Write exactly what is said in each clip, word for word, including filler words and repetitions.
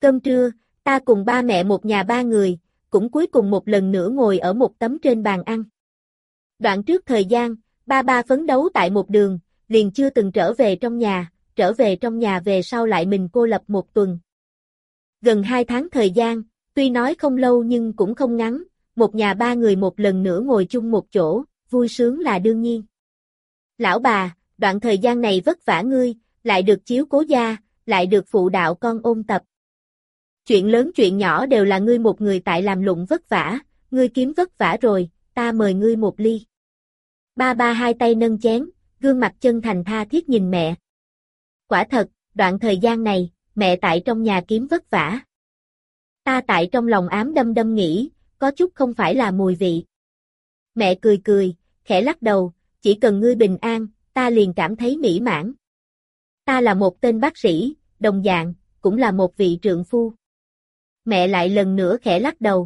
Cơm trưa, ta cùng ba mẹ một nhà ba người, cũng cuối cùng một lần nữa ngồi ở một tấm trên bàn ăn. Đoạn trước thời gian, ba ba phấn đấu tại một đường, liền chưa từng trở về trong nhà, trở về trong nhà về sau lại mình cô lập một tuần. Gần hai tháng thời gian, tuy nói không lâu nhưng cũng không ngắn, một nhà ba người một lần nữa ngồi chung một chỗ, vui sướng là đương nhiên. Lão bà, đoạn thời gian này vất vả ngươi, lại được chiếu cố gia, lại được phụ đạo con ôn tập. Chuyện lớn chuyện nhỏ đều là ngươi một người tại làm lụng vất vả, ngươi kiếm vất vả rồi, ta mời ngươi một ly. Ba ba hai tay nâng chén, gương mặt chân thành tha thiết nhìn mẹ. Quả thật, đoạn thời gian này, mẹ tại trong nhà kiếm vất vả. Ta tại trong lòng ám đâm đâm nghĩ, có chút không phải là mùi vị. Mẹ cười cười, khẽ lắc đầu, chỉ cần ngươi bình an, ta liền cảm thấy mỹ mãn. Ta là một tên bác sĩ, đồng dạng, cũng là một vị trượng phu. Mẹ lại lần nữa khẽ lắc đầu.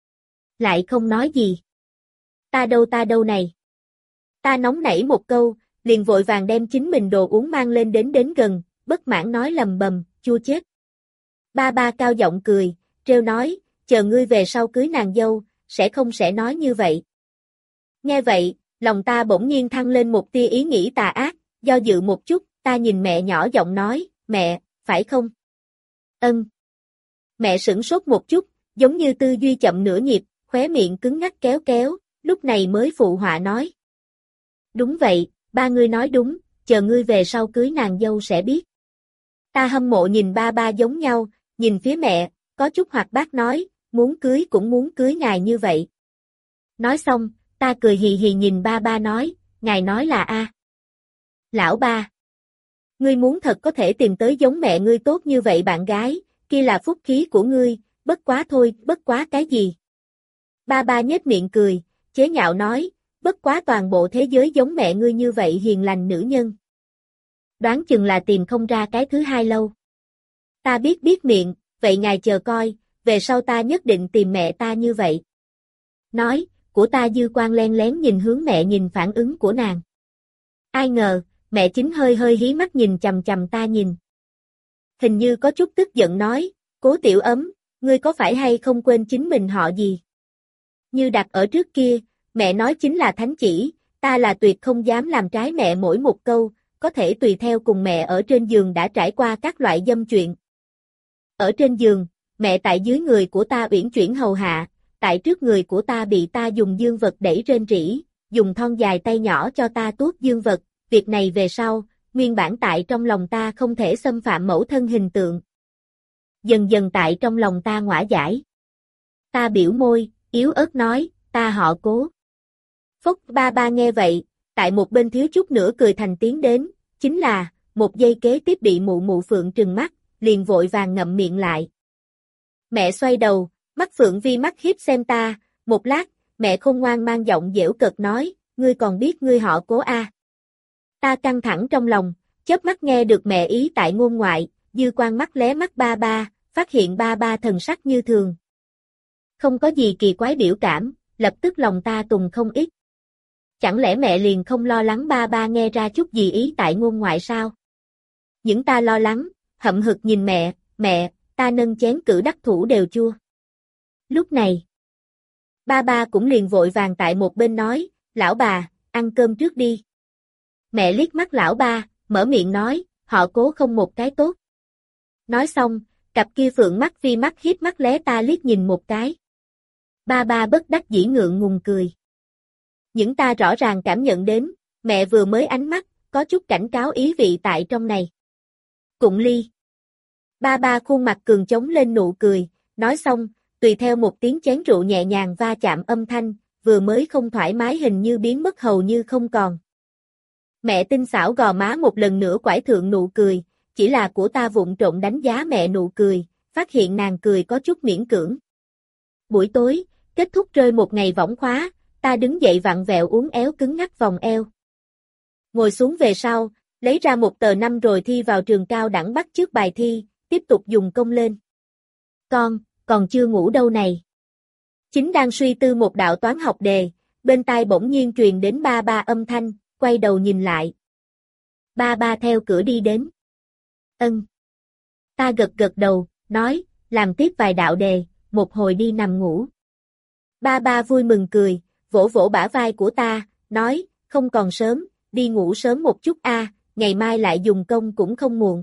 Lại không nói gì. Ta đâu ta đâu này. Ta nóng nảy một câu, liền vội vàng đem chính mình đồ uống mang lên đến đến gần, bất mãn nói lầm bầm, chua chết. Ba ba cao giọng cười, trêu nói, chờ ngươi về sau cưới nàng dâu, sẽ không sẽ nói như vậy. Nghe vậy, lòng ta bỗng nhiên thăng lên một tia ý nghĩ tà ác, do dự một chút, ta nhìn mẹ nhỏ giọng nói, mẹ, phải không? Ân. Mẹ sửng sốt một chút, giống như tư duy chậm nửa nhịp, khóe miệng cứng ngắc kéo kéo, lúc này mới phụ họa nói. Đúng vậy, ba ngươi nói đúng, chờ ngươi về sau cưới nàng dâu sẽ biết. Ta hâm mộ nhìn ba ba giống nhau, nhìn phía mẹ, có chút hoạt bát nói, muốn cưới cũng muốn cưới ngài như vậy. Nói xong, ta cười hì hì nhìn ba ba nói, ngài nói là a. Lão ba. Ngươi muốn thật có thể tìm tới giống mẹ ngươi tốt như vậy bạn gái, kia là phúc khí của ngươi, bất quá thôi, bất quá cái gì. Ba ba nhếch miệng cười, chế nhạo nói, bất quá toàn bộ thế giới giống mẹ ngươi như vậy hiền lành nữ nhân. Đoán chừng là tìm không ra cái thứ hai lâu. Ta biết biết miệng, vậy ngài chờ coi, về sau ta nhất định tìm mẹ ta như vậy. Nói, của ta dư quan len lén nhìn hướng mẹ nhìn phản ứng của nàng. Ai ngờ, mẹ chính hơi hơi hí mắt nhìn chằm chằm ta nhìn. Hình như có chút tức giận nói, Cố Tiểu Ấm, ngươi có phải hay không quên chính mình họ gì? Như đặt ở trước kia, mẹ nói chính là thánh chỉ, ta là tuyệt không dám làm trái mẹ mỗi một câu, có thể tùy theo cùng mẹ ở trên giường đã trải qua các loại dâm chuyện. Ở trên giường, mẹ tại dưới người của ta uyển chuyển hầu hạ, tại trước người của ta bị ta dùng dương vật đẩy rên rỉ, dùng thon dài tay nhỏ cho ta tuốt dương vật, việc này về sau, nguyên bản tại trong lòng ta không thể xâm phạm mẫu thân hình tượng. Dần dần tại trong lòng ta ngõa giải. Ta biểu môi, yếu ớt nói, ta họ Cố. Phúc ba ba nghe vậy, tại một bên thiếu chút nữa cười thành tiếng đến, chính là, một giây kế tiếp bị mụ mụ Phượng trừng mắt, liền vội vàng ngậm miệng lại. Mẹ xoay đầu, mắt Phượng vi mắt hiếp xem ta, một lát, mẹ khôn ngoan mang giọng dễu cợt nói, ngươi còn biết ngươi họ Cố a? À? Ta căng thẳng trong lòng, chớp mắt nghe được mẹ ý tại ngôn ngoại, dư quan mắt lé mắt ba ba, phát hiện ba ba thần sắc như thường. Không có gì kỳ quái biểu cảm, lập tức lòng ta tùng không ít. Chẳng lẽ mẹ liền không lo lắng ba ba nghe ra chút gì ý tại ngôn ngoại sao? Những ta lo lắng, hậm hực nhìn mẹ, mẹ, ta nâng chén cử đắc thủ đều chua. Lúc này, ba ba cũng liền vội vàng tại một bên nói, lão bà, ăn cơm trước đi. Mẹ liếc mắt lão ba, mở miệng nói, họ Cố không một cái tốt. Nói xong, cặp kia Phượng mắt vi mắt hiếp mắt lé ta liếc nhìn một cái. Ba ba bất đắc dĩ ngượng ngùng cười. Những ta rõ ràng cảm nhận đến, mẹ vừa mới ánh mắt, có chút cảnh cáo ý vị tại trong này. Cụng ly. Ba ba khuôn mặt cường chống lên nụ cười, nói xong, tùy theo một tiếng chén rượu nhẹ nhàng va chạm âm thanh, vừa mới không thoải mái hình như biến mất hầu như không còn. Mẹ tinh xảo gò má một lần nữa quải thượng nụ cười, chỉ là của ta vụng trộn đánh giá mẹ nụ cười, phát hiện nàng cười có chút miễn cưỡng. Buổi tối, kết thúc rơi một ngày võng khóa, ta đứng dậy vặn vẹo uốn éo cứng ngắc vòng eo. Ngồi xuống về sau, lấy ra một tờ năm rồi thi vào trường cao đẳng bắt chước bài thi, tiếp tục dùng công lên. Con, còn chưa ngủ đâu này. Chính đang suy tư một đạo toán học đề, bên tai bỗng nhiên truyền đến ba ba âm thanh, quay đầu nhìn lại. Ba ba theo cửa đi đến. Ân. Ta gật gật đầu, nói, làm tiếp vài đạo đề, một hồi đi nằm ngủ. Ba ba vui mừng cười, vỗ vỗ bả vai của ta, nói, không còn sớm, đi ngủ sớm một chút a, ngày mai lại dùng công cũng không muộn.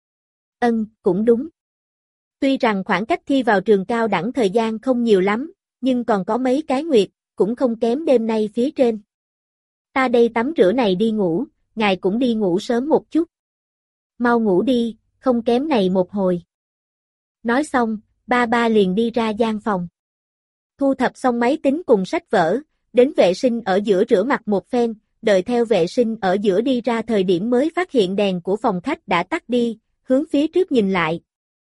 Ân, cũng đúng. Tuy rằng khoảng cách thi vào trường cao đẳng thời gian không nhiều lắm, nhưng còn có mấy cái nguyệt, cũng không kém đêm nay phía trên. Ta đây tắm rửa này đi ngủ, ngài cũng đi ngủ sớm một chút. Mau ngủ đi, không kém này một hồi. Nói xong, ba ba liền đi ra gian phòng. Thu thập xong máy tính cùng sách vở, đến vệ sinh ở giữa rửa mặt một phen, đợi theo vệ sinh ở giữa đi ra thời điểm mới phát hiện đèn của phòng khách đã tắt đi, hướng phía trước nhìn lại.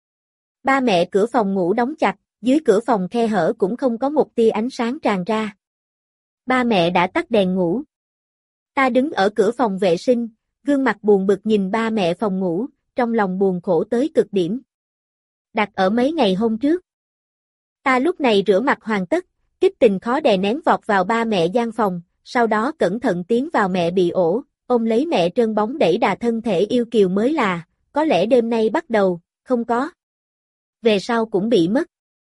Ba mẹ cửa phòng ngủ đóng chặt, dưới cửa phòng khe hở cũng không có một tia ánh sáng tràn ra. Ba mẹ đã tắt đèn ngủ. Ta đứng ở cửa phòng vệ sinh, gương mặt buồn bực nhìn ba mẹ phòng ngủ, trong lòng buồn khổ tới cực điểm. Đặt ở mấy ngày hôm trước. Ta lúc này rửa mặt hoàn tất, kích tình khó đè nén vọt vào ba mẹ gian phòng, sau đó cẩn thận tiến vào mẹ bị ổ, ôm lấy mẹ trơn bóng đẩy đà thân thể yêu kiều mới là, có lẽ đêm nay bắt đầu, không có. Về sau cũng bị mất.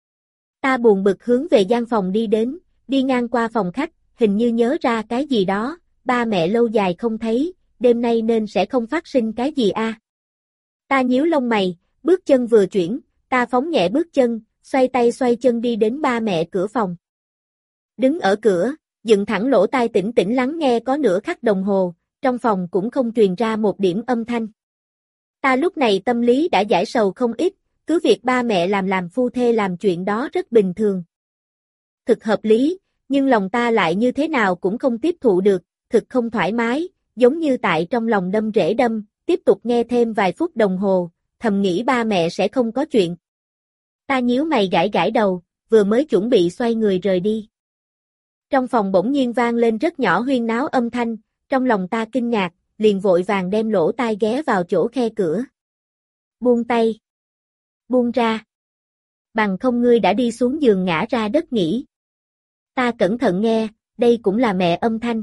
Ta buồn bực hướng về gian phòng đi đến, đi ngang qua phòng khách, hình như nhớ ra cái gì đó, ba mẹ lâu dài không thấy, đêm nay nên sẽ không phát sinh cái gì a. À? Ta nhíu lông mày, bước chân vừa chuyển, ta phóng nhẹ bước chân, xoay tay xoay chân đi đến ba mẹ cửa phòng. Đứng ở cửa, dựng thẳng lỗ tai tĩnh tĩnh lắng nghe có nửa khắc đồng hồ, trong phòng cũng không truyền ra một điểm âm thanh. Ta lúc này tâm lý đã giải sầu không ít, cứ việc ba mẹ làm làm phu thê làm chuyện đó rất bình thường. Thực hợp lý, nhưng lòng ta lại như thế nào cũng không tiếp thụ được, thực không thoải mái, giống như tại trong lòng đâm rễ đâm, tiếp tục nghe thêm vài phút đồng hồ, thầm nghĩ ba mẹ sẽ không có chuyện. Ta nhíu mày gãi gãi đầu, vừa mới chuẩn bị xoay người rời đi. Trong phòng bỗng nhiên vang lên rất nhỏ huyên náo âm thanh, trong lòng ta kinh ngạc, liền vội vàng đem lỗ tai ghé vào chỗ khe cửa. Buông tay. Buông ra. Bằng không ngươi đã đi xuống giường ngã ra đất nghỉ. Ta cẩn thận nghe, đây cũng là mẹ âm thanh.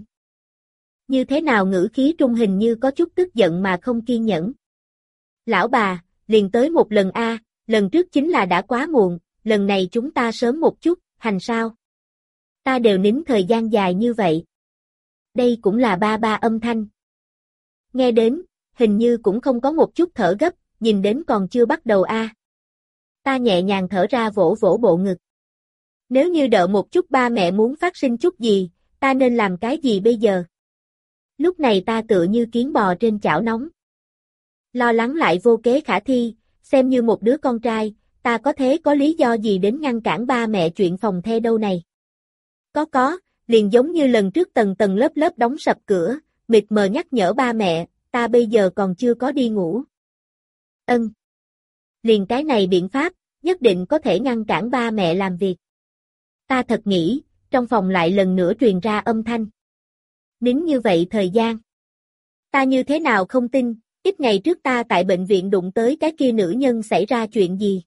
Như thế nào ngữ khí trung hình như có chút tức giận mà không kiên nhẫn. Lão bà, liền tới một lần a, lần trước chính là đã quá muộn, lần này chúng ta sớm một chút, hành sao? Ta đều nín thời gian dài như vậy. Đây cũng là ba ba âm thanh. Nghe đến, hình như cũng không có một chút thở gấp, nhìn đến còn chưa bắt đầu a. À. Ta nhẹ nhàng thở ra vỗ vỗ bộ ngực. Nếu như đợi một chút ba mẹ muốn phát sinh chút gì, ta nên làm cái gì bây giờ? Lúc này ta tựa như kiến bò trên chảo nóng. Lo lắng lại vô kế khả thi, xem như một đứa con trai, ta có thế có lý do gì đến ngăn cản ba mẹ chuyện phòng the đâu này? Có có, liền giống như lần trước tầng tầng lớp lớp đóng sập cửa, mịt mờ nhắc nhở ba mẹ, ta bây giờ còn chưa có đi ngủ. Ân. Liền cái này biện pháp, nhất định có thể ngăn cản ba mẹ làm việc. Ta thật nghĩ, trong phòng lại lần nữa truyền ra âm thanh. Nín như vậy thời gian. Ta như thế nào không tin, ít ngày trước ta tại bệnh viện đụng tới cái kia nữ nhân xảy ra chuyện gì.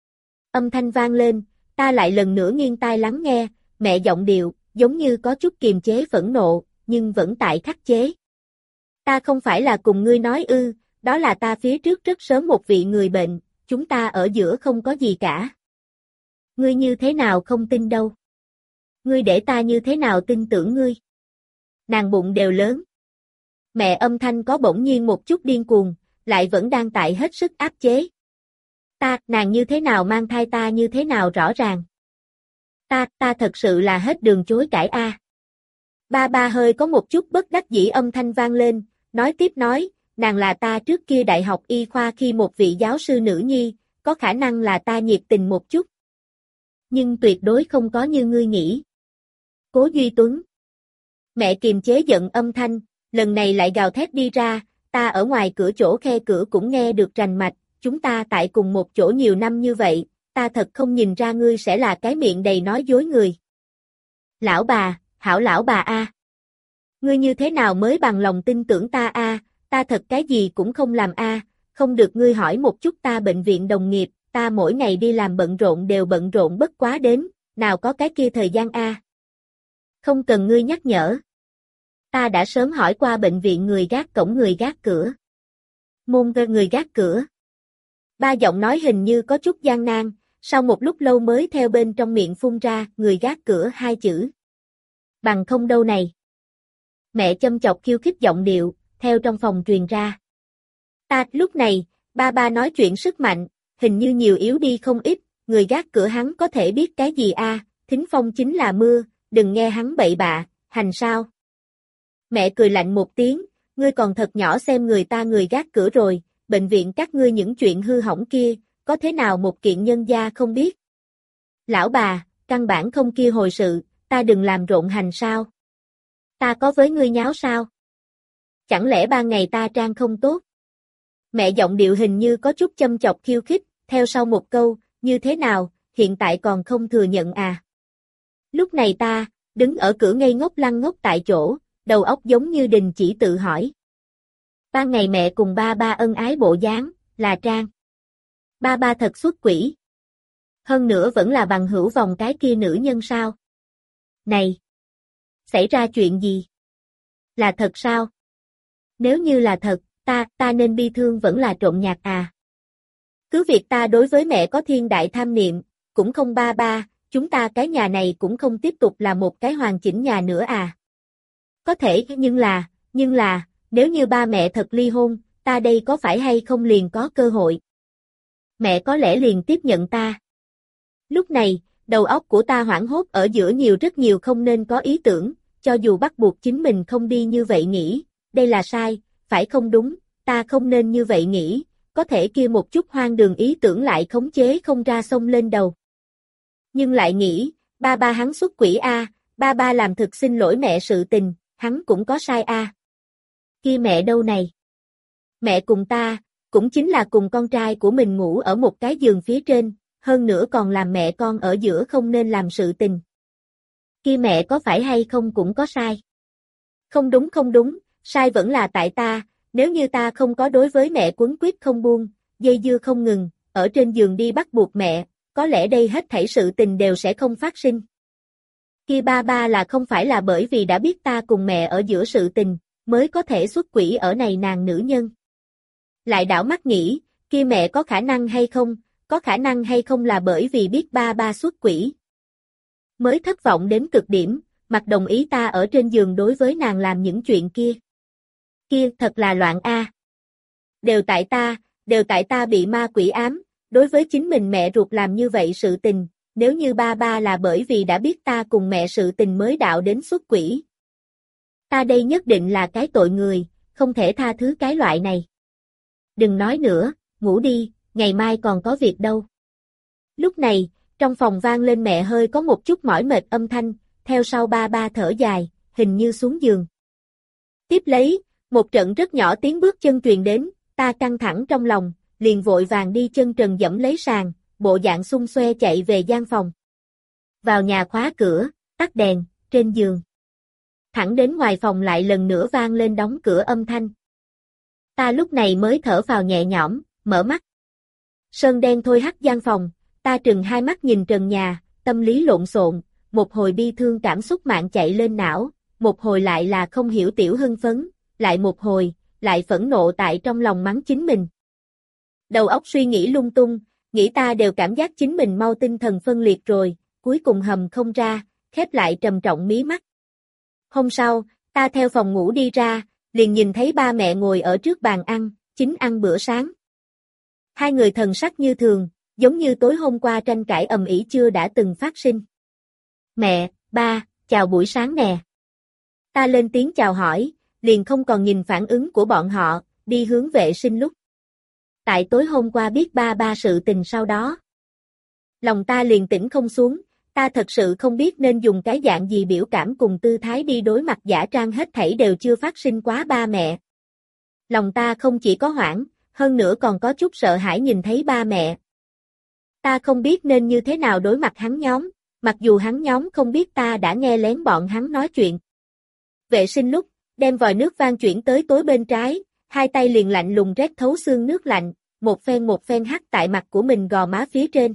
Âm thanh vang lên, ta lại lần nữa nghiêng tai lắng nghe, mẹ giọng điệu, giống như có chút kiềm chế phẫn nộ, nhưng vẫn tại khắc chế. Ta không phải là cùng ngươi nói ư, đó là ta phía trước rất sớm một vị người bệnh, chúng ta ở giữa không có gì cả. Ngươi như thế nào không tin đâu. Ngươi để ta như thế nào tin tưởng ngươi. Nàng bụng đều lớn. Mẹ âm thanh có bỗng nhiên một chút điên cuồng, lại vẫn đang tại hết sức áp chế. Ta, nàng như thế nào mang thai ta như thế nào rõ ràng. Ta, ta thật sự là hết đường chối cãi a. À. Ba ba hơi có một chút bất đắc dĩ âm thanh vang lên, nói tiếp nói, nàng là ta trước kia đại học y khoa khi một vị giáo sư nữ nhi, có khả năng là ta nhiệt tình một chút. Nhưng tuyệt đối không có như ngươi nghĩ. Cố Duy Tuấn. Mẹ kiềm chế giận âm thanh, lần này lại gào thét đi ra, ta ở ngoài cửa chỗ khe cửa cũng nghe được rành mạch, chúng ta tại cùng một chỗ nhiều năm như vậy, ta thật không nhìn ra ngươi sẽ là cái miệng đầy nói dối người. Lão bà, hảo lão bà a. Ngươi như thế nào mới bằng lòng tin tưởng ta a, ta thật cái gì cũng không làm a, không được ngươi hỏi một chút ta bệnh viện đồng nghiệp, ta mỗi ngày đi làm bận rộn đều bận rộn bất quá đến, nào có cái kia thời gian a. Không cần ngươi nhắc nhở. Ta đã sớm hỏi qua bệnh viện người gác cổng người gác cửa. Môn cơ người gác cửa. Ba giọng nói hình như có chút gian nan, sau một lúc lâu mới theo bên trong miệng phun ra, người gác cửa hai chữ. Bằng không đâu này. Mẹ châm chọc khiêu khích giọng điệu, theo trong phòng truyền ra. Ta, lúc này, ba ba nói chuyện sức mạnh, hình như nhiều yếu đi không ít, người gác cửa hắn có thể biết cái gì a? À, thính phong chính là mưa, đừng nghe hắn bậy bạ, hành sao? Mẹ cười lạnh một tiếng, ngươi còn thật nhỏ xem người ta người gác cửa rồi, bệnh viện các ngươi những chuyện hư hỏng kia, có thế nào một kiện nhân gia không biết? Lão bà, căn bản không kia hồi sự, ta đừng làm rộn hành sao? Ta có với ngươi nháo sao? Chẳng lẽ ba ngày ta trang không tốt? Mẹ giọng điệu hình như có chút châm chọc khiêu khích, theo sau một câu, như thế nào, hiện tại còn không thừa nhận à? Lúc này ta, đứng ở cửa ngây ngốc lăng ngốc tại chỗ, đầu óc giống như đình chỉ tự hỏi. Ba ngày mẹ cùng ba ba ân ái bộ dáng, là trang. Ba ba thật xuất quỷ. Hơn nữa vẫn là bằng hữu vòng cái kia nữ nhân sao? Này! Xảy ra chuyện gì? Là thật sao? Nếu như là thật, ta, ta nên bi thương vẫn là trộn nhạc à? Cứ việc ta đối với mẹ có thiên đại tham niệm, cũng không ba ba, chúng ta cái nhà này cũng không tiếp tục là một cái hoàn chỉnh nhà nữa à? Có thể, nhưng là, nhưng là, nếu như ba mẹ thật ly hôn, ta đây có phải hay không liền có cơ hội? Mẹ có lẽ liền tiếp nhận ta. Lúc này, đầu óc của ta hoảng hốt ở giữa nhiều rất nhiều không nên có ý tưởng, cho dù bắt buộc chính mình không đi như vậy nghĩ, đây là sai, phải không đúng, ta không nên như vậy nghĩ, có thể kia một chút hoang đường ý tưởng lại khống chế không ra xông lên đầu. Nhưng lại nghĩ, ba ba hắn xuất quỷ a, ba ba làm thực xin lỗi mẹ sự tình, hắn cũng có sai a. Kia mẹ đâu này? Mẹ cùng ta, cũng chính là cùng con trai của mình ngủ ở một cái giường phía trên, hơn nữa còn làm mẹ con ở giữa không nên làm sự tình. Kia mẹ có phải hay không cũng có sai? Không đúng không đúng, sai vẫn là tại ta, nếu như ta không có đối với mẹ quấn quýt không buông, dây dưa không ngừng, ở trên giường đi bắt buộc mẹ, có lẽ đây hết thảy sự tình đều sẽ không phát sinh. Kia ba ba là không phải là bởi vì đã biết ta cùng mẹ ở giữa sự tình, mới có thể xuất quỷ ở này nàng nữ nhân. Lại đảo mắt nghĩ, kia mẹ có khả năng hay không, có khả năng hay không là bởi vì biết ba ba xuất quỷ. Mới thất vọng đến cực điểm, mặc đồng ý ta ở trên giường đối với nàng làm những chuyện kia. Kia thật là loạn a. À. Đều tại ta, đều tại ta bị ma quỷ ám, đối với chính mình mẹ ruột làm như vậy sự tình, nếu như ba ba là bởi vì đã biết ta cùng mẹ sự tình mới đạo đến xuất quỷ. Ta đây nhất định là cái tội người, không thể tha thứ cái loại này. Đừng nói nữa, ngủ đi, ngày mai còn có việc đâu. Lúc này, trong phòng vang lên mẹ hơi có một chút mỏi mệt âm thanh, theo sau ba ba thở dài, hình như xuống giường. Tiếp lấy, một trận rất nhỏ tiếng bước chân truyền đến, ta căng thẳng trong lòng, liền vội vàng đi chân trần dẫm lấy sàn, bộ dạng xung xoe chạy về gian phòng. Vào nhà khóa cửa, tắt đèn, trên giường. Thẳng đến ngoài phòng lại lần nữa vang lên đóng cửa âm thanh. Ta lúc này mới thở phào nhẹ nhõm, mở mắt. Sơn đen thôi hắt gian phòng, ta trừng hai mắt nhìn trần nhà, tâm lý lộn xộn, một hồi bi thương cảm xúc mạng chạy lên não, một hồi lại là không hiểu tiểu hưng phấn, lại một hồi, lại phẫn nộ tại trong lòng mắng chính mình. Đầu óc suy nghĩ lung tung, nghĩ ta đều cảm giác chính mình mau tinh thần phân liệt rồi, cuối cùng hầm không ra, khép lại trầm trọng mí mắt. Hôm sau, ta theo phòng ngủ đi ra, liền nhìn thấy ba mẹ ngồi ở trước bàn ăn, chính ăn bữa sáng. Hai người thần sắc như thường, giống như tối hôm qua tranh cãi ầm ĩ chưa đã từng phát sinh. Mẹ, ba, chào buổi sáng nè. Ta lên tiếng chào hỏi, liền không còn nhìn phản ứng của bọn họ, đi hướng vệ sinh lúc. Tại tối hôm qua biết ba ba sự tình sau đó. Lòng ta liền tĩnh không xuống, ta thật sự không biết nên dùng cái dạng gì biểu cảm cùng tư thái đi đối mặt giả trang hết thảy đều chưa phát sinh quá ba mẹ. Lòng ta không chỉ có hoảng, hơn nữa còn có chút sợ hãi nhìn thấy ba mẹ. Ta không biết nên như thế nào đối mặt hắn nhóm, mặc dù hắn nhóm không biết ta đã nghe lén bọn hắn nói chuyện. Vệ sinh lúc, đem vòi nước vang chuyển tới tối bên trái, hai tay liền lạnh lùng rét thấu xương nước lạnh, một phen một phen hắt tại mặt của mình gò má phía trên.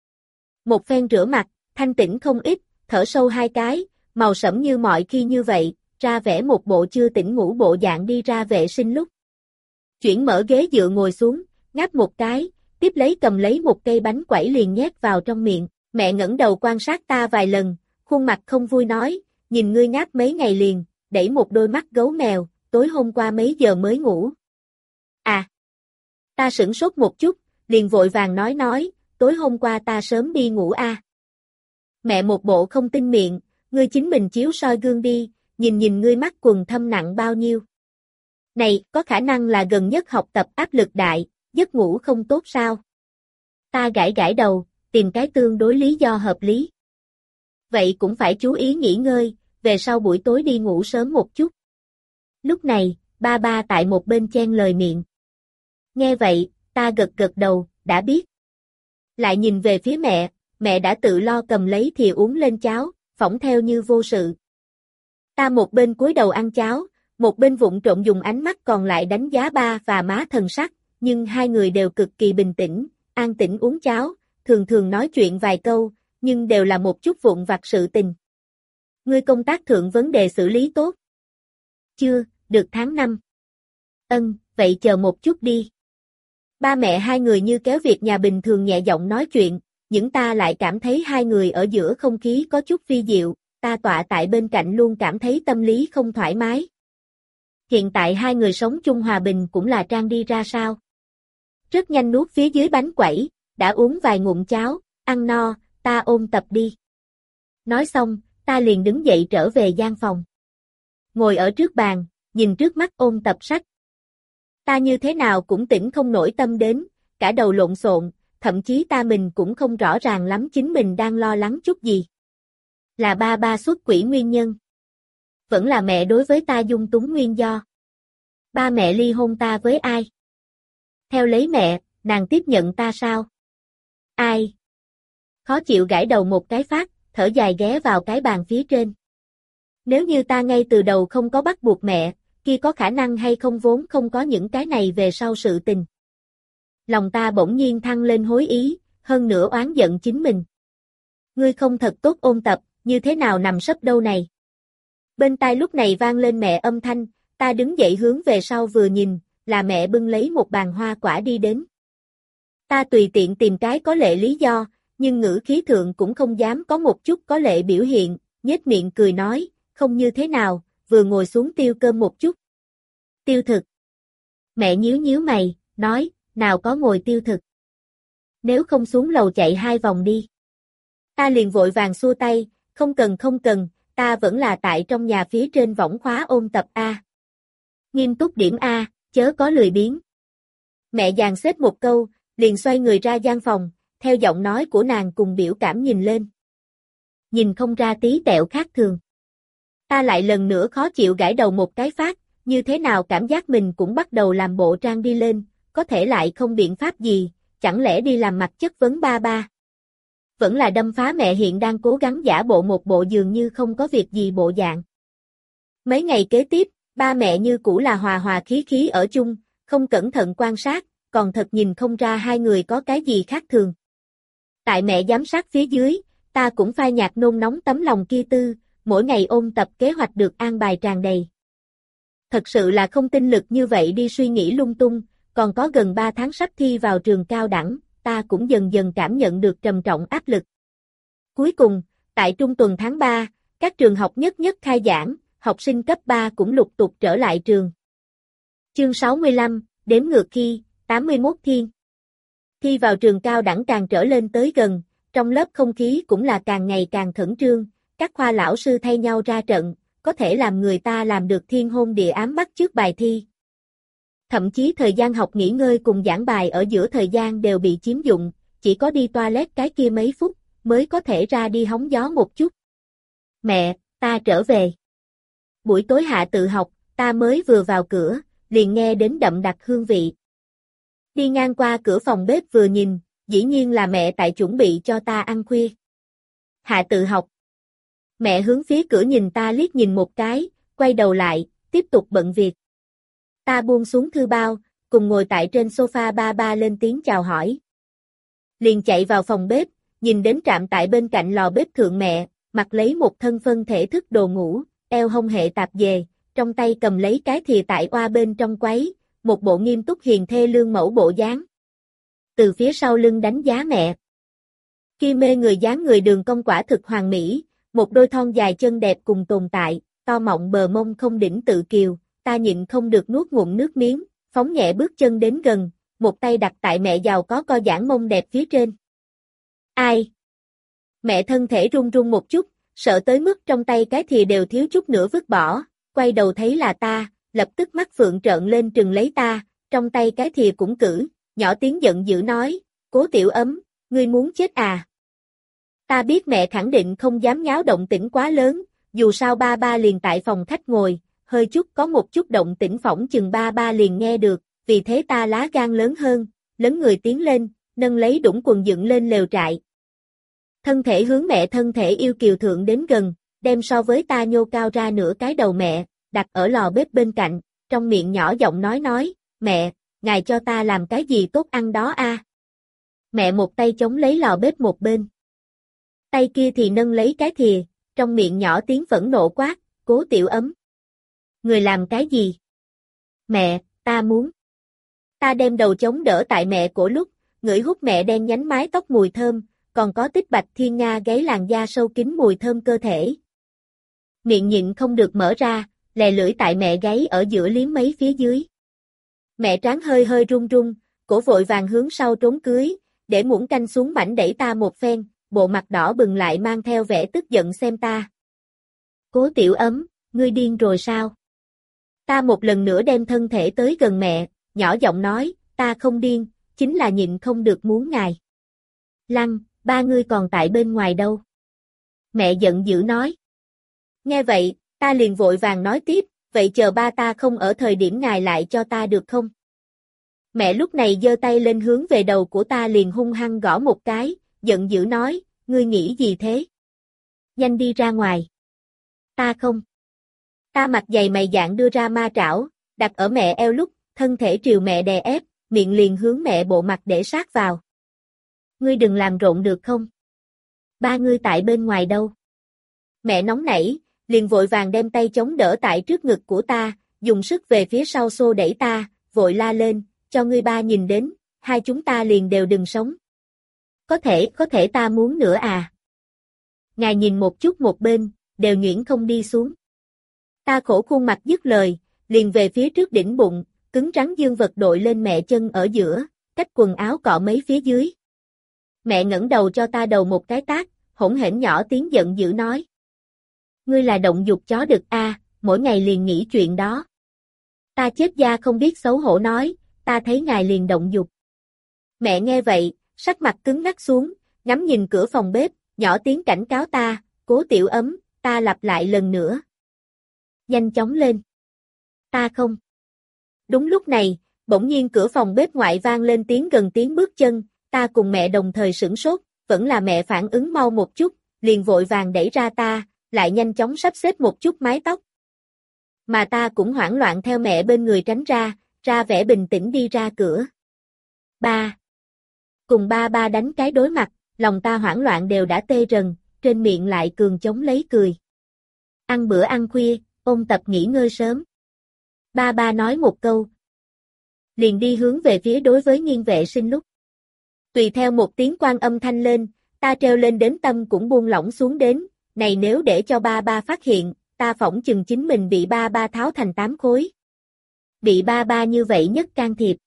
Một phen rửa mặt, thanh tĩnh không ít, thở sâu hai cái, màu sẫm như mọi khi như vậy, ra vẻ một bộ chưa tỉnh ngủ bộ dạng đi ra vệ sinh lúc. Chuyển mở ghế dựa ngồi xuống, ngáp một cái, tiếp lấy cầm lấy một cây bánh quẩy liền nhét vào trong miệng. Mẹ ngẩng đầu quan sát ta vài lần, khuôn mặt không vui nói, nhìn ngươi ngáp mấy ngày liền, đẩy một đôi mắt gấu mèo, tối hôm qua mấy giờ mới ngủ. À! Ta sửng sốt một chút, liền vội vàng nói nói, tối hôm qua ta sớm đi ngủ a. À. Mẹ một bộ không tin miệng, ngươi chính mình chiếu soi gương đi, nhìn nhìn ngươi mắt quần thâm nặng bao nhiêu. Này, có khả năng là gần nhất học tập áp lực đại, giấc ngủ không tốt sao? Ta gãi gãi đầu, tìm cái tương đối lý do hợp lý. Vậy cũng phải chú ý nghỉ ngơi, về sau buổi tối đi ngủ sớm một chút. Lúc này, ba ba tại một bên chen lời miệng. Nghe vậy, ta gật gật đầu, đã biết. Lại nhìn về phía mẹ, mẹ đã tự lo cầm lấy thìa uống lên cháo, phỏng theo như vô sự. Ta một bên cúi đầu ăn cháo, một bên vụng trộm dùng ánh mắt còn lại đánh giá ba và má thần sắc, nhưng hai người đều cực kỳ bình tĩnh, an tĩnh uống cháo, thường thường nói chuyện vài câu, nhưng đều là một chút vụn vặt sự tình. Ngươi công tác thượng vấn đề xử lý tốt. Chưa, được tháng năm. Ân, vậy chờ một chút đi. Ba mẹ hai người như kéo việc nhà bình thường nhẹ giọng nói chuyện, nhưng ta lại cảm thấy hai người ở giữa không khí có chút phi diệu, ta tọa tại bên cạnh luôn cảm thấy tâm lý không thoải mái. Hiện tại hai người sống chung hòa bình cũng là trang đi ra sao. Rất nhanh nuốt phía dưới bánh quẩy, đã uống vài ngụm cháo, ăn no, ta ôn tập đi. Nói xong, ta liền đứng dậy trở về gian phòng. Ngồi ở trước bàn, nhìn trước mắt ôn tập sách. Ta như thế nào cũng tỉnh không nổi tâm đến, cả đầu lộn xộn, thậm chí ta mình cũng không rõ ràng lắm chính mình đang lo lắng chút gì. Là ba ba xuất quỷ nguyên nhân. Vẫn là mẹ đối với ta dung túng nguyên do. Ba mẹ ly hôn ta với ai? Theo lấy mẹ, nàng tiếp nhận ta sao? Ai? Khó chịu gãi đầu một cái phát, thở dài ghé vào cái bàn phía trên. Nếu như ta ngay từ đầu không có bắt buộc mẹ, kia có khả năng hay không vốn không có những cái này về sau sự tình. Lòng ta bỗng nhiên thăng lên hối ý, hơn nữa oán giận chính mình. Ngươi không thật tốt ôn tập, như thế nào nằm sấp đâu này? Bên tai lúc này vang lên mẹ âm thanh, ta đứng dậy hướng về sau vừa nhìn, là mẹ bưng lấy một bàn hoa quả đi đến. Ta tùy tiện tìm cái có lệ lý do, nhưng ngữ khí thượng cũng không dám có một chút có lệ biểu hiện, nhếch miệng cười nói, không như thế nào, vừa ngồi xuống tiêu cơm một chút. Tiêu thực. Mẹ nhíu nhíu mày, nói, nào có ngồi tiêu thực. Nếu không xuống lầu chạy hai vòng đi. Ta liền vội vàng xua tay, không cần không cần, ta vẫn là tại trong nhà phía trên võng khóa ôn tập A. Nghiêm túc điểm A, chớ có lười biếng. Mẹ dàn xếp một câu, liền xoay người ra gian phòng, theo giọng nói của nàng cùng biểu cảm nhìn lên. Nhìn không ra tí tẹo khác thường. Ta lại lần nữa khó chịu gãi đầu một cái phát, như thế nào cảm giác mình cũng bắt đầu làm bộ trang đi lên, có thể lại không biện pháp gì, chẳng lẽ đi làm mặt chất vấn ba ba. Vẫn là đâm phá mẹ hiện đang cố gắng giả bộ một bộ dường như không có việc gì bộ dạng. Mấy ngày kế tiếp, ba mẹ như cũ là hòa hòa khí khí ở chung, không cẩn thận quan sát, còn thật nhìn không ra hai người có cái gì khác thường. Tại mẹ giám sát phía dưới, ta cũng phai nhạt nôn nóng tấm lòng kia tư, mỗi ngày ôn tập kế hoạch được an bài tràn đầy. Thật sự là không tinh lực như vậy đi suy nghĩ lung tung, còn có gần ba tháng sắp thi vào trường cao đẳng, ta cũng dần dần cảm nhận được trầm trọng áp lực. Cuối cùng, tại trung tuần tháng ba, các trường học nhất nhất khai giảng, học sinh cấp ba cũng lục tục trở lại trường. Chương sáu mươi lăm, đếm ngược khi, tám mươi mốt thiên. Thi vào trường cao đẳng càng trở lên tới gần, trong lớp không khí cũng là càng ngày càng khẩn trương, các khoa lão sư thay nhau ra trận, có thể làm người ta làm được thiên hôn địa ám bắt chước bài thi. Thậm chí thời gian học nghỉ ngơi cùng giảng bài ở giữa thời gian đều bị chiếm dụng, chỉ có đi toilet cái kia mấy phút, mới có thể ra đi hóng gió một chút. Mẹ, ta trở về. Buổi tối hạ tự học, ta mới vừa vào cửa, liền nghe đến đậm đặc hương vị. Đi ngang qua cửa phòng bếp vừa nhìn, dĩ nhiên là mẹ tại chuẩn bị cho ta ăn khuya. Hạ tự học. Mẹ hướng phía cửa nhìn ta liếc nhìn một cái, quay đầu lại, tiếp tục bận việc. Ta buông xuống thư bao, cùng ngồi tại trên sofa ba ba lên tiếng chào hỏi. Liền chạy vào phòng bếp, nhìn đến trạm tại bên cạnh lò bếp thượng mẹ, mặc lấy một thân phân thể thức đồ ngủ, eo hông hệ tạp dề, trong tay cầm lấy cái thìa tại oa bên trong quấy, một bộ nghiêm túc hiền thê lương mẫu bộ dáng. từ phía sau lưng đánh giá mẹ. Khi mê người dáng người đường cong quả thực hoàn mỹ, một đôi thon dài chân đẹp cùng tồn tại, to mọng bờ mông không đỉnh tự kiều, ta nhịn không được nuốt ngụm nước miếng, phóng nhẹ bước chân đến gần, một tay đặt tại mẹ giàu có co giãn mông đẹp phía trên. Ai? Mẹ thân thể run run một chút, sợ tới mức trong tay cái thìa đều thiếu chút nữa vứt bỏ, quay đầu thấy là ta, lập tức mắt phượng trợn lên trừng lấy ta, trong tay cái thìa cũng cử, nhỏ tiếng giận dữ nói, Cố Tiểu Ấm, ngươi muốn chết à? Ta biết mẹ khẳng định không dám nháo động tĩnh quá lớn, dù sao ba ba liền tại phòng khách ngồi, hơi chút có một chút động tĩnh phỏng chừng ba ba liền nghe được, vì thế ta lá gan lớn hơn, lớn người tiến lên, nâng lấy đũng quần dựng lên lều trại. Thân thể hướng mẹ thân thể yêu kiều thượng đến gần, đem so với ta nhô cao ra nửa cái đầu mẹ, đặt ở lò bếp bên cạnh, trong miệng nhỏ giọng nói nói, mẹ, ngài cho ta làm cái gì tốt ăn đó a? Mẹ một tay chống lấy lò bếp một bên. Tay kia thì nâng lấy cái thìa, trong miệng nhỏ tiếng phẫn nộ quát, Cố Tiểu Ấm. Người làm cái gì? Mẹ, ta muốn. Ta đem đầu chống đỡ tại mẹ cổ lúc, ngửi hút mẹ đen nhánh mái tóc mùi thơm, còn có tích bạch thiên nga gáy làn da sâu kín mùi thơm cơ thể. Miệng nhịn không được mở ra, lè lưỡi tại mẹ gáy ở giữa liếm mấy phía dưới. Mẹ trán hơi hơi run run, cổ vội vàng hướng sau trốn cưới, để muỗng canh xuống mảnh đẩy ta một phen, bộ mặt đỏ bừng lại mang theo vẻ tức giận xem ta. Cố Tiểu Ấm, ngươi điên rồi sao? Ta một lần nữa đem thân thể tới gần mẹ, nhỏ giọng nói, ta không điên, chính là nhịn không được muốn ngài. Lăng, ba ngươi còn tại bên ngoài đâu? Mẹ giận dữ nói. Nghe vậy, ta liền vội vàng nói tiếp, vậy chờ ba ta không ở thời điểm ngài lại cho ta được không? Mẹ lúc này giơ tay lên hướng về đầu của ta liền hung hăng gõ một cái, giận dữ nói, ngươi nghĩ gì thế? Nhanh đi ra ngoài. Ta không. Ta mặt dày mày dạn đưa ra ma trảo, đặt ở mẹ eo lúc, thân thể triều mẹ đè ép, miệng liền hướng mẹ bộ mặt để sát vào. Ngươi đừng làm rộn được không? Ba ngươi tại bên ngoài đâu? Mẹ nóng nảy, liền vội vàng đem tay chống đỡ tại trước ngực của ta, dùng sức về phía sau xô đẩy ta, vội la lên, cho ngươi ba nhìn đến, hai chúng ta liền đều đừng sống. Có thể, có thể ta muốn nữa à? Ngài nhìn một chút một bên, đều nhuyễn không đi xuống. Ta khổ khuôn mặt dứt lời, liền về phía trước đỉnh bụng, cứng rắn dương vật đội lên mẹ chân ở giữa, cách quần áo cọ mấy phía dưới. Mẹ ngẩng đầu cho ta đầu một cái tát, hỗn hển nhỏ tiếng giận dữ nói. Ngươi là động dục chó đực a, à, mỗi ngày liền nghĩ chuyện đó. Ta chết da không biết xấu hổ nói, ta thấy ngài liền động dục. Mẹ nghe vậy, sắc mặt cứng ngắc xuống, ngắm nhìn cửa phòng bếp, nhỏ tiếng cảnh cáo ta, Cố Tiểu Ấm, ta lặp lại lần nữa. Nhanh chóng lên. Ta không. Đúng lúc này, bỗng nhiên cửa phòng bếp ngoại vang lên tiếng gần tiếng bước chân, ta cùng mẹ đồng thời sửng sốt, vẫn là mẹ phản ứng mau một chút, liền vội vàng đẩy ra ta, lại nhanh chóng sắp xếp một chút mái tóc. Mà ta cũng hoảng loạn theo mẹ bên người tránh ra, ra vẻ bình tĩnh đi ra cửa. Ba. Cùng ba ba đánh cái đối mặt, lòng ta hoảng loạn đều đã tê rần, trên miệng lại cường chống lấy cười. Ăn bữa ăn khuya, ôn tập nghỉ ngơi sớm. Ba ba nói một câu. Liền đi hướng về phía đối với nghiên vệ sinh lúc. Tùy theo một tiếng quan âm thanh lên, ta treo lên đến tâm cũng buông lỏng xuống đến, này nếu để cho ba ba phát hiện, ta phỏng chừng chính mình bị ba ba tháo thành tám khối. Bị ba ba như vậy nhất can thiệp.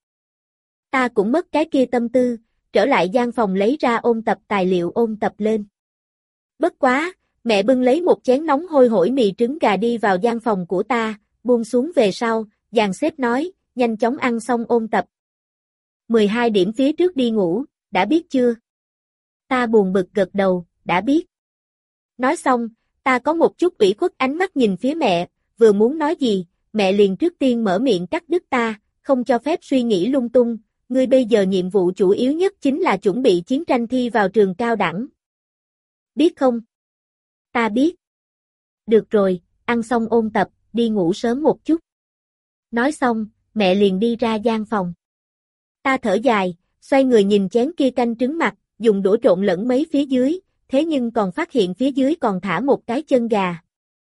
Ta cũng mất cái kia tâm tư, trở lại gian phòng lấy ra ôn tập tài liệu ôn tập lên. Bất quá, mẹ bưng lấy một chén nóng hôi hổi mì trứng gà đi vào gian phòng của ta, buông xuống về sau, dàn xếp nói, nhanh chóng ăn xong ôn tập. mười hai điểm phía trước đi ngủ, đã biết chưa? Ta buồn bực gật đầu, đã biết. Nói xong, ta có một chút ủy khuất ánh mắt nhìn phía mẹ, vừa muốn nói gì, mẹ liền trước tiên mở miệng cắt đứt ta, không cho phép suy nghĩ lung tung, ngươi bây giờ nhiệm vụ chủ yếu nhất chính là chuẩn bị chiến tranh thi vào trường cao đẳng. Biết không? Ta biết. Được rồi, ăn xong ôn tập, đi ngủ sớm một chút. Nói xong, mẹ liền đi ra gian phòng. Ta thở dài, xoay người nhìn chén kia canh trứng mặt, dùng đũa trộn lẫn mấy phía dưới, thế nhưng còn phát hiện phía dưới còn thả một cái chân gà.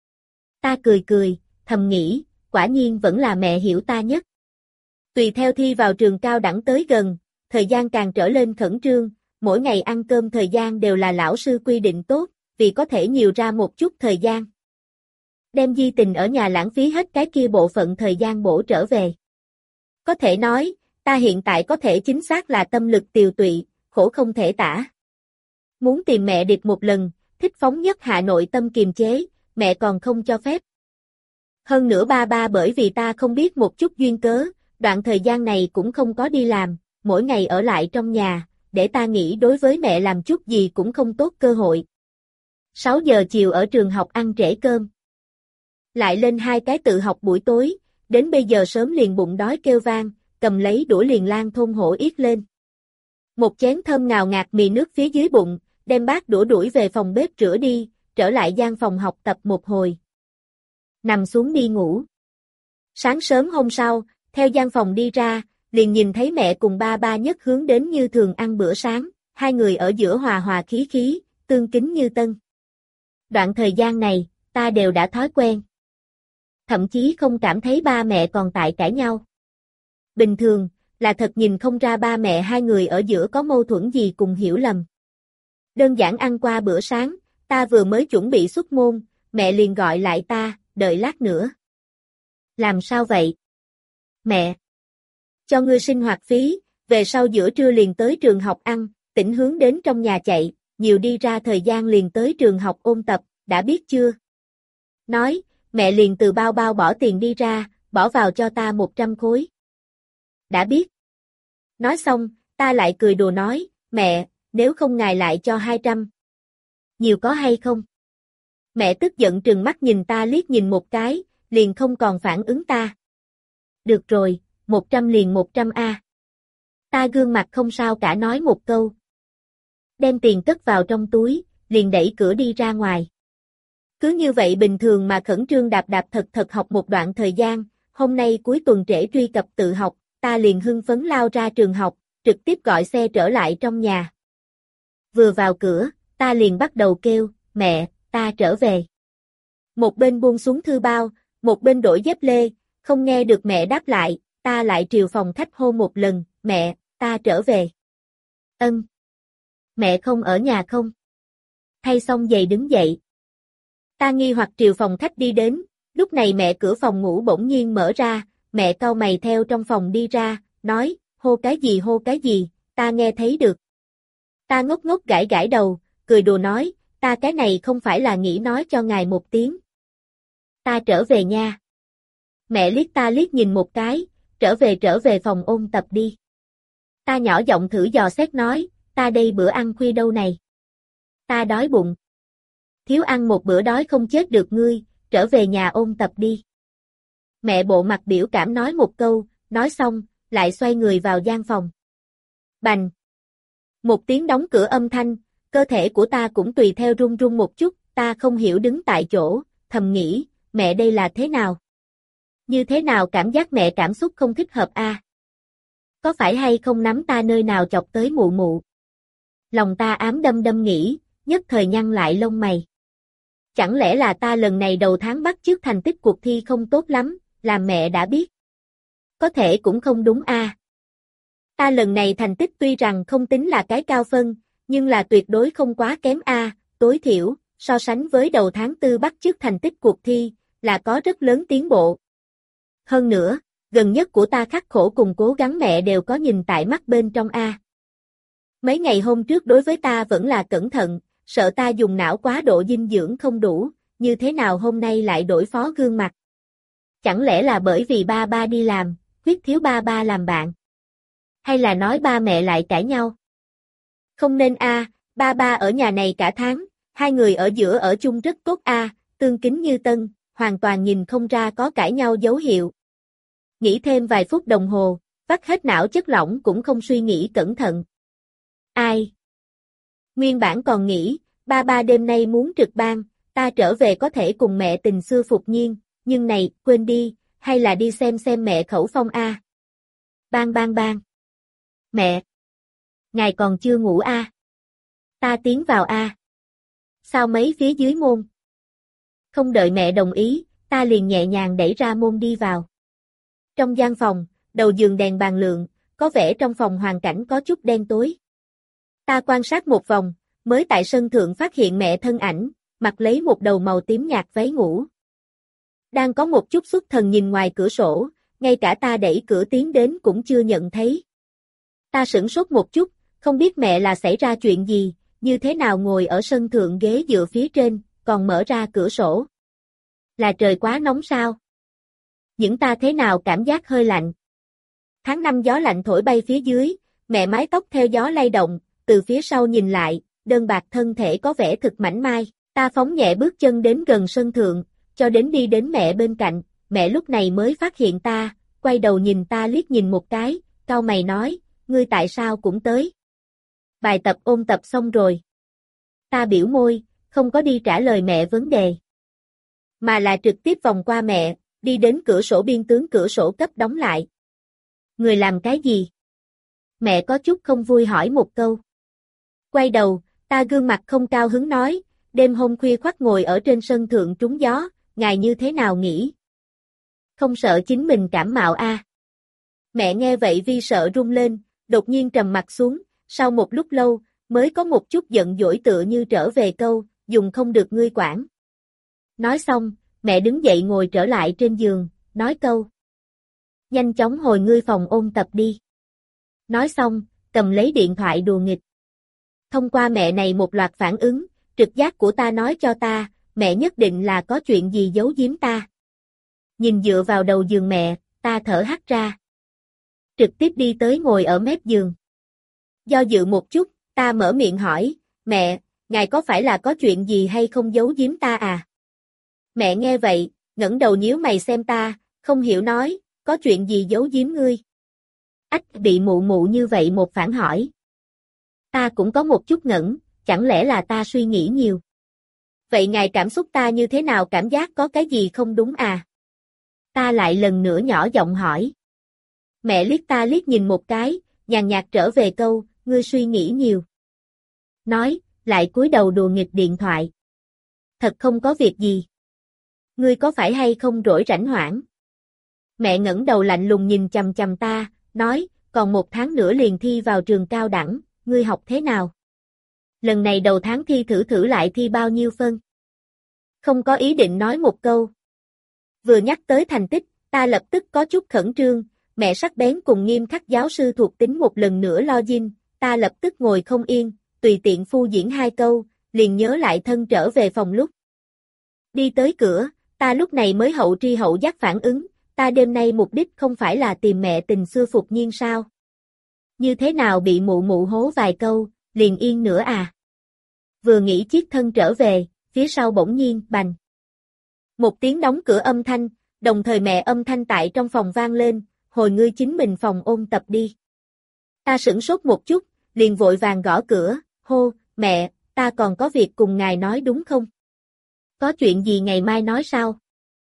Ta cười cười, thầm nghĩ, quả nhiên vẫn là mẹ hiểu ta nhất. Tùy theo thi vào trường cao đẳng tới gần, thời gian càng trở lên khẩn trương, mỗi ngày ăn cơm thời gian đều là lão sư quy định tốt, vì có thể nhiều ra một chút thời gian. Đem Di Tình ở nhà lãng phí hết cái kia bộ phận thời gian bổ trở về. Có thể nói, ta hiện tại có thể chính xác là tâm lực tiều tụy, khổ không thể tả. Muốn tìm mẹ điệp một lần, thích phóng nhất hạ nội tâm kiềm chế, mẹ còn không cho phép. Hơn nữa ba ba bởi vì ta không biết một chút duyên cớ, đoạn thời gian này cũng không có đi làm, mỗi ngày ở lại trong nhà, để ta nghĩ đối với mẹ làm chút gì cũng không tốt cơ hội. sáu giờ chiều ở trường học ăn trễ cơm. Lại lên hai cái tự học buổi tối, đến bây giờ sớm liền bụng đói kêu vang, cầm lấy đũa liền lang thôn hổ yết lên. Một chén thơm ngào ngạt mì nước phía dưới bụng, đem bát đũa đuổi về phòng bếp rửa đi, trở lại gian phòng học tập một hồi. Nằm xuống đi ngủ. Sáng sớm hôm sau, theo gian phòng đi ra, liền nhìn thấy mẹ cùng ba ba nhất hướng đến như thường ăn bữa sáng, hai người ở giữa hòa hòa khí khí, tương kính như tân. Đoạn thời gian này, ta đều đã thói quen. Thậm chí không cảm thấy ba mẹ còn tại cãi nhau. Bình thường, là thật nhìn không ra ba mẹ hai người ở giữa có mâu thuẫn gì cùng hiểu lầm. Đơn giản ăn qua bữa sáng, ta vừa mới chuẩn bị xuất môn, mẹ liền gọi lại ta, đợi lát nữa. Làm sao vậy? Mẹ. Cho ngươi sinh hoạt phí, về sau giữa trưa liền tới trường học ăn, tỉnh hướng đến trong nhà chạy, nhiều đi ra thời gian liền tới trường học ôn tập, đã biết chưa? Nói, mẹ liền từ bao bao bỏ tiền đi ra, bỏ vào cho ta một trăm khối. Đã biết. Nói xong, ta lại cười đùa nói, mẹ, nếu không ngài lại cho hai trăm. Nhiều có hay không? Mẹ tức giận trừng mắt nhìn ta liếc nhìn một cái, liền không còn phản ứng ta. Được rồi, một trăm liền một trăm a. Ta gương mặt không sao cả nói một câu. Đem tiền cất vào trong túi, liền đẩy cửa đi ra ngoài. Cứ như vậy bình thường mà khẩn trương đạp đạp thật thật học một đoạn thời gian, hôm nay cuối tuần trễ truy cập tự học, ta liền hưng phấn lao ra trường học, trực tiếp gọi xe trở lại trong nhà. Vừa vào cửa, ta liền bắt đầu kêu, mẹ, ta trở về. Một bên buông xuống thư bao, một bên đổi dép lê, không nghe được mẹ đáp lại, ta lại triều phòng khách hô một lần, mẹ, ta trở về. Ân. Mẹ không ở nhà không? Thay xong giày đứng dậy. Ta nghi hoặc triều phòng khách đi đến, lúc này mẹ cửa phòng ngủ bỗng nhiên mở ra, mẹ cau mày theo trong phòng đi ra, nói, hô cái gì hô cái gì, ta nghe thấy được. Ta ngốc ngốc gãi gãi đầu, cười đùa nói, ta cái này không phải là nghĩ nói cho ngài một tiếng. Ta trở về nha. Mẹ liếc ta liếc nhìn một cái, trở về trở về phòng ôn tập đi. Ta nhỏ giọng thử dò xét nói, ta đây bữa ăn khuya đâu này. Ta đói bụng. Thiếu ăn một bữa đói không chết được ngươi, trở về nhà ôn tập đi. Mẹ bộ mặt biểu cảm nói một câu, nói xong, lại xoay người vào gian phòng. Bành! Một tiếng đóng cửa âm thanh, cơ thể của ta cũng tùy theo run run một chút, ta không hiểu đứng tại chỗ, thầm nghĩ, mẹ đây là thế nào? Như thế nào cảm giác mẹ cảm xúc không thích hợp a? À? Có phải hay không nắm ta nơi nào chọc tới mụ mụ? Lòng ta ám đâm đâm nghĩ, nhất thời nhăn lại lông mày. Chẳng lẽ là ta lần này đầu tháng bắt chước thành tích cuộc thi không tốt lắm, làm mẹ đã biết? Có thể cũng không đúng a. À. Ta lần này thành tích tuy rằng không tính là cái cao phân, nhưng là tuyệt đối không quá kém a, à, tối thiểu, so sánh với đầu tháng tư bắt chước thành tích cuộc thi, là có rất lớn tiến bộ. Hơn nữa, gần nhất của ta khắc khổ cùng cố gắng mẹ đều có nhìn tại mắt bên trong a. À. Mấy ngày hôm trước đối với ta vẫn là cẩn thận, sợ ta dùng não quá độ dinh dưỡng không đủ, như thế nào hôm nay lại đổi phó gương mặt. Chẳng lẽ là bởi vì ba ba đi làm, quyết thiếu ba ba làm bạn? Hay là nói ba mẹ lại cãi nhau? Không nên a, à, ba ba ở nhà này cả tháng, hai người ở giữa ở chung rất tốt a, à, tương kính như tân, hoàn toàn nhìn không ra có cãi nhau dấu hiệu. Nghĩ thêm vài phút đồng hồ, vắt hết não chất lỏng cũng không suy nghĩ cẩn thận. Ai? Nguyên bản còn nghĩ, ba ba đêm nay muốn trực ban, ta trở về có thể cùng mẹ tình xưa phục nhiên, nhưng này, quên đi, hay là đi xem xem mẹ khẩu phong a. À. Bang bang bang. Mẹ! Ngài còn chưa ngủ a? À? Ta tiến vào a. À? Sao mấy phía dưới môn? Không đợi mẹ đồng ý, ta liền nhẹ nhàng đẩy ra môn đi vào. Trong gian phòng, đầu giường đèn bàn lượng, có vẻ trong phòng hoàn cảnh có chút đen tối. Ta quan sát một vòng, mới tại sân thượng phát hiện mẹ thân ảnh, mặc lấy một đầu màu tím nhạt váy ngủ. Đang có một chút xuất thần nhìn ngoài cửa sổ, ngay cả ta đẩy cửa tiến đến cũng chưa nhận thấy. Ta sửng sốt một chút, không biết mẹ là xảy ra chuyện gì, như thế nào ngồi ở sân thượng ghế dựa phía trên, còn mở ra cửa sổ. Là trời quá nóng sao? Những ta thế nào cảm giác hơi lạnh. Tháng năm gió lạnh thổi bay phía dưới, mẹ mái tóc theo gió lay động, từ phía sau nhìn lại, đơn bạc thân thể có vẻ thực mảnh mai, ta phóng nhẹ bước chân đến gần sân thượng, cho đến đi đến mẹ bên cạnh, mẹ lúc này mới phát hiện ta, quay đầu nhìn ta liếc nhìn một cái, cau mày nói, ngươi tại sao cũng tới? Bài tập ôn tập xong rồi. Ta biểu môi, không có đi trả lời mẹ vấn đề, mà là trực tiếp vòng qua mẹ, đi đến cửa sổ biên tướng cửa sổ cấp đóng lại. Người làm cái gì? Mẹ có chút không vui hỏi một câu. Quay đầu, ta gương mặt không cao hứng nói, đêm hôm khuya khoắt ngồi ở trên sân thượng trúng gió, ngài như thế nào nghĩ? Không sợ chính mình cảm mạo a? À? Mẹ nghe vậy vi sợ run lên, đột nhiên trầm mặt xuống, sau một lúc lâu, mới có một chút giận dỗi tựa như trở về câu, dùng không được ngươi quản. Nói xong, mẹ đứng dậy ngồi trở lại trên giường, nói câu. Nhanh chóng hồi ngươi phòng ôn tập đi. Nói xong, cầm lấy điện thoại đùa nghịch. Thông qua mẹ này một loạt phản ứng, trực giác của ta nói cho ta, mẹ nhất định là có chuyện gì giấu giếm ta. Nhìn dựa vào đầu giường mẹ, ta thở hắt ra. Trực tiếp đi tới ngồi ở mép giường. Do dự một chút, ta mở miệng hỏi, mẹ, ngài có phải là có chuyện gì hay không giấu giếm ta à? Mẹ nghe vậy, ngẩng đầu nhíu mày xem ta, không hiểu nói, có chuyện gì giấu giếm ngươi? Ách bị mụ mụ như vậy một phản hỏi. Ta cũng có một chút ngẩn, chẳng lẽ là ta suy nghĩ nhiều. Vậy ngài cảm xúc ta như thế nào, cảm giác có cái gì không đúng à? Ta lại lần nữa nhỏ giọng hỏi. Mẹ liếc ta liếc nhìn một cái, nhàn nhạt trở về câu, ngươi suy nghĩ nhiều. Nói, lại cúi đầu đùa nghịch điện thoại. Thật không có việc gì. Ngươi có phải hay không rỗi rảnh hoảng? Mẹ ngẩng đầu lạnh lùng nhìn chằm chằm ta, nói, còn một tháng nữa liền thi vào trường cao đẳng, ngươi học thế nào? Lần này đầu tháng thi thử thử lại thi bao nhiêu phân? Không có ý định nói một câu. Vừa nhắc tới thành tích, ta lập tức có chút khẩn trương, mẹ sắc bén cùng nghiêm khắc giáo sư thuộc tính một lần nữa lo dinh, ta lập tức ngồi không yên, tùy tiện phu diễn hai câu, liền nhớ lại thân trở về phòng lúc. Đi tới cửa, ta lúc này mới hậu tri hậu giác phản ứng, ta đêm nay mục đích không phải là tìm mẹ tình xưa Phục Nhiên sao? Như thế nào bị mụ mụ hố vài câu, liền yên nữa à? Vừa nghĩ chiếc thân trở về, phía sau bỗng nhiên, bành. Một tiếng đóng cửa âm thanh, đồng thời mẹ âm thanh tại trong phòng vang lên, hồi ngươi chính mình phòng ôn tập đi. Ta sửng sốt một chút, liền vội vàng gõ cửa, hô, mẹ, ta còn có việc cùng ngài nói đúng không? Có chuyện gì ngày mai nói sao?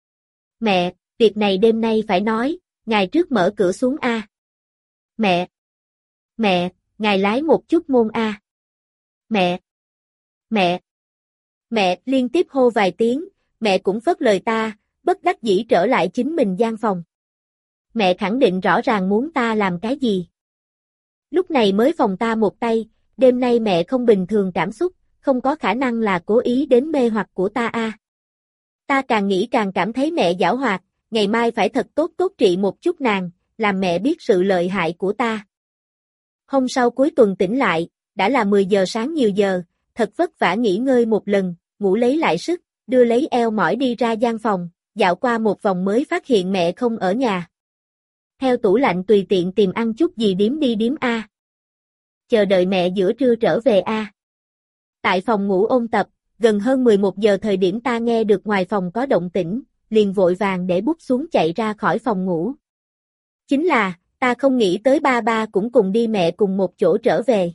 Mẹ, việc này đêm nay phải nói, ngài trước mở cửa xuống a. Mẹ. Mẹ, ngài lái một chút môn a. Mẹ. Mẹ. Mẹ, liên tiếp hô vài tiếng, mẹ cũng phớt lời ta, bất đắc dĩ trở lại chính mình gian phòng. Mẹ khẳng định rõ ràng muốn ta làm cái gì. Lúc này mới phòng ta một tay, đêm nay mẹ không bình thường cảm xúc, không có khả năng là cố ý đến mê hoặc của ta a. À. Ta càng nghĩ càng cảm thấy mẹ giảo hoạt, ngày mai phải thật tốt tốt trị một chút nàng, làm mẹ biết sự lợi hại của ta. Hôm sau cuối tuần tỉnh lại, đã là mười giờ sáng nhiều giờ, thật vất vả nghỉ ngơi một lần, ngủ lấy lại sức, đưa lấy eo mỏi đi ra gian phòng, dạo qua một vòng mới phát hiện mẹ không ở nhà. Theo tủ lạnh tùy tiện tìm ăn chút gì điếm đi điếm a. Chờ đợi mẹ giữa trưa trở về a. Tại phòng ngủ ôn tập, gần hơn mười một giờ thời điểm ta nghe được ngoài phòng có động tĩnh, liền vội vàng để bút xuống chạy ra khỏi phòng ngủ. Chính là, ta không nghĩ tới ba ba cũng cùng đi mẹ cùng một chỗ trở về.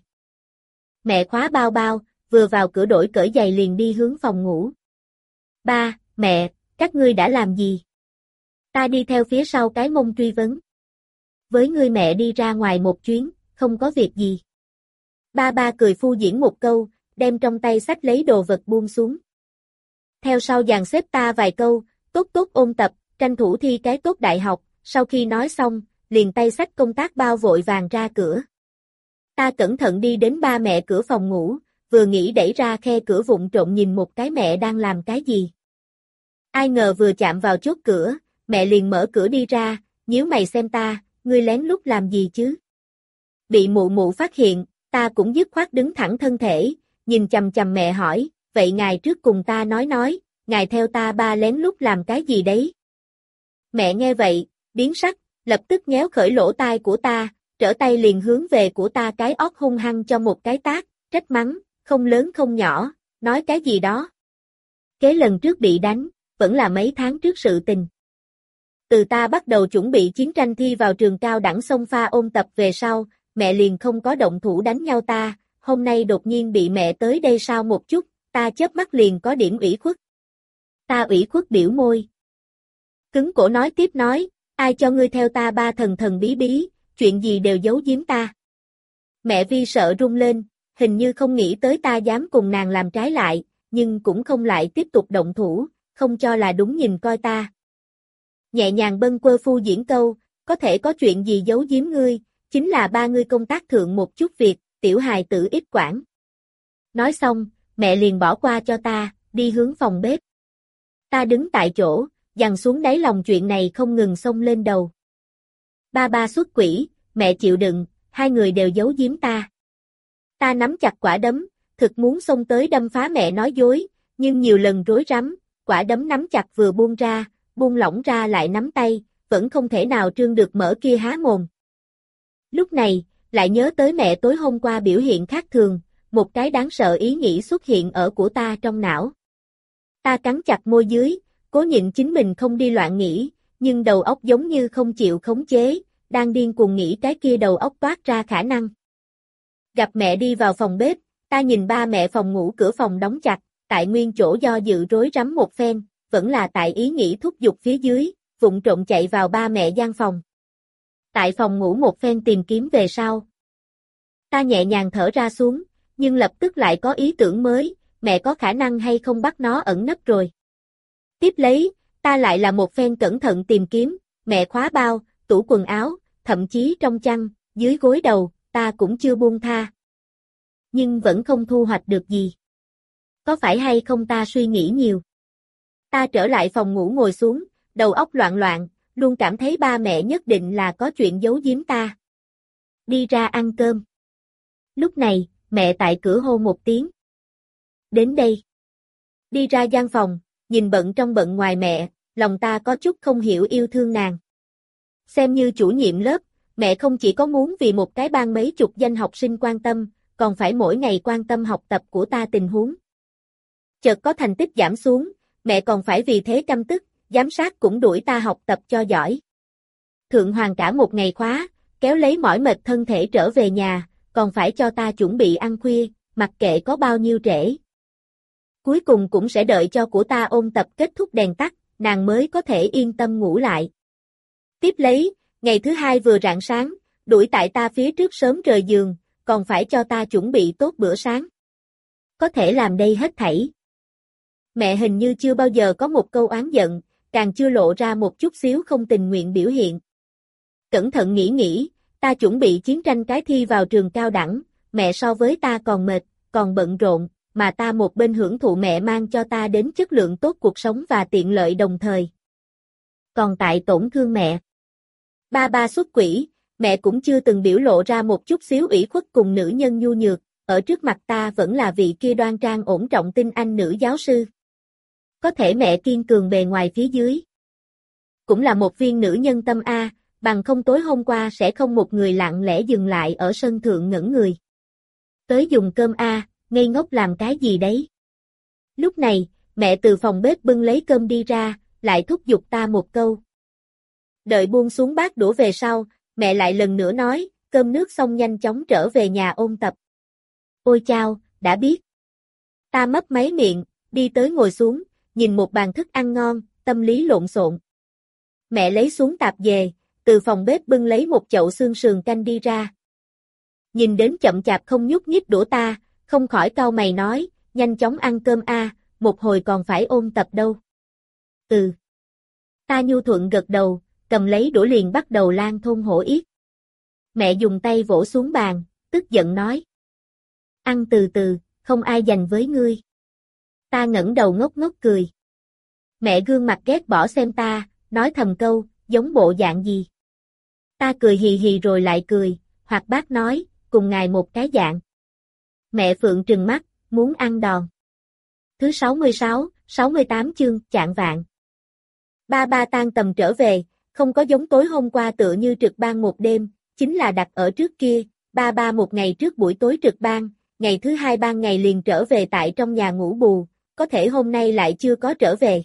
Mẹ khóa bao bao, vừa vào cửa đổi cởi giày liền đi hướng phòng ngủ. Ba, mẹ, các ngươi đã làm gì? Ta đi theo phía sau cái mông truy vấn. Với ngươi mẹ đi ra ngoài một chuyến, không có việc gì. Ba ba cười phu diễn một câu, đem trong tay sách lấy đồ vật buông xuống. Theo sau dàn xếp ta vài câu, tốt tốt ôn tập, tranh thủ thi cái tốt đại học, sau khi nói xong, liền tay xách công tác bao vội vàng ra cửa. Ta cẩn thận đi đến ba mẹ cửa phòng ngủ, vừa nghĩ đẩy ra khe cửa vụng trộm nhìn một cái mẹ đang làm cái gì. Ai ngờ vừa chạm vào chốt cửa, mẹ liền mở cửa đi ra, nhíu mày xem ta, ngươi lén lút làm gì chứ? Bị mụ mụ phát hiện, ta cũng dứt khoát đứng thẳng thân thể, nhìn chằm chằm mẹ hỏi, vậy ngài trước cùng ta nói nói, ngài theo ta ba lén lút làm cái gì đấy? Mẹ nghe vậy, biến sắc, lập tức nhéo khởi lỗ tai của ta, trở tay liền hướng về của ta cái ót hung hăng cho một cái tát, trách mắng, không lớn không nhỏ, nói cái gì đó. Kế lần trước bị đánh, vẫn là mấy tháng trước sự tình. Từ ta bắt đầu chuẩn bị chiến tranh thi vào trường cao đẳng sông pha ôn tập về sau, mẹ liền không có động thủ đánh nhau ta, hôm nay đột nhiên bị mẹ tới đây sao một chút, ta chớp mắt liền có điểm ủy khuất. Ta ủy khuất biểu môi. Cứng cổ nói tiếp nói, ai cho ngươi theo ta ba thần thần bí bí, chuyện gì đều giấu giếm ta. Mẹ Vi sợ run lên, hình như không nghĩ tới ta dám cùng nàng làm trái lại, nhưng cũng không lại tiếp tục động thủ, không cho là đúng nhìn coi ta. Nhẹ nhàng bâng quơ phu diễn câu, có thể có chuyện gì giấu giếm ngươi, chính là ba ngươi công tác thượng một chút việc, tiểu hài tử ít quản. Nói xong, mẹ liền bỏ qua cho ta, đi hướng phòng bếp. Ta đứng tại chỗ, dằn xuống đáy lòng chuyện này không ngừng xông lên đầu. Ba ba xuất quỷ, mẹ chịu đựng, hai người đều giấu giếm ta. Ta nắm chặt quả đấm, thực muốn xông tới đâm phá mẹ nói dối, nhưng nhiều lần rối rắm, quả đấm nắm chặt vừa buông ra, buông lỏng ra lại nắm tay, vẫn không thể nào trương được mở kia há mồm. Lúc này, lại nhớ tới mẹ tối hôm qua biểu hiện khác thường, một cái đáng sợ ý nghĩ xuất hiện ở của ta trong não. Ta cắn chặt môi dưới, cố nhịn chính mình không đi loạn nghĩ, nhưng đầu óc giống như không chịu khống chế, đang điên cuồng nghĩ cái kia đầu óc toát ra khả năng. Gặp mẹ đi vào phòng bếp, ta nhìn ba mẹ phòng ngủ cửa phòng đóng chặt, tại nguyên chỗ do dự rối rắm một phen, vẫn là tại ý nghĩ thúc giục phía dưới, vụng trộm chạy vào ba mẹ gian phòng. Tại phòng ngủ một phen tìm kiếm về sau. Ta nhẹ nhàng thở ra xuống, nhưng lập tức lại có ý tưởng mới, mẹ có khả năng hay không bắt nó ẩn nấp rồi. Tiếp lấy, ta lại là một phen cẩn thận tìm kiếm, mẹ khóa bao, tủ quần áo, thậm chí trong chăn, dưới gối đầu, ta cũng chưa buông tha. Nhưng vẫn không thu hoạch được gì. Có phải hay không ta suy nghĩ nhiều? Ta trở lại phòng ngủ ngồi xuống, đầu óc loạn loạn, luôn cảm thấy ba mẹ nhất định là có chuyện giấu giếm ta. Đi ra ăn cơm. Lúc này, mẹ tại cửa hô một tiếng. Đến đây. Đi ra gian phòng, nhìn bận trong bận ngoài mẹ, lòng ta có chút không hiểu yêu thương nàng. Xem như chủ nhiệm lớp, mẹ không chỉ có muốn vì một cái ban mấy chục danh học sinh quan tâm, còn phải mỗi ngày quan tâm học tập của ta tình huống. Chợt có thành tích giảm xuống, mẹ còn phải vì thế căm tức, giám sát cũng đuổi ta học tập cho giỏi. Thượng hoàng cả một ngày khóa, kéo lấy mỏi mệt thân thể trở về nhà, còn phải cho ta chuẩn bị ăn khuya, mặc kệ có bao nhiêu trễ. Cuối cùng cũng sẽ đợi cho của ta ôn tập kết thúc đèn tắt, nàng mới có thể yên tâm ngủ lại. Tiếp lấy, ngày thứ hai vừa rạng sáng, đuổi tại ta phía trước sớm rời giường, còn phải cho ta chuẩn bị tốt bữa sáng. Có thể làm đây hết thảy. Mẹ hình như chưa bao giờ có một câu oán giận, càng chưa lộ ra một chút xíu không tình nguyện biểu hiện. Cẩn thận nghĩ nghĩ, ta chuẩn bị chiến tranh cái thi vào trường cao đẳng, mẹ so với ta còn mệt, còn bận rộn, mà ta một bên hưởng thụ mẹ mang cho ta đến chất lượng tốt cuộc sống và tiện lợi đồng thời. Còn tại tổn thương mẹ. Ba ba xuất quỷ, mẹ cũng chưa từng biểu lộ ra một chút xíu ủy khuất cùng nữ nhân nhu nhược, ở trước mặt ta vẫn là vị kia đoan trang ổn trọng tinh anh nữ giáo sư. Có thể mẹ kiên cường bề ngoài phía dưới. Cũng là một viên nữ nhân tâm A, bằng không tối hôm qua sẽ không một người lặng lẽ dừng lại ở sân thượng ngẩn người. Tới dùng cơm A, ngây ngốc làm cái gì đấy? Lúc này, mẹ từ phòng bếp bưng lấy cơm đi ra, lại thúc giục ta một câu. Đợi buông xuống bát đũa về sau, mẹ lại lần nữa nói, cơm nước xong nhanh chóng trở về nhà ôn tập. Ôi chao, đã biết. Ta mấp máy miệng, đi tới ngồi xuống, nhìn một bàn thức ăn ngon, tâm lý lộn xộn. Mẹ lấy xuống tạp dề, từ phòng bếp bưng lấy một chậu xương sườn canh đi ra. Nhìn đến chậm chạp không nhúc nhích đũa ta, không khỏi cau mày nói, nhanh chóng ăn cơm a, một hồi còn phải ôn tập đâu. Ừ. Ta nhu thuận gật đầu, cầm lấy đũa liền bắt đầu lang thôn hổ yết. Mẹ dùng tay vỗ xuống bàn, tức giận nói. Ăn từ từ, không ai giành với ngươi. Ta ngẩng đầu ngốc ngốc cười. Mẹ gương mặt ghét bỏ xem ta, nói thầm câu, giống bộ dạng gì. Ta cười hì hì rồi lại cười, hoặc bác nói, cùng ngài một cái dạng. Mẹ Phượng trừng mắt, muốn ăn đòn. Thứ sáu mươi sáu, sáu mươi tám chương, chạng vạng. Ba ba tan tầm trở về, không có giống tối hôm qua tựa như trực ban một đêm, chính là đặt ở trước kia, ba ba một ngày trước buổi tối trực ban, ngày thứ hai ban ngày liền trở về tại trong nhà ngủ bù, có thể hôm nay lại chưa có trở về.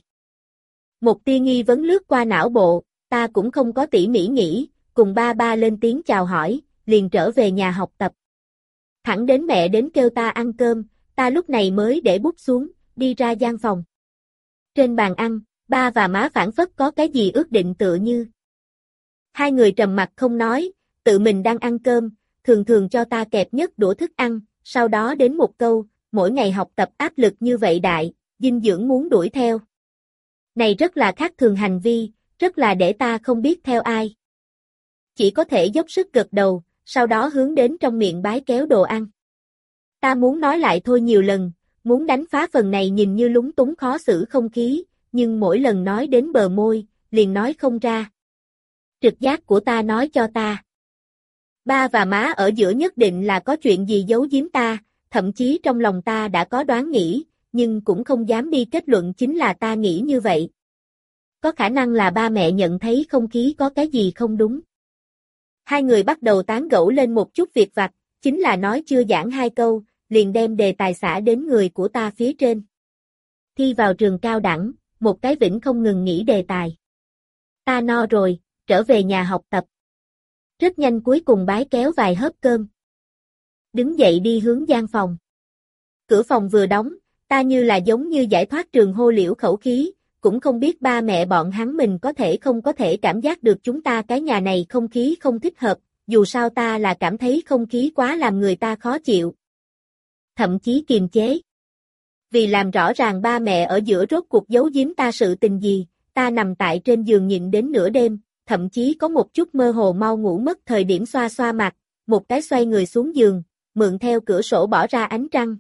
Một tia nghi vấn lướt qua não bộ, ta cũng không có tỉ mỉ nghĩ, cùng ba ba lên tiếng chào hỏi, liền trở về nhà học tập. Thẳng đến mẹ đến kêu ta ăn cơm, ta lúc này mới để bút xuống, đi ra gian phòng. Trên bàn ăn, ba và má phản phất có cái gì ước định tựa như. Hai người trầm mặc không nói, tự mình đang ăn cơm, thường thường cho ta kẹp nhất đũa thức ăn, sau đó đến một câu, mỗi ngày học tập áp lực như vậy đại, dinh dưỡng muốn đuổi theo. Này rất là khác thường hành vi, rất là để ta không biết theo ai. Chỉ có thể dốc sức gật đầu, sau đó hướng đến trong miệng bái kéo đồ ăn. Ta muốn nói lại thôi nhiều lần, muốn đánh phá phần này nhìn như lúng túng khó xử không khí, nhưng mỗi lần nói đến bờ môi, liền nói không ra. Trực giác của ta nói cho ta. Ba và má ở giữa nhất định là có chuyện gì giấu giếm ta, thậm chí trong lòng ta đã có đoán nghĩ, nhưng cũng không dám đi kết luận chính là ta nghĩ như vậy. Có khả năng là ba mẹ nhận thấy không khí có cái gì không đúng. Hai người bắt đầu tán gẫu lên một chút việc vặt, chính là nói chưa giảng hai câu, liền đem đề tài xả đến người của ta phía trên. Thi vào trường cao đẳng, một cái vĩnh không ngừng nghĩ đề tài. Ta no rồi, trở về nhà học tập. Rất nhanh cuối cùng bái kéo vài hớp cơm. Đứng dậy đi hướng gian phòng. Cửa phòng vừa đóng, ta như là giống như giải thoát trường hô liễu khẩu khí, cũng không biết ba mẹ bọn hắn mình có thể không có thể cảm giác được chúng ta cái nhà này không khí không thích hợp, dù sao ta là cảm thấy không khí quá làm người ta khó chịu. Thậm chí kiềm chế. Vì làm rõ ràng ba mẹ ở giữa rốt cuộc giấu giếm ta sự tình gì, ta nằm tại trên giường nhịn đến nửa đêm, thậm chí có một chút mơ hồ mau ngủ mất thời điểm xoa xoa mặt, một cái xoay người xuống giường, mượn theo cửa sổ bỏ ra ánh trăng.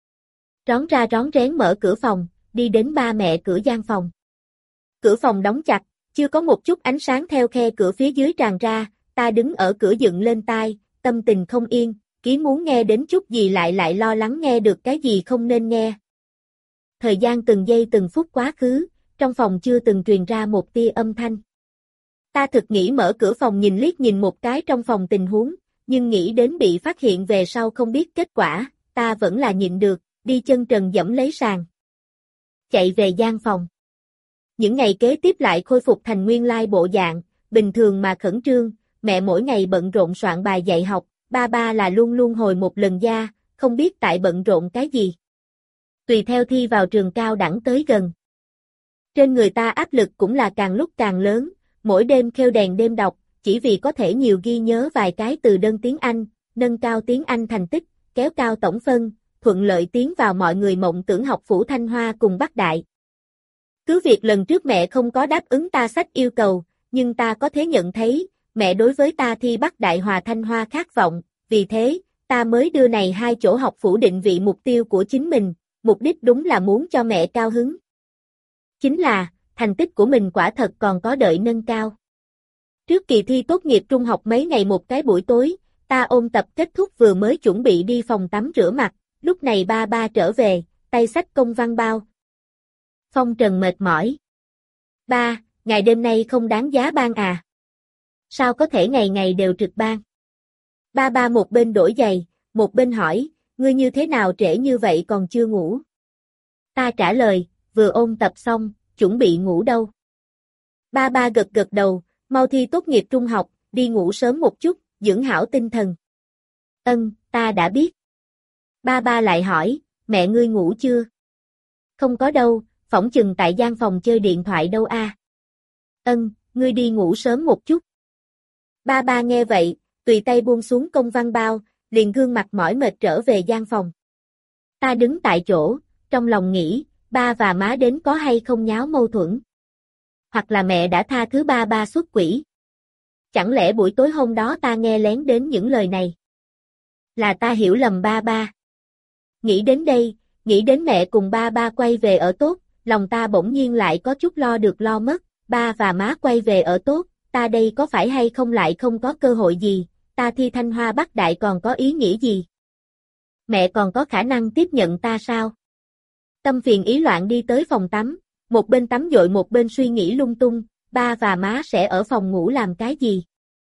Rón ra rón rén mở cửa phòng, đi đến ba mẹ cửa gian phòng. Cửa phòng đóng chặt, chưa có một chút ánh sáng theo khe cửa phía dưới tràn ra, ta đứng ở cửa dựng lên tai, tâm tình không yên, ký muốn nghe đến chút gì lại lại lo lắng nghe được cái gì không nên nghe. Thời gian từng giây từng phút quá khứ, trong phòng chưa từng truyền ra một tia âm thanh. Ta thực nghĩ mở cửa phòng nhìn liếc nhìn một cái trong phòng tình huống, nhưng nghĩ đến bị phát hiện về sau không biết kết quả, ta vẫn là nhịn được, đi chân trần dẫm lấy sàn. Chạy về gian phòng. Những ngày kế tiếp lại khôi phục thành nguyên lai bộ dạng, bình thường mà khẩn trương, mẹ mỗi ngày bận rộn soạn bài dạy học, ba ba là luôn luôn hồi một lần gia, không biết tại bận rộn cái gì. Tùy theo thi vào trường cao đẳng tới gần. Trên người ta áp lực cũng là càng lúc càng lớn, mỗi đêm khêu đèn đêm đọc, chỉ vì có thể nhiều ghi nhớ vài cái từ đơn tiếng Anh, nâng cao tiếng Anh thành tích, kéo cao tổng phân, thuận lợi tiến vào mọi người mộng tưởng học phủ Thanh Hoa cùng Bắc Đại. Cứ việc lần trước mẹ không có đáp ứng ta sách yêu cầu, nhưng ta có thể nhận thấy, mẹ đối với ta thi Bắc Đại Hòa Thanh Hoa khát vọng, vì thế, ta mới đưa này hai chỗ học phủ định vị mục tiêu của chính mình, mục đích đúng là muốn cho mẹ cao hứng. Chính là, thành tích của mình quả thật còn có đợi nâng cao. Trước kỳ thi tốt nghiệp trung học mấy ngày một cái buổi tối, ta ôn tập kết thúc vừa mới chuẩn bị đi phòng tắm rửa mặt, lúc này ba ba trở về, tay xách công văn bao. Phong Trần mệt mỏi. Ba, ngày đêm nay không đáng giá ban à? Sao có thể ngày ngày đều trực ban? Ba ba một bên đổi giày, một bên hỏi, ngươi như thế nào trễ như vậy còn chưa ngủ? Ta trả lời, vừa ôn tập xong, chuẩn bị ngủ đâu. Ba ba gật gật đầu, mau thi tốt nghiệp trung học, đi ngủ sớm một chút, dưỡng hảo tinh thần. Ân, ta đã biết. Ba ba lại hỏi, mẹ ngươi ngủ chưa? Không có đâu, phỏng chừng tại gian phòng chơi điện thoại đâu a. Ân, ngươi đi ngủ sớm một chút. Ba ba nghe vậy, tùy tay buông xuống công văn bao, liền gương mặt mỏi mệt trở về gian phòng. Ta đứng tại chỗ, trong lòng nghĩ, ba và má đến có hay không nháo mâu thuẫn. Hoặc là mẹ đã tha thứ ba ba xuất quỷ? Chẳng lẽ buổi tối hôm đó ta nghe lén đến những lời này? Là ta hiểu lầm ba ba. Nghĩ đến đây, nghĩ đến mẹ cùng ba ba quay về ở tốt, lòng ta bỗng nhiên lại có chút lo được lo mất, ba và má quay về ở tốt, ta đây có phải hay không lại không có cơ hội gì, ta thi Thanh Hoa Bắc Đại còn có ý nghĩa gì? Mẹ còn có khả năng tiếp nhận ta sao? Tâm phiền ý loạn đi tới phòng tắm, một bên tắm dội một bên suy nghĩ lung tung, ba và má sẽ ở phòng ngủ làm cái gì?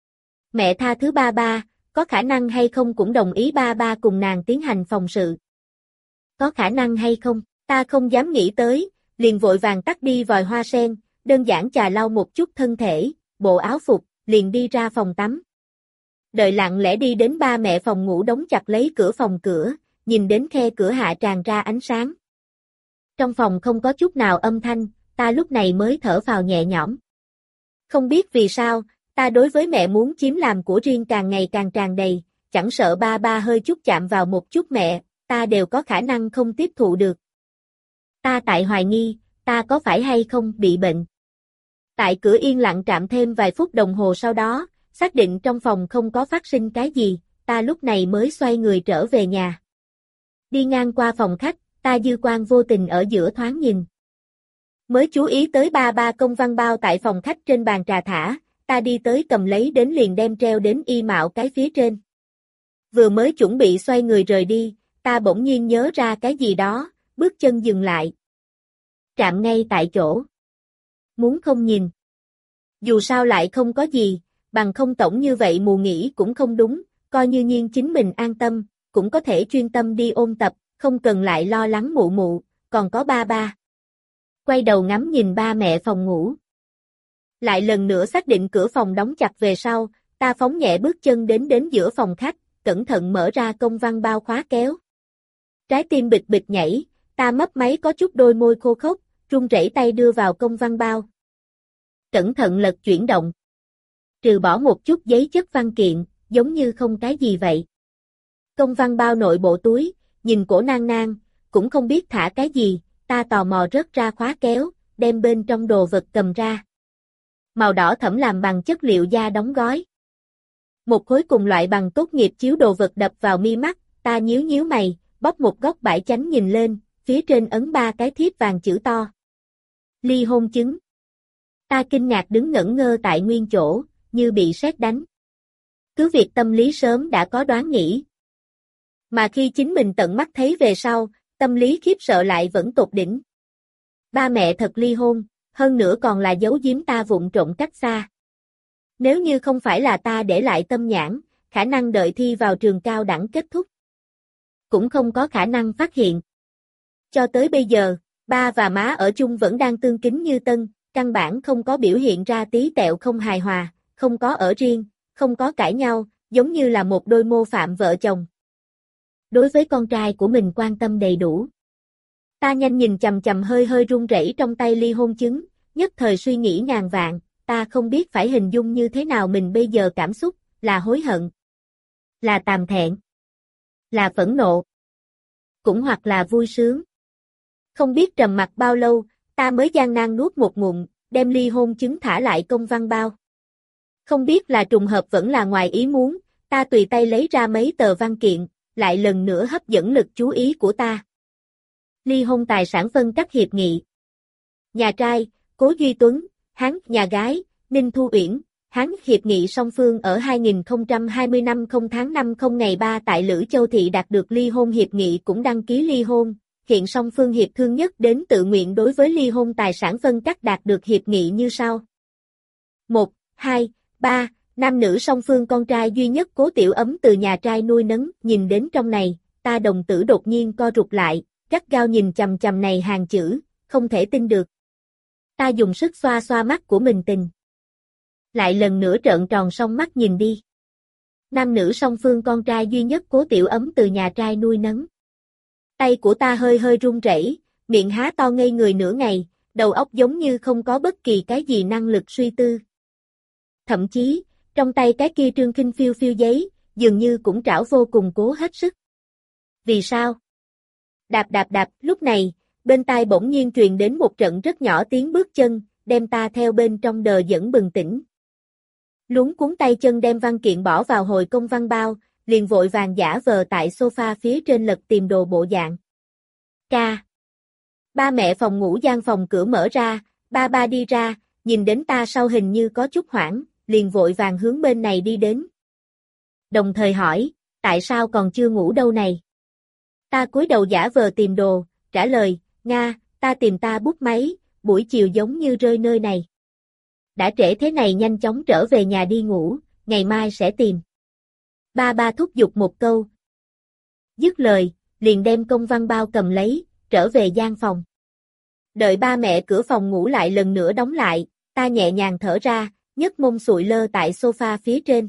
Mẹ tha thứ ba ba, có khả năng hay không cũng đồng ý ba ba cùng nàng tiến hành phòng sự. Có khả năng hay không, ta không dám nghĩ tới, liền vội vàng tắt đi vòi hoa sen, đơn giản chà lau một chút thân thể, bộ áo phục, liền đi ra phòng tắm. Đợi lặng lẽ đi đến ba mẹ phòng ngủ đóng chặt lấy cửa phòng cửa, nhìn đến khe cửa hạ tràn ra ánh sáng. Trong phòng không có chút nào âm thanh, ta lúc này mới thở phào nhẹ nhõm. Không biết vì sao, ta đối với mẹ muốn chiếm làm của riêng càng ngày càng tràn đầy, chẳng sợ ba ba hơi chút chạm vào một chút mẹ, ta đều có khả năng không tiếp thụ được. Ta tại hoài nghi, ta có phải hay không bị bệnh. Tại cửa yên lặng trạm thêm vài phút đồng hồ sau đó, xác định trong phòng không có phát sinh cái gì, ta lúc này mới xoay người trở về nhà. Đi ngang qua phòng khách, ta dư quan vô tình ở giữa thoáng nhìn. Mới chú ý tới ba ba công văn bao tại phòng khách trên bàn trà thả, ta đi tới cầm lấy đến liền đem treo đến y mạo cái phía trên. Vừa mới chuẩn bị xoay người rời đi, ta bỗng nhiên nhớ ra cái gì đó, bước chân dừng lại. Trạm ngay tại chỗ. Muốn không nhìn. Dù sao lại không có gì, bằng không tổng như vậy mù nghỉ cũng không đúng, coi như nhiên chính mình an tâm, cũng có thể chuyên tâm đi ôn tập, không cần lại lo lắng mụ mụ, còn có ba ba. Quay đầu ngắm nhìn ba mẹ phòng ngủ. Lại lần nữa xác định cửa phòng đóng chặt về sau, ta phóng nhẹ bước chân đến đến giữa phòng khách, cẩn thận mở ra công văn bao khóa kéo. Trái tim bịch bịch nhảy, ta mấp máy có chút đôi môi khô khốc, run rẩy tay đưa vào công văn bao. Cẩn thận lật chuyển động. Trừ bỏ một chút giấy chất văn kiện, giống như không cái gì vậy. Công văn bao nội bộ túi, nhìn cổ nang nang, cũng không biết thả cái gì, ta tò mò rớt ra khóa kéo, đem bên trong đồ vật cầm ra. Màu đỏ thẫm làm bằng chất liệu da đóng gói. Một khối cùng loại bằng tốt nghiệp chiếu đồ vật đập vào mi mắt, ta nhíu nhíu mày, bóc một góc bãi chánh nhìn lên, phía trên ấn ba cái thiếp vàng chữ to. Ly hôn chứng. Ta kinh ngạc đứng ngẩn ngơ tại nguyên chỗ, như bị sét đánh. Cứ việc tâm lý sớm đã có đoán nghĩ. Mà khi chính mình tận mắt thấy về sau, tâm lý khiếp sợ lại vẫn tột đỉnh. Ba mẹ thật ly hôn, hơn nữa còn là giấu giếm ta vụng trộm cách xa. Nếu như không phải là ta để lại tâm nhãn, khả năng đợi thi vào trường cao đẳng kết thúc. Cũng không có khả năng phát hiện. Cho tới bây giờ, ba và má ở chung vẫn đang tương kính như tân, căn bản không có biểu hiện ra tí tẹo không hài hòa, không có ở riêng, không có cãi nhau, giống như là một đôi mô phạm vợ chồng. Đối với con trai của mình quan tâm đầy đủ. Ta nhanh nhìn chằm chằm hơi hơi run rẩy trong tay ly hôn chứng, nhất thời suy nghĩ ngàn vạn, ta không biết phải hình dung như thế nào mình bây giờ cảm xúc, là hối hận, là tàm thẹn, là phẫn nộ, cũng hoặc là vui sướng. Không biết trầm mặc bao lâu, ta mới gian nan nuốt một ngụm, đem ly hôn chứng thả lại công văn bao. Không biết là trùng hợp vẫn là ngoài ý muốn, ta tùy tay lấy ra mấy tờ văn kiện, lại lần nữa hấp dẫn lực chú ý của ta. Ly hôn tài sản phân cắt hiệp nghị. Nhà trai, Cố Duy Tuấn, hắn, nhà gái, Ninh Thu Uyển, hắn, hiệp nghị song phương ở hai nghìn không trăm hai mươi năm không tháng năm không ngày ba tại Lữ Châu Thị đạt được ly hôn hiệp nghị cũng đăng ký ly hôn, hiện song phương hiệp thương nhất đến tự nguyện đối với ly hôn tài sản phân cắt đạt được hiệp nghị như sau. một, hai, ba, nam nữ song phương con trai duy nhất Cố Tiểu Ấm từ nhà trai nuôi nấng, nhìn đến trong này, ta đồng tử đột nhiên co rụt lại, gắt gao nhìn chằm chằm này hàng chữ, không thể tin được. Ta dùng sức xoa xoa mắt của mình tình. Lại lần nữa trợn tròn song mắt nhìn đi. Nam nữ song phương con trai duy nhất Cố Tiểu Ấm từ nhà trai nuôi nấng. Tay của ta hơi hơi run rẩy, miệng há to ngây người nửa ngày, đầu óc giống như không có bất kỳ cái gì năng lực suy tư. Thậm chí, trong tay cái kia trương khinh phiêu phiêu giấy, dường như cũng trảo vô cùng cố hết sức. Vì sao? Đạp đạp đạp, lúc này, bên tai bỗng nhiên truyền đến một trận rất nhỏ tiếng bước chân, đem ta theo bên trong đờ dẫn bừng tỉnh. Luống cuốn tay chân đem văn kiện bỏ vào hồi công văn bao, liền vội vàng giả vờ tại sofa phía trên lật tìm đồ bộ dạng. Ca. Ba mẹ phòng ngủ gian phòng cửa mở ra, ba ba đi ra, nhìn đến ta sau hình như có chút hoảng, liền vội vàng hướng bên này đi đến. Đồng thời hỏi, tại sao còn chưa ngủ đâu này? Ta cúi đầu giả vờ tìm đồ, trả lời, Nga, ta tìm ta bút máy, buổi chiều giống như rơi nơi này. Đã trễ thế này nhanh chóng trở về nhà đi ngủ, ngày mai sẽ tìm. Ba ba thúc giục một câu. Dứt lời, liền đem công văn bao cầm lấy, trở về gian phòng. Đợi ba mẹ cửa phòng ngủ lại lần nữa đóng lại, ta nhẹ nhàng thở ra, nhấc mông sụi lơ tại sofa phía trên.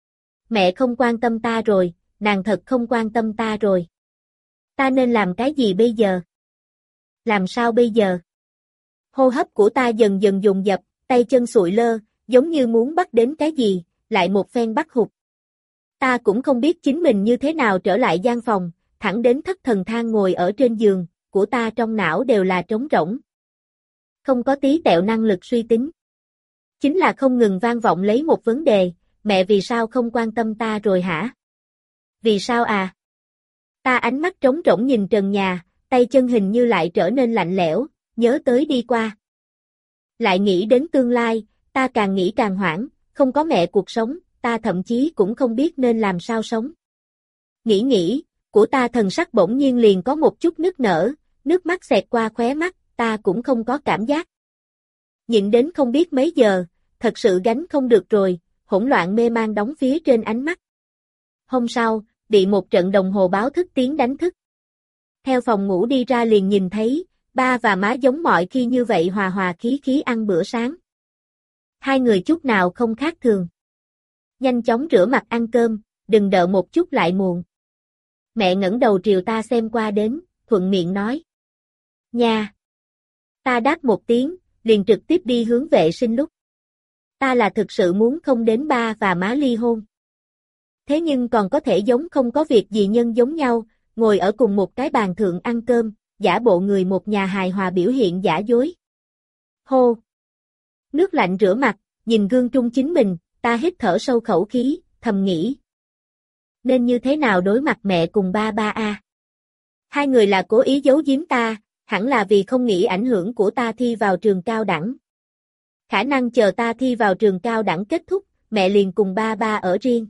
Mẹ không quan tâm ta rồi, nàng thật không quan tâm ta rồi. Ta nên làm cái gì bây giờ? Làm sao bây giờ? Hô hấp của ta dần dần dồn dập, tay chân sụi lơ, giống như muốn bắt đến cái gì, lại một phen bắt hụt. Ta cũng không biết chính mình như thế nào trở lại gian phòng, thẳng đến thất thần than ngồi ở trên giường, của ta trong não đều là trống rỗng. Không có tí tẹo năng lực suy tính. Chính là không ngừng vang vọng lấy một vấn đề, mẹ vì sao không quan tâm ta rồi hả? Vì sao à? Ta ánh mắt trống rỗng nhìn trần nhà, tay chân hình như lại trở nên lạnh lẽo, nhớ tới đi qua. Lại nghĩ đến tương lai, ta càng nghĩ càng hoảng, không có mẹ cuộc sống, ta thậm chí cũng không biết nên làm sao sống. Nghĩ nghĩ, của ta thần sắc bỗng nhiên liền có một chút nức nở, nước mắt xẹt qua khóe mắt, ta cũng không có cảm giác. Nhịn đến không biết mấy giờ, thật sự gánh không được rồi, hỗn loạn mê mang đóng phía trên ánh mắt. Hôm sau, bị một trận đồng hồ báo thức tiếng đánh thức. Theo phòng ngủ đi ra liền nhìn thấy, ba và má giống mọi khi như vậy hòa hòa khí khí ăn bữa sáng. Hai người chút nào không khác thường. Nhanh chóng rửa mặt ăn cơm, đừng đợi một chút lại muộn. Mẹ ngẩng đầu triều ta xem qua đến, thuận miệng nói. Nha! Ta đáp một tiếng, liền trực tiếp đi hướng vệ sinh lúc. Ta là thực sự muốn không đến ba và má ly hôn. Thế nhưng còn có thể giống không có việc gì nhân giống nhau, ngồi ở cùng một cái bàn thượng ăn cơm, giả bộ người một nhà hài hòa biểu hiện giả dối. Hô! Nước lạnh rửa mặt, nhìn gương trung chính mình, ta hít thở sâu khẩu khí, thầm nghĩ. Nên như thế nào đối mặt mẹ cùng ba ba a? Hai người là cố ý giấu giếm ta, hẳn là vì không nghĩ ảnh hưởng của ta thi vào trường cao đẳng. Khả năng chờ ta thi vào trường cao đẳng kết thúc, mẹ liền cùng ba ba ở riêng.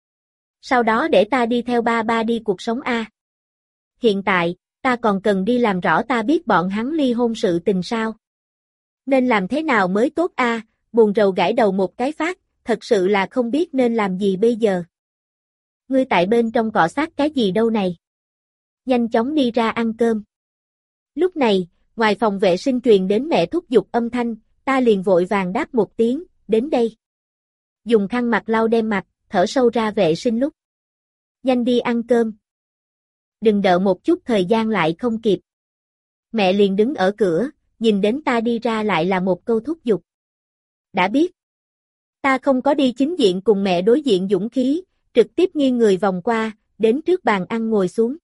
Sau đó để ta đi theo ba ba đi cuộc sống a. Hiện tại, ta còn cần đi làm rõ ta biết bọn hắn ly hôn sự tình sao. Nên làm thế nào mới tốt a? Buồn rầu gãi đầu một cái phát, thật sự là không biết nên làm gì bây giờ. Ngươi tại bên trong cọ sát cái gì đâu này? Nhanh chóng đi ra ăn cơm. Lúc này, ngoài phòng vệ sinh truyền đến mẹ thúc giục âm thanh, ta liền vội vàng đáp một tiếng, đến đây. Dùng khăn mặt lau đem mặt, thở sâu ra vệ sinh lúc. Nhanh đi ăn cơm. Đừng đợi một chút thời gian lại không kịp. Mẹ liền đứng ở cửa, nhìn đến ta đi ra lại là một câu thúc giục. Đã biết. Ta không có đi chính diện cùng mẹ đối diện dũng khí, trực tiếp nghiêng người vòng qua, đến trước bàn ăn ngồi xuống.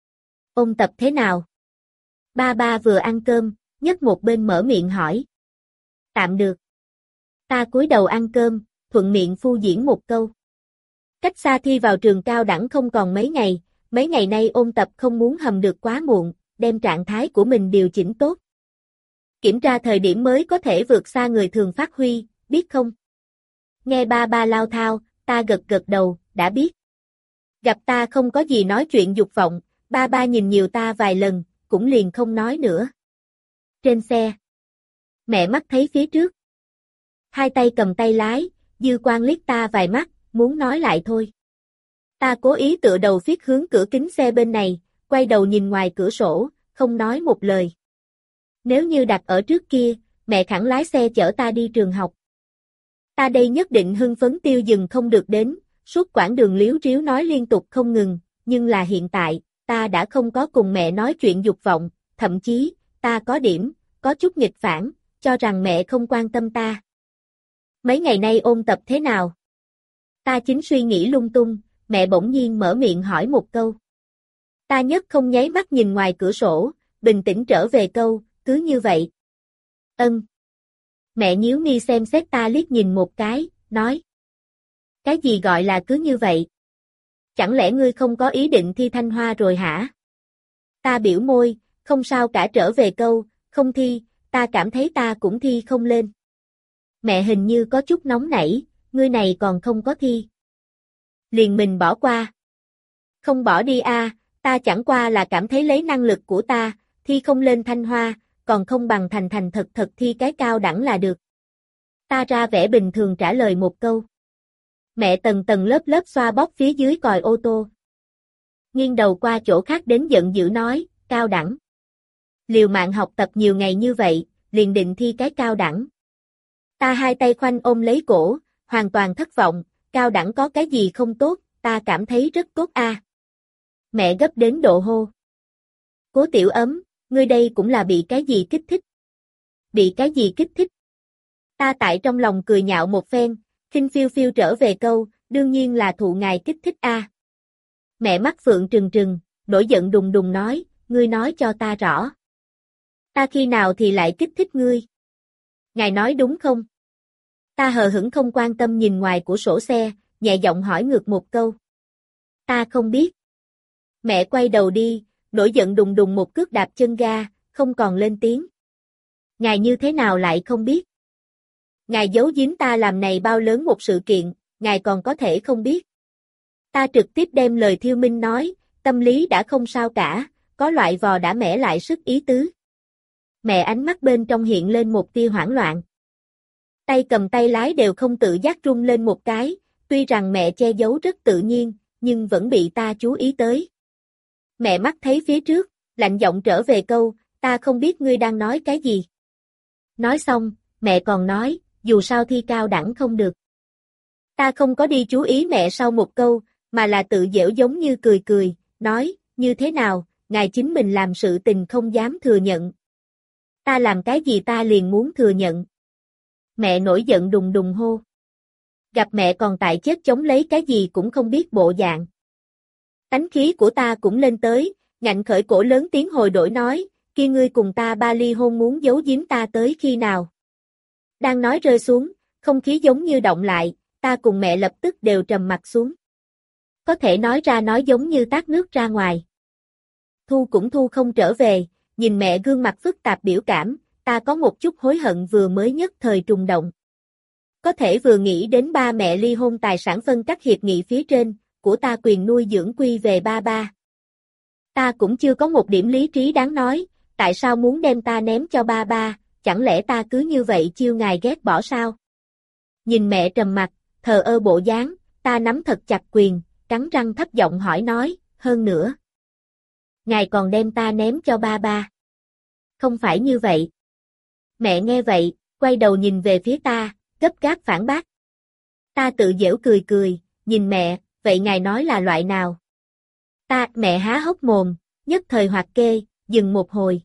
Ôn tập thế nào? Ba ba vừa ăn cơm, nhấc một bên mở miệng hỏi. Tạm được. Ta cúi đầu ăn cơm, thuận miệng phu diễn một câu. Cách xa thi vào trường cao đẳng không còn mấy ngày, mấy ngày nay ôn tập không muốn hầm được quá muộn, đem trạng thái của mình điều chỉnh tốt. Kiểm tra thời điểm mới có thể vượt xa người thường phát huy, biết không? Nghe ba ba lao thao, ta gật gật đầu, đã biết. Gặp ta không có gì nói chuyện dục vọng, ba ba nhìn nhiều ta vài lần, cũng liền không nói nữa. Trên xe, mẹ mắt thấy phía trước. Hai tay cầm tay lái, dư quan liếc ta vài mắt, muốn nói lại thôi. Ta cố ý tựa đầu viết hướng cửa kính xe bên này, quay đầu nhìn ngoài cửa sổ, không nói một lời. Nếu như đặt ở trước kia, mẹ khẳng lái xe chở ta đi trường học. Ta đây nhất định hưng phấn tiêu dừng không được đến, suốt quãng đường líu ríu nói liên tục không ngừng, nhưng là hiện tại, ta đã không có cùng mẹ nói chuyện dục vọng, thậm chí, ta có điểm, có chút nghịch phản, cho rằng mẹ không quan tâm ta. Mấy ngày nay ôn tập thế nào? Ta chính suy nghĩ lung tung, mẹ bỗng nhiên mở miệng hỏi một câu. Ta nhất không nháy mắt nhìn ngoài cửa sổ, bình tĩnh trở về câu, cứ như vậy. Ân. Mẹ nhíu mi xem xét ta liếc nhìn một cái, nói. Cái gì gọi là cứ như vậy? Chẳng lẽ ngươi không có ý định thi Thanh Hoa rồi hả? Ta biểu môi, không sao cả trở về câu, không thi, ta cảm thấy ta cũng thi không lên. Mẹ hình như có chút nóng nảy, ngươi này còn không có thi. Liền mình bỏ qua. Không bỏ đi a, à, ta chẳng qua là cảm thấy lấy năng lực của ta, thi không lên Thanh Hoa, còn không bằng thành thành thật thật thi cái cao đẳng là được. Ta ra vẻ bình thường trả lời một câu. Mẹ tầng tầng lớp lớp xoa bóp phía dưới còi ô tô. Nghiêng đầu qua chỗ khác đến giận dữ nói, cao đẳng. Liều mạng học tập nhiều ngày như vậy, liền định thi cái cao đẳng. Ta hai tay khoanh ôm lấy cổ, hoàn toàn thất vọng, cao đẳng có cái gì không tốt, ta cảm thấy rất tốt a. À. Mẹ gấp đến độ hô. Cố Tiểu Ấm, ngươi đây cũng là bị cái gì kích thích? Bị cái gì kích thích? Ta tại trong lòng cười nhạo một phen, khinh phiêu phiêu trở về câu, đương nhiên là thụ ngài kích thích a. À. Mẹ mắt phượng trừng trừng, nổi giận đùng đùng nói, ngươi nói cho ta rõ. Ta khi nào thì lại kích thích ngươi? Ngài nói đúng không? Ta hờ hững không quan tâm nhìn ngoài của sổ xe, nhẹ giọng hỏi ngược một câu. Ta không biết. Mẹ quay đầu đi, nổi giận đùng đùng một cước đạp chân ga, không còn lên tiếng. Ngài như thế nào lại không biết? Ngài giấu giếm ta làm này bao lớn một sự kiện, ngài còn có thể không biết. Ta trực tiếp đem lời Thiêu Minh nói, tâm lý đã không sao cả, có loại vò đã mẻ lại sức ý tứ. Mẹ ánh mắt bên trong hiện lên một tia hoảng loạn. Tay cầm tay lái đều không tự giác rung lên một cái, tuy rằng mẹ che giấu rất tự nhiên, nhưng vẫn bị ta chú ý tới. Mẹ mắt thấy phía trước, lạnh giọng trở về câu, ta không biết ngươi đang nói cái gì. Nói xong, mẹ còn nói, dù sao thi cao đẳng không được. Ta không có đi chú ý mẹ sau một câu, mà là tự giễu giống như cười cười, nói, như thế nào, ngài chính mình làm sự tình không dám thừa nhận. Ta làm cái gì ta liền muốn thừa nhận. Mẹ nổi giận đùng đùng hô. Gặp mẹ còn tại chết chống lấy cái gì cũng không biết bộ dạng. Tánh khí của ta cũng lên tới, ngạnh khởi cổ lớn tiếng hồi đổi nói, kia ngươi cùng ta ba ly hôn muốn giấu giếm ta tới khi nào. Đang nói rơi xuống, không khí giống như động lại, ta cùng mẹ lập tức đều trầm mặt xuống. Có thể nói ra nói giống như tát nước ra ngoài. Thu cũng thu không trở về, nhìn mẹ gương mặt phức tạp biểu cảm, ta có một chút hối hận vừa mới nhất thời trùng động. Có thể vừa nghĩ đến ba mẹ ly hôn tài sản phân cắt hiệp nghị phía trên, của ta quyền nuôi dưỡng quy về ba ba. Ta cũng chưa có một điểm lý trí đáng nói, tại sao muốn đem ta ném cho ba ba, chẳng lẽ ta cứ như vậy chiêu ngài ghét bỏ sao? Nhìn mẹ trầm mặt, thờ ơ bộ dáng, ta nắm thật chặt quyền, cắn răng thấp giọng hỏi nói, hơn nữa. Ngài còn đem ta ném cho ba ba. Không phải như vậy. Mẹ nghe vậy, quay đầu nhìn về phía ta, gấp gáp phản bác. Ta tự giễu cười cười, nhìn mẹ, vậy ngài nói là loại nào? Ta, mẹ há hốc mồm, nhất thời hoạt kê, dừng một hồi.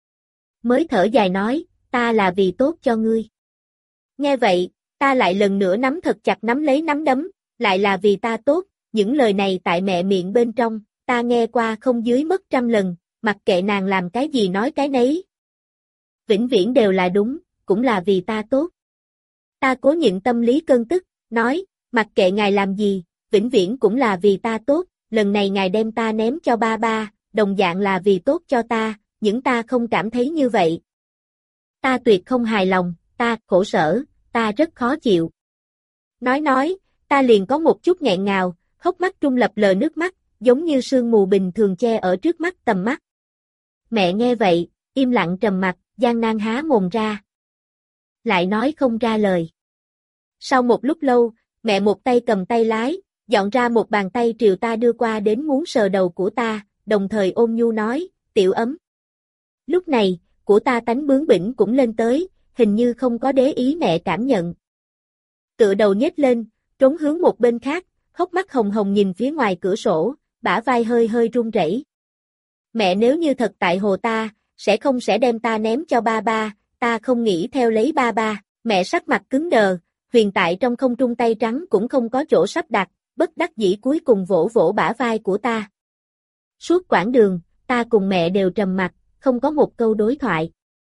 Mới thở dài nói, ta là vì tốt cho ngươi. Nghe vậy, ta lại lần nữa nắm thật chặt nắm lấy nắm đấm, lại là vì ta tốt, những lời này tại mẹ miệng bên trong, ta nghe qua không dưới mất trăm lần, mặc kệ nàng làm cái gì nói cái nấy. Vĩnh viễn đều là đúng, cũng là vì ta tốt. Ta cố nhịn tâm lý cơn tức, nói, mặc kệ ngài làm gì, vĩnh viễn cũng là vì ta tốt, lần này ngài đem ta ném cho ba ba, đồng dạng là vì tốt cho ta, những ta không cảm thấy như vậy. Ta tuyệt không hài lòng, ta khổ sở, ta rất khó chịu. Nói nói, ta liền có một chút nghẹn ngào, hốc mắt trung lập lờ nước mắt, giống như sương mù bình thường che ở trước mắt tầm mắt. Mẹ nghe vậy, im lặng trầm mặt, gian nan há mồm ra. Lại nói không ra lời. Sau một lúc lâu, mẹ một tay cầm tay lái, dọn ra một bàn tay triều ta đưa qua đến muốn sờ đầu của ta, đồng thời ôn nhu nói, Tiểu Ấm. Lúc này, của ta tánh bướng bỉnh cũng lên tới, hình như không có để ý mẹ cảm nhận. Tựa đầu nhếch lên, trốn hướng một bên khác, hốc mắt hồng hồng nhìn phía ngoài cửa sổ, bả vai hơi hơi run rẩy. Mẹ nếu như thật tại hồ ta, sẽ không sẽ đem ta ném cho ba ba, ta không nghĩ theo lấy ba ba, mẹ sắc mặt cứng đờ, huyền tại trong không trung tay trắng cũng không có chỗ sắp đặt, bất đắc dĩ cuối cùng vỗ vỗ bả vai của ta. Suốt quãng đường, ta cùng mẹ đều trầm mặc, không có một câu đối thoại.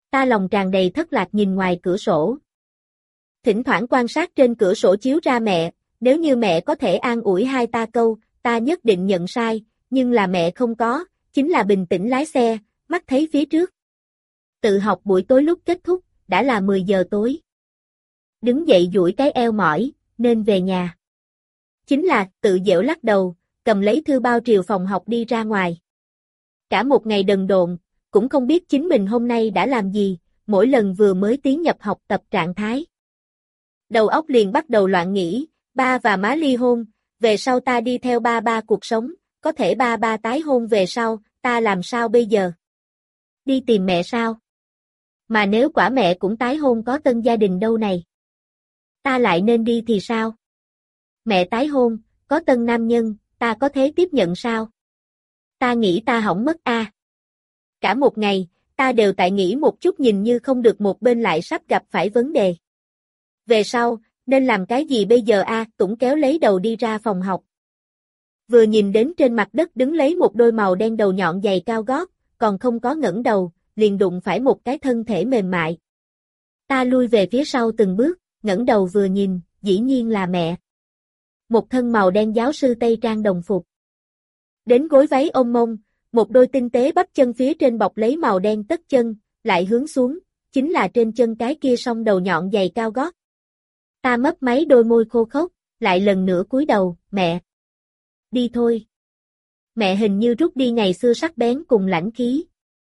Ta lòng tràn đầy thất lạc nhìn ngoài cửa sổ. Thỉnh thoảng quan sát trên cửa sổ chiếu ra mẹ, nếu như mẹ có thể an ủi hai ta câu, ta nhất định nhận sai, nhưng là mẹ không có, chính là bình tĩnh lái xe, mắt thấy phía trước. Tự học buổi tối lúc kết thúc, đã là mười giờ tối. Đứng dậy duỗi cái eo mỏi, nên về nhà. Chính là, tự dễu lắc đầu, cầm lấy thư bao triều phòng học đi ra ngoài. Cả một ngày đần độn, cũng không biết chính mình hôm nay đã làm gì, mỗi lần vừa mới tiến nhập học tập trạng thái. Đầu óc liền bắt đầu loạn nghĩ, ba và má ly hôn, về sau ta đi theo ba ba cuộc sống, có thể ba ba tái hôn về sau, ta làm sao bây giờ? Đi tìm mẹ sao? Mà nếu quả mẹ cũng tái hôn có tân gia đình đâu này? Ta lại nên đi thì sao? Mẹ tái hôn, có tân nam nhân, ta có thể tiếp nhận sao? Ta nghĩ ta hỏng mất a. À. Cả một ngày, ta đều tại nghĩ một chút nhìn như không được một bên lại sắp gặp phải vấn đề. Về sau, nên làm cái gì bây giờ a? À, Tủng kéo lấy đầu đi ra phòng học. Vừa nhìn đến trên mặt đất đứng lấy một đôi màu đen đầu nhọn giày cao gót, còn không có ngẩng đầu, liền đụng phải một cái thân thể mềm mại. Ta lui về phía sau từng bước, ngẩng đầu vừa nhìn, dĩ nhiên là mẹ. Một thân màu đen giáo sư tây trang đồng phục. Đến gối váy ôm mông, một đôi tinh tế bắp chân phía trên bọc lấy màu đen tất chân, lại hướng xuống, chính là trên chân cái kia song đầu nhọn giày cao gót. Ta mấp máy đôi môi khô khốc, lại lần nữa cúi đầu, mẹ. Đi thôi. Mẹ hình như rút đi ngày xưa sắc bén cùng lãnh khí.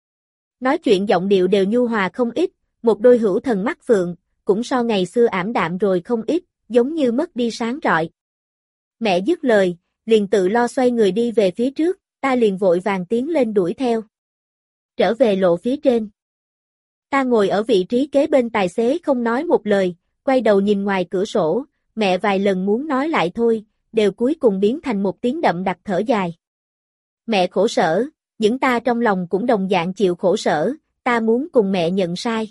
Nói chuyện giọng điệu đều nhu hòa không ít, một đôi hữu thần mắt phượng, cũng so ngày xưa ảm đạm rồi không ít, giống như mất đi sáng rọi. Mẹ dứt lời, liền tự lo xoay người đi về phía trước, ta liền vội vàng tiến lên đuổi theo. Trở về lộ phía trên. Ta ngồi ở vị trí kế bên tài xế không nói một lời, quay đầu nhìn ngoài cửa sổ, mẹ vài lần muốn nói lại thôi, đều cuối cùng biến thành một tiếng đậm đặc thở dài. Mẹ khổ sở, những ta trong lòng cũng đồng dạng chịu khổ sở, ta muốn cùng mẹ nhận sai.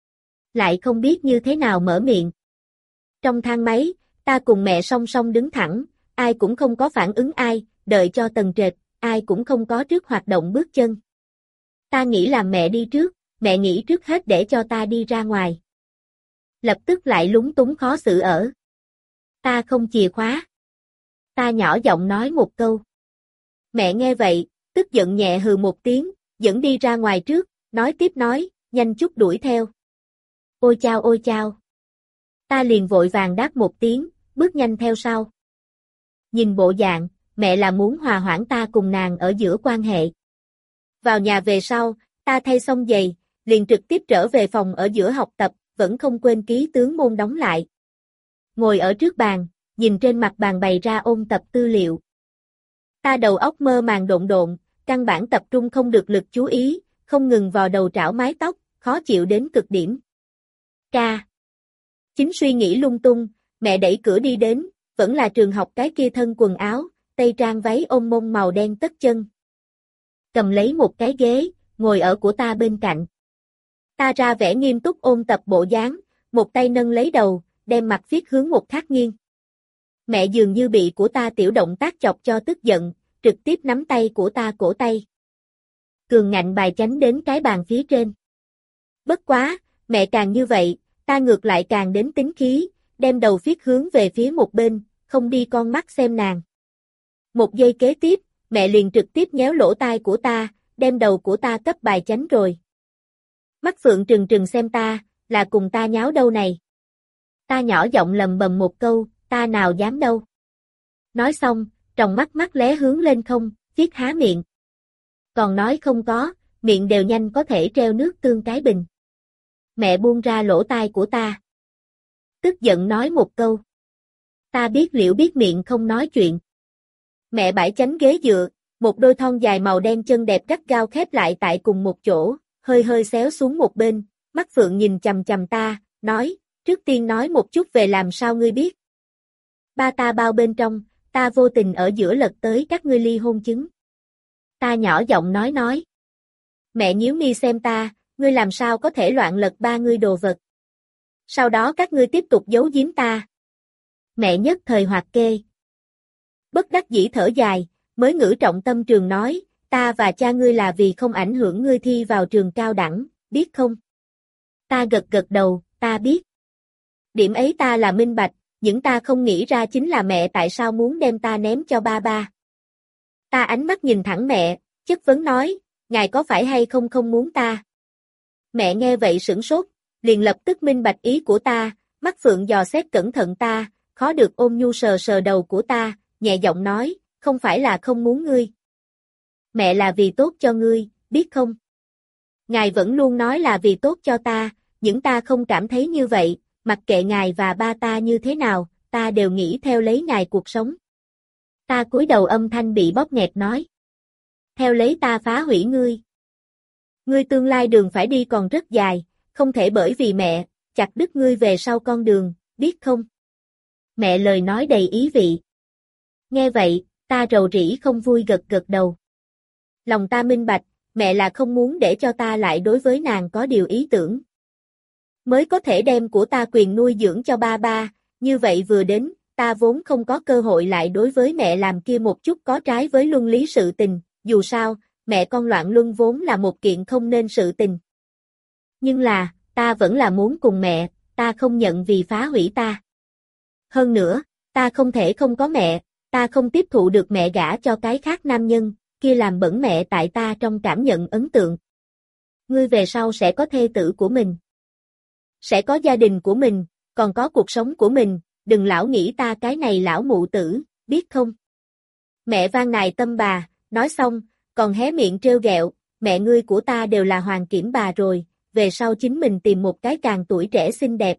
Lại không biết như thế nào mở miệng. Trong thang máy, ta cùng mẹ song song đứng thẳng, ai cũng không có phản ứng ai, đợi cho tầng trệt, ai cũng không có trước hoạt động bước chân. Ta nghĩ là mẹ đi trước, mẹ nghĩ trước hết để cho ta đi ra ngoài. Lập tức lại lúng túng khó xử ở. Ta không chìa khóa. Ta nhỏ giọng nói một câu. Mẹ nghe vậy, tức giận nhẹ hừ một tiếng, dẫn đi ra ngoài trước, nói tiếp nói, nhanh chút đuổi theo. Ôi chao ôi chao. Ta liền vội vàng đáp một tiếng, bước nhanh theo sau. Nhìn bộ dạng, mẹ là muốn hòa hoãn ta cùng nàng ở giữa quan hệ. Vào nhà về sau, ta thay xong giày, liền trực tiếp trở về phòng ở giữa học tập, vẫn không quên ký tướng môn đóng lại. Ngồi ở trước bàn, nhìn trên mặt bàn bày ra ôn tập tư liệu. Ta đầu óc mơ màng độn độn, căn bản tập trung không được lực chú ý, không ngừng vào đầu trảo mái tóc, khó chịu đến cực điểm. Ca. Chính suy nghĩ lung tung, mẹ đẩy cửa đi đến, vẫn là trường học cái kia thân quần áo, tây trang váy ôm mông màu đen tất chân. Cầm lấy một cái ghế, ngồi ở của ta bên cạnh. Ta ra vẻ nghiêm túc ôn tập bộ dáng, một tay nâng lấy đầu, đem mặt viết hướng một khác nghiêng. Mẹ dường như bị của ta tiểu động tác chọc cho tức giận, trực tiếp nắm tay của ta cổ tay. Cường ngạnh bài chánh đến cái bàn phía trên. Bất quá, mẹ càng như vậy, ta ngược lại càng đến tính khí, đem đầu viết hướng về phía một bên, không đi con mắt xem nàng. Một giây kế tiếp, mẹ liền trực tiếp nhéo lỗ tai của ta, đem đầu của ta cấp bài chánh rồi. Mắt phượng trừng trừng xem ta, là cùng ta nháo đâu này. Ta nhỏ giọng lầm bầm một câu, ta nào dám đâu. Nói xong, tròng mắt mắt lé hướng lên không, viết há miệng. Còn nói không có, miệng đều nhanh có thể treo nước tương cái bình. Mẹ buông ra lỗ tai của ta. Tức giận nói một câu. Ta biết liễu biết miệng không nói chuyện. Mẹ bãi chánh ghế dựa, một đôi thon dài màu đen chân đẹp gắt gao khép lại tại cùng một chỗ, hơi hơi xéo xuống một bên, mắt phượng nhìn chằm chằm ta, nói, trước tiên nói một chút về làm sao ngươi biết. Ba ta bao bên trong, ta vô tình ở giữa lật tới các ngươi ly hôn chứng. Ta nhỏ giọng nói nói. Mẹ nhíu mi xem ta, ngươi làm sao có thể loạn lật ba ngươi đồ vật. Sau đó các ngươi tiếp tục giấu giếm ta. Mẹ nhất thời hoạt kê. Bất đắc dĩ thở dài, mới ngữ trọng tâm trường nói, ta và cha ngươi là vì không ảnh hưởng ngươi thi vào trường cao đẳng, biết không? Ta gật gật đầu, ta biết. Điểm ấy ta là minh bạch, những ta không nghĩ ra chính là mẹ tại sao muốn đem ta ném cho ba ba. Ta ánh mắt nhìn thẳng mẹ, chất vấn nói, ngài có phải hay không không muốn ta? Mẹ nghe vậy sửng sốt, liền lập tức minh bạch ý của ta, mắt phượng dò xét cẩn thận ta, khó được ôm nhu sờ sờ đầu của ta, nhẹ giọng nói, không phải là không muốn ngươi. Mẹ là vì tốt cho ngươi, biết không? Ngài vẫn luôn nói là vì tốt cho ta, những ta không cảm thấy như vậy, mặc kệ ngài và ba ta như thế nào, ta đều nghĩ theo lấy ngài cuộc sống. Ta cúi đầu âm thanh bị bóp nghẹt nói. Theo lấy ta phá hủy ngươi. Ngươi tương lai đường phải đi còn rất dài, không thể bởi vì mẹ, chặt đứt ngươi về sau con đường, biết không? Mẹ lời nói đầy ý vị. Nghe vậy, ta rầu rĩ không vui gật gật đầu. Lòng ta minh bạch, mẹ là không muốn để cho ta lại đối với nàng có điều ý tưởng. Mới có thể đem của ta quyền nuôi dưỡng cho ba ba, như vậy vừa đến, ta vốn không có cơ hội lại đối với mẹ làm kia một chút có trái với luân lý sự tình, dù sao, mẹ con loạn luân vốn là một kiện không nên sự tình. Nhưng là, ta vẫn là muốn cùng mẹ, ta không nhận vì phá hủy ta. Hơn nữa, ta không thể không có mẹ, ta không tiếp thụ được mẹ gả cho cái khác nam nhân, kia làm bẩn mẹ tại ta trong cảm nhận ấn tượng. Ngươi về sau sẽ có thê tử của mình. Sẽ có gia đình của mình, còn có cuộc sống của mình, đừng lão nghĩ ta cái này lão mụ tử, biết không? Mẹ van nài tâm bà, nói xong, còn hé miệng trêu ghẹo, mẹ ngươi của ta đều là hoàng kiểm bà rồi, về sau chính mình tìm một cái càng tuổi trẻ xinh đẹp.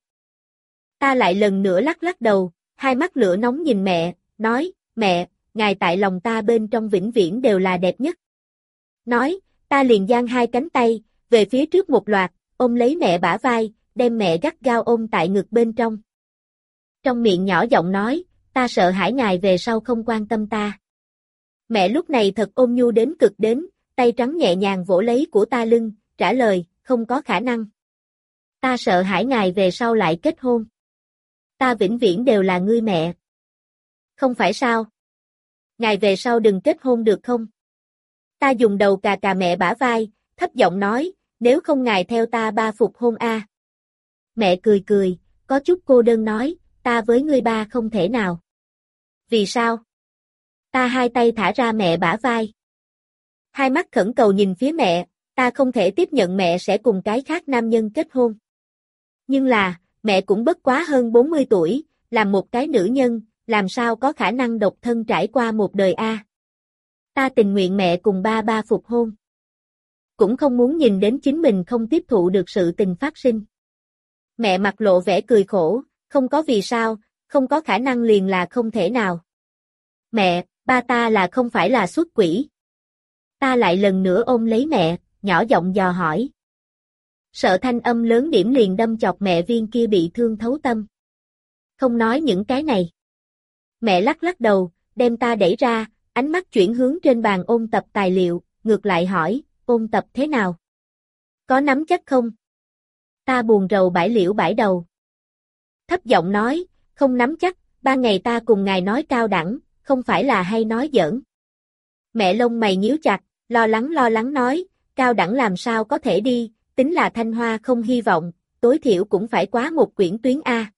Ta lại lần nữa lắc lắc đầu, hai mắt lửa nóng nhìn mẹ, nói, mẹ, ngài tại lòng ta bên trong vĩnh viễn đều là đẹp nhất. Nói, ta liền giang hai cánh tay, về phía trước một loạt, ôm lấy mẹ bả vai, đem mẹ gắt gao ôm tại ngực bên trong. Trong miệng nhỏ giọng nói, ta sợ hãi ngài về sau không quan tâm ta. Mẹ lúc này thật ôn nhu đến cực đến, tay trắng nhẹ nhàng vỗ lấy của ta lưng, trả lời, không có khả năng. Ta sợ hãi ngài về sau lại kết hôn. Ta vĩnh viễn đều là ngươi mẹ. Không phải sao? Ngài về sau đừng kết hôn được không? Ta dùng đầu cà cà mẹ bả vai, thấp giọng nói, nếu không ngài theo ta ba phục hôn a. Mẹ cười cười, có chút cô đơn nói, ta với ngươi ba không thể nào. Vì sao? Ta hai tay thả ra mẹ bả vai. Hai mắt khẩn cầu nhìn phía mẹ, ta không thể tiếp nhận mẹ sẽ cùng cái khác nam nhân kết hôn. Nhưng là, mẹ cũng bất quá hơn bốn mươi tuổi, làm một cái nữ nhân, làm sao có khả năng độc thân trải qua một đời a? Ta tình nguyện mẹ cùng ba ba phục hôn. Cũng không muốn nhìn đến chính mình không tiếp thụ được sự tình phát sinh. Mẹ mặt lộ vẻ cười khổ, không có vì sao, không có khả năng liền là không thể nào. Mẹ, ba ta là không phải là xuất quỷ. Ta lại lần nữa ôm lấy mẹ, nhỏ giọng dò hỏi. Sợ thanh âm lớn điểm liền đâm chọc mẹ viên kia bị thương thấu tâm. Không nói những cái này. Mẹ lắc lắc đầu, đem ta đẩy ra, ánh mắt chuyển hướng trên bàn ôn tập tài liệu, ngược lại hỏi, ôn tập thế nào? Có nắm chắc không? Ta buồn rầu bãi liễu bãi đầu. Thấp giọng nói, không nắm chắc, ba ngày ta cùng ngài nói cao đẳng, không phải là hay nói giỡn. Mẹ lông mày nhíu chặt, lo lắng lo lắng nói, cao đẳng làm sao có thể đi, tính là Thanh Hoa không hy vọng, tối thiểu cũng phải quá một quyển tuyến A.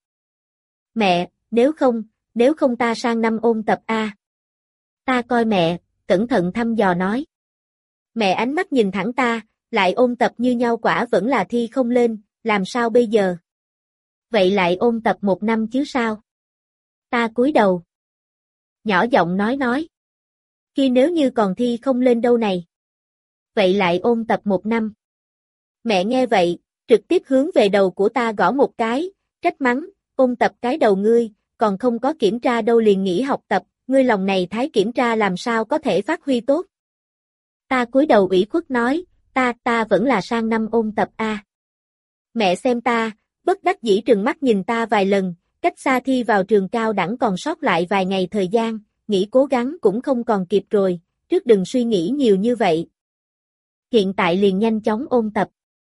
Mẹ, nếu không, nếu không ta sang năm ôn tập A. Ta coi mẹ, cẩn thận thăm dò nói. Mẹ ánh mắt nhìn thẳng ta, lại ôn tập như nhau quả vẫn là thi không lên, làm sao bây giờ? Vậy lại ôn tập một năm chứ sao? Ta cúi đầu. Nhỏ giọng nói nói. Khi nếu như còn thi không lên đâu này. Vậy lại ôn tập một năm. Mẹ nghe vậy, trực tiếp hướng về đầu của ta gõ một cái, trách mắng, ôn tập cái đầu ngươi, còn không có kiểm tra đâu liền nghỉ học tập, ngươi lòng này thái kiểm tra làm sao có thể phát huy tốt. Ta cúi đầu ủy khuất nói, ta, ta vẫn là sang năm ôn tập a. Mẹ xem ta, bất đắc dĩ trừng mắt nhìn ta vài lần, cách xa thi vào trường cao đẳng còn sót lại vài ngày thời gian, nghĩ cố gắng cũng không còn kịp rồi, trước đừng suy nghĩ nhiều như vậy. Hiện tại liền nhanh chóng ôn tập.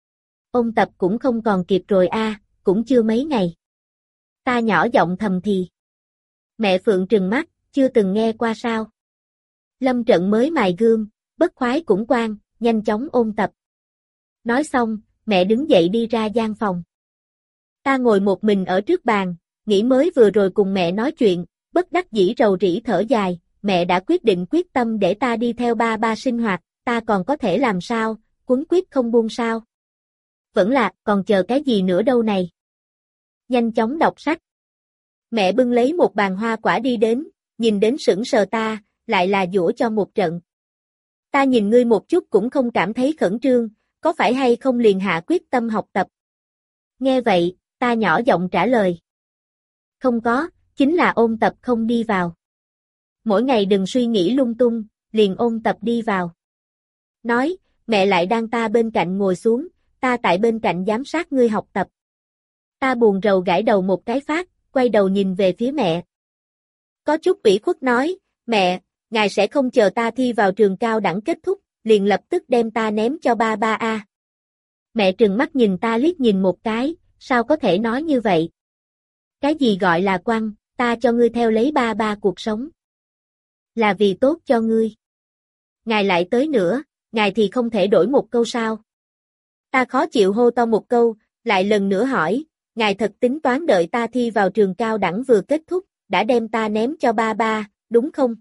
Ôn tập cũng không còn kịp rồi a, cũng chưa mấy ngày. Ta nhỏ giọng thầm thì. Mẹ Phượng trừng mắt, chưa từng nghe qua sao. Lâm trận mới mài gương, bất khoái cũng quan, nhanh chóng ôn tập. Nói xong, mẹ đứng dậy đi ra gian phòng. Ta ngồi một mình ở trước bàn, nghĩ mới vừa rồi cùng mẹ nói chuyện, bất đắc dĩ rầu rĩ thở dài, mẹ đã quyết định quyết tâm để ta đi theo ba ba sinh hoạt, ta còn có thể làm sao, quấn quýt không buông sao. Vẫn là, còn chờ cái gì nữa đâu này. Nhanh chóng đọc sách. Mẹ bưng lấy một bàn hoa quả đi đến, nhìn đến sững sờ ta, lại là dỗ cho một trận. Ta nhìn ngươi một chút cũng không cảm thấy khẩn trương, có phải hay không liền hạ quyết tâm học tập. Nghe vậy, ta nhỏ giọng trả lời. Không có, chính là ôn tập không đi vào. Mỗi ngày đừng suy nghĩ lung tung, liền ôn tập đi vào. Nói, mẹ lại đang ta bên cạnh ngồi xuống, ta tại bên cạnh giám sát ngươi học tập. Ta buồn rầu gãi đầu một cái phát, quay đầu nhìn về phía mẹ. Có chút ủy khuất nói, mẹ, ngài sẽ không chờ ta thi vào trường cao đẳng kết thúc, liền lập tức đem ta ném cho ba ba a. Mẹ trừng mắt nhìn ta liếc nhìn một cái, sao có thể nói như vậy? Cái gì gọi là quăng, ta cho ngươi theo lấy ba ba cuộc sống. Là vì tốt cho ngươi. Ngài lại tới nữa, ngài thì không thể đổi một câu sao? Ta khó chịu hô to một câu, lại lần nữa hỏi, ngài thật tính toán đợi ta thi vào trường cao đẳng vừa kết thúc, đã đem ta ném cho ba ba, đúng không?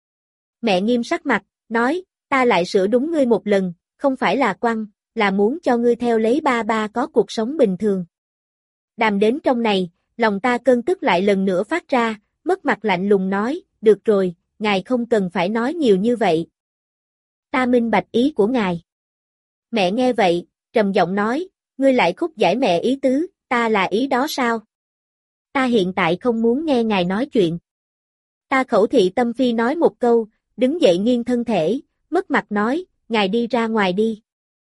Mẹ nghiêm sắc mặt, nói, ta lại sửa đúng ngươi một lần, không phải là quăng, là muốn cho ngươi theo lấy ba ba có cuộc sống bình thường. Đàm đến trong này, lòng ta cơn tức lại lần nữa phát ra, mất mặt lạnh lùng nói, được rồi, ngài không cần phải nói nhiều như vậy. Ta minh bạch ý của ngài. Mẹ nghe vậy, trầm giọng nói, ngươi lại khúc giải mẹ ý tứ, ta là ý đó sao? Ta hiện tại không muốn nghe ngài nói chuyện. Ta khẩu thị tâm phi nói một câu, đứng dậy nghiêng thân thể, mất mặt nói, ngài đi ra ngoài đi.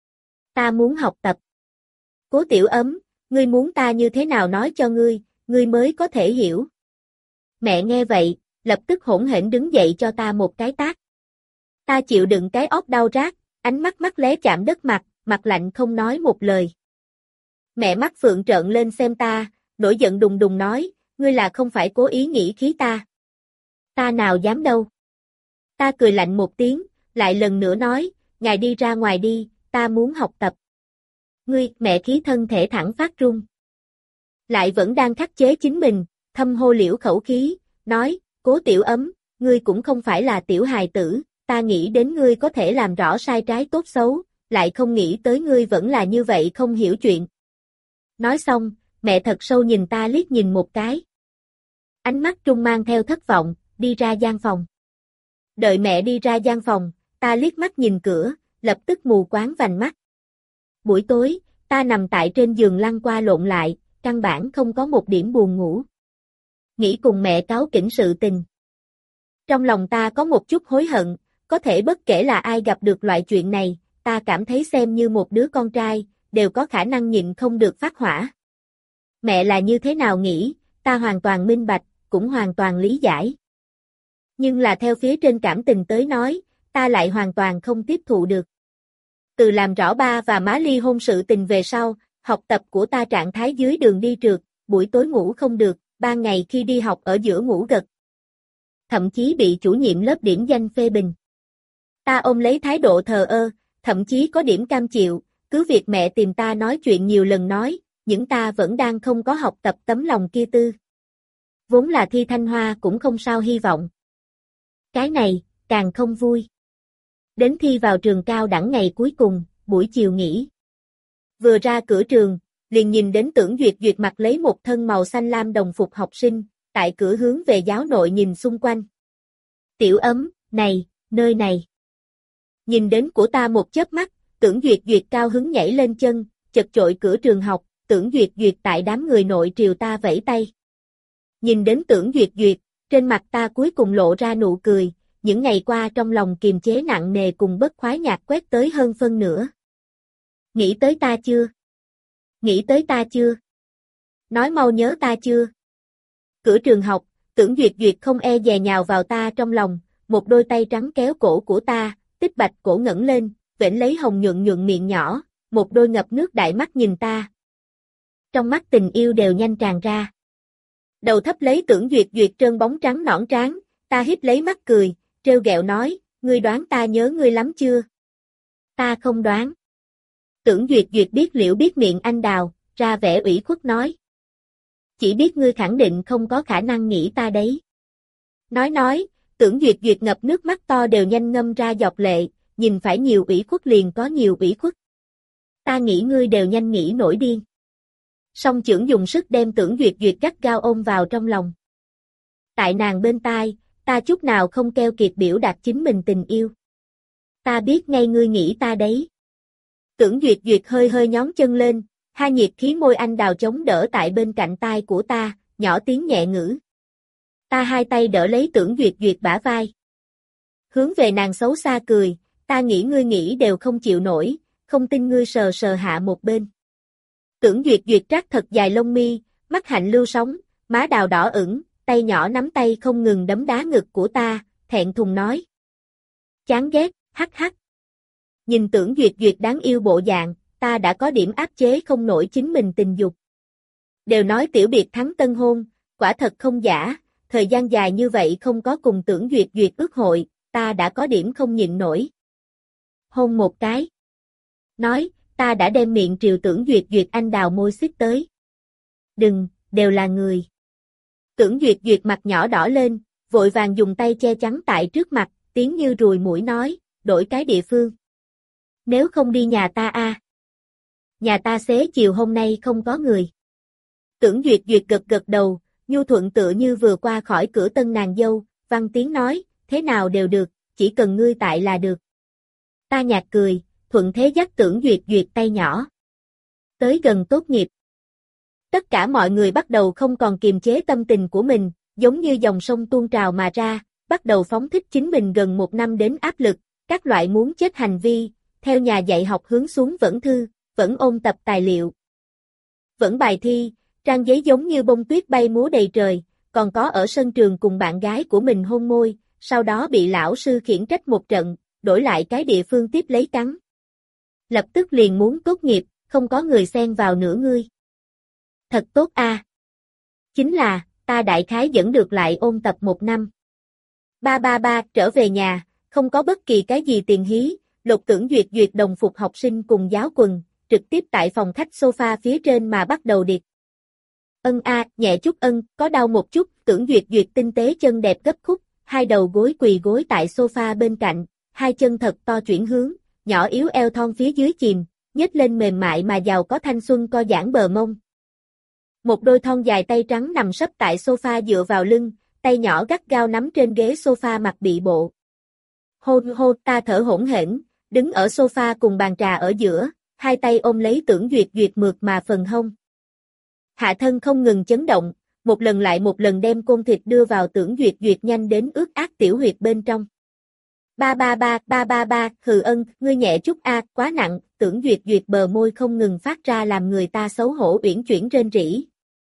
Ta muốn học tập. Cố Tiểu Ấm, ngươi muốn ta như thế nào nói cho ngươi, ngươi mới có thể hiểu. Mẹ nghe vậy, lập tức hỗn hển đứng dậy cho ta một cái tát. Ta chịu đựng cái óc đau rát, ánh mắt mắt lé chạm đất mặt, mặt lạnh không nói một lời. Mẹ mắt phượng trợn lên xem ta, nổi giận đùng đùng nói, ngươi là không phải cố ý nghĩ khí ta. Ta nào dám đâu. Ta cười lạnh một tiếng, lại lần nữa nói, ngài đi ra ngoài đi, ta muốn học tập. Ngươi, mẹ khí thân thể thẳng phát run. Lại vẫn đang khắc chế chính mình, thâm hô liễu khẩu khí, nói, Cố Tiểu Ấm, ngươi cũng không phải là tiểu hài tử, ta nghĩ đến ngươi có thể làm rõ sai trái tốt xấu, lại không nghĩ tới ngươi vẫn là như vậy không hiểu chuyện. Nói xong, mẹ thật sâu nhìn ta liếc nhìn một cái. Ánh mắt trung mang theo thất vọng, đi ra gian phòng. Đợi mẹ đi ra gian phòng, ta liếc mắt nhìn cửa, lập tức mù quáng vành mắt. Buổi tối, ta nằm tại trên giường lăn qua lộn lại, căn bản không có một điểm buồn ngủ. Nghĩ cùng mẹ cáo kỉnh sự tình. Trong lòng ta có một chút hối hận, có thể bất kể là ai gặp được loại chuyện này, ta cảm thấy xem như một đứa con trai, đều có khả năng nhịn không được phát hỏa. Mẹ là như thế nào nghĩ, ta hoàn toàn minh bạch, cũng hoàn toàn lý giải. Nhưng là theo phía trên cảm tình tới nói, ta lại hoàn toàn không tiếp thụ được. Từ làm rõ ba và má ly hôn sự tình về sau, học tập của ta trạng thái dưới đường đi trượt, buổi tối ngủ không được, ban ngày khi đi học ở giữa ngủ gật. Thậm chí bị chủ nhiệm lớp điểm danh phê bình. Ta ôm lấy thái độ thờ ơ, thậm chí có điểm cam chịu, cứ việc mẹ tìm ta nói chuyện nhiều lần nói, những ta vẫn đang không có học tập tấm lòng kia tư. Vốn là thi Thanh Hoa cũng không sao hy vọng. Cái này, càng không vui. Đến thi vào trường cao đẳng ngày cuối cùng, buổi chiều nghỉ. Vừa ra cửa trường, liền nhìn đến Tưởng Duyệt Duyệt mặc lấy một thân màu xanh lam đồng phục học sinh, tại cửa hướng về giáo nội nhìn xung quanh. Tiểu Ấm, này, nơi này. Nhìn đến của ta một chớp mắt, Tưởng Duyệt Duyệt cao hứng nhảy lên chân, chật chội cửa trường học, Tưởng Duyệt Duyệt tại đám người nội triều ta vẫy tay. Nhìn đến Tưởng Duyệt Duyệt, trên mặt ta cuối cùng lộ ra nụ cười, những ngày qua trong lòng kiềm chế nặng nề cùng bất khoái nhạc quét tới hơn phân nửa. Nghĩ tới ta chưa? Nghĩ tới ta chưa? Nói mau nhớ ta chưa? Cửa trường học, Tưởng Duyệt Duyệt không e dè nhào vào ta trong lòng, một đôi tay trắng kéo cổ của ta, tích bạch cổ ngẩng lên, vểnh lấy hồng nhuận nhuận miệng nhỏ, một đôi ngập nước đại mắt nhìn ta. Trong mắt tình yêu đều nhanh tràn ra. Đầu thấp lấy Tưởng Duyệt Duyệt trơn bóng trắng nõn tráng, ta híp lấy mắt cười, trêu ghẹo nói, ngươi đoán ta nhớ ngươi lắm chưa? Ta không đoán. Tưởng Duyệt Duyệt biết liễu biết miệng anh đào, ra vẻ ủy khuất nói. Chỉ biết ngươi khẳng định không có khả năng nghĩ ta đấy. Nói nói, Tưởng Duyệt Duyệt ngập nước mắt to đều nhanh ngâm ra giọt lệ, nhìn phải nhiều ủy khuất liền có nhiều ủy khuất. Ta nghĩ ngươi đều nhanh nghĩ nổi điên. Song chưởng dùng sức đem Tưởng Duyệt Duyệt gắt gao ôm vào trong lòng. Tại nàng bên tai, ta chút nào không keo kiệt biểu đạt chính mình tình yêu. Ta biết ngay ngươi nghĩ ta đấy. Tưởng Duyệt Duyệt hơi hơi nhón chân lên, hai nhiệt khí môi anh đào chống đỡ tại bên cạnh tai của ta, nhỏ tiếng nhẹ ngữ. Ta hai tay đỡ lấy Tưởng Duyệt Duyệt bả vai. Hướng về nàng xấu xa cười, ta nghĩ ngươi nghĩ đều không chịu nổi, không tin ngươi sờ sờ hạ một bên. Tưởng Duyệt Duyệt trát thật dài lông mi, mắt hạnh lưu sóng, má đào đỏ ửng, tay nhỏ nắm tay không ngừng đấm đá ngực của ta, thẹn thùng nói. Chán ghét, hắc hắc. Nhìn Tưởng Duyệt Duyệt đáng yêu bộ dạng, ta đã có điểm áp chế không nổi chính mình tình dục. Đều nói tiểu biệt thắng tân hôn, quả thật không giả, thời gian dài như vậy không có cùng Tưởng Duyệt Duyệt ước hội, ta đã có điểm không nhịn nổi. Hôn một cái. Nói, ta đã đem miệng triều Tưởng Duyệt Duyệt anh đào môi xích tới. Đừng, đều là người. Tưởng Duyệt Duyệt mặt nhỏ đỏ lên, vội vàng dùng tay che chắn tại trước mặt, tiếng như ruồi mũi nói, đổi cái địa phương. Nếu không đi nhà ta a. À. Nhà ta xế chiều hôm nay không có người. Tưởng Duyệt Duyệt gật gật đầu, nhu thuận tựa như vừa qua khỏi cửa tân nàng dâu, văn tiếng nói, thế nào đều được, chỉ cần ngươi tại là được. Ta nhạt cười, thuận thế dắt Tưởng Duyệt Duyệt tay nhỏ. Tới gần tốt nghiệp. Tất cả mọi người bắt đầu không còn kiềm chế tâm tình của mình, giống như dòng sông tuôn trào mà ra, bắt đầu phóng thích chính mình gần một năm đến áp lực, các loại muốn chết hành vi, theo nhà dạy học hướng xuống vẫn thư, vẫn ôn tập tài liệu. Vẫn bài thi, trang giấy giống như bông tuyết bay múa đầy trời, còn có ở sân trường cùng bạn gái của mình hôn môi, sau đó bị lão sư khiển trách một trận, đổi lại cái địa phương tiếp lấy cắn. Lập tức liền muốn tốt nghiệp, không có người xen vào nửa ngươi. Thật tốt a. À. Chính là, ta đại khái dẫn được lại ôn tập một năm. Ba ba ba, trở về nhà, không có bất kỳ cái gì tiền hí, Lục Tưởng Duyệt Duyệt đồng phục học sinh cùng giáo quần, trực tiếp tại phòng khách sofa phía trên mà bắt đầu điệt. Ân a, nhẹ chút ân, có đau một chút, Tưởng Duyệt Duyệt tinh tế chân đẹp gấp khúc, hai đầu gối quỳ gối tại sofa bên cạnh, hai chân thật to chuyển hướng, nhỏ yếu eo thon phía dưới chìm, nhếch lên mềm mại mà giàu có thanh xuân co giãn bờ mông. Một đôi thon dài tay trắng nằm sấp tại sofa dựa vào lưng, tay nhỏ gắt gao nắm trên ghế sofa mặt bị bộ. Hô hô, ta thở hổn hển, đứng ở sofa cùng bàn trà ở giữa, hai tay ôm lấy Tưởng Duyệt Duyệt mượt mà phần hông. Hạ thân không ngừng chấn động, một lần lại một lần đem côn thịt đưa vào Tưởng Duyệt Duyệt nhanh đến ướt át tiểu huyệt bên trong. Ba ba ba, ba ba ba, hừ ân, ngươi nhẹ chút a, quá nặng, Tưởng Duyệt Duyệt bờ môi không ngừng phát ra làm người ta xấu hổ uyển chuyển rên rỉ.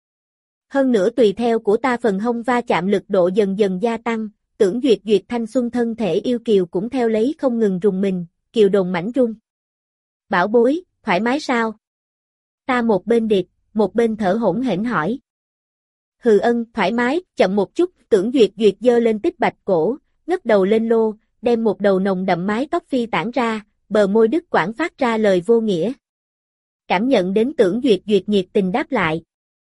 Hơn nữa tùy theo của ta phần hông va chạm lực độ dần dần gia tăng, Tưởng Duyệt Duyệt thanh xuân thân thể yêu kiều cũng theo lấy không ngừng rùng mình, kiều đồn mảnh rung. Bảo bối, thoải mái sao? Ta một bên điệt, một bên thở hổn hển hỏi. Hừ ân, thoải mái, chậm một chút, Tưởng Duyệt Duyệt giơ lên tích bạch cổ, ngất đầu lên lô, đem một đầu nồng đậm mái tóc phi tản ra, bờ môi đứt quãng phát ra lời vô nghĩa. Cảm nhận đến Tưởng Duyệt Duyệt nhiệt tình đáp lại.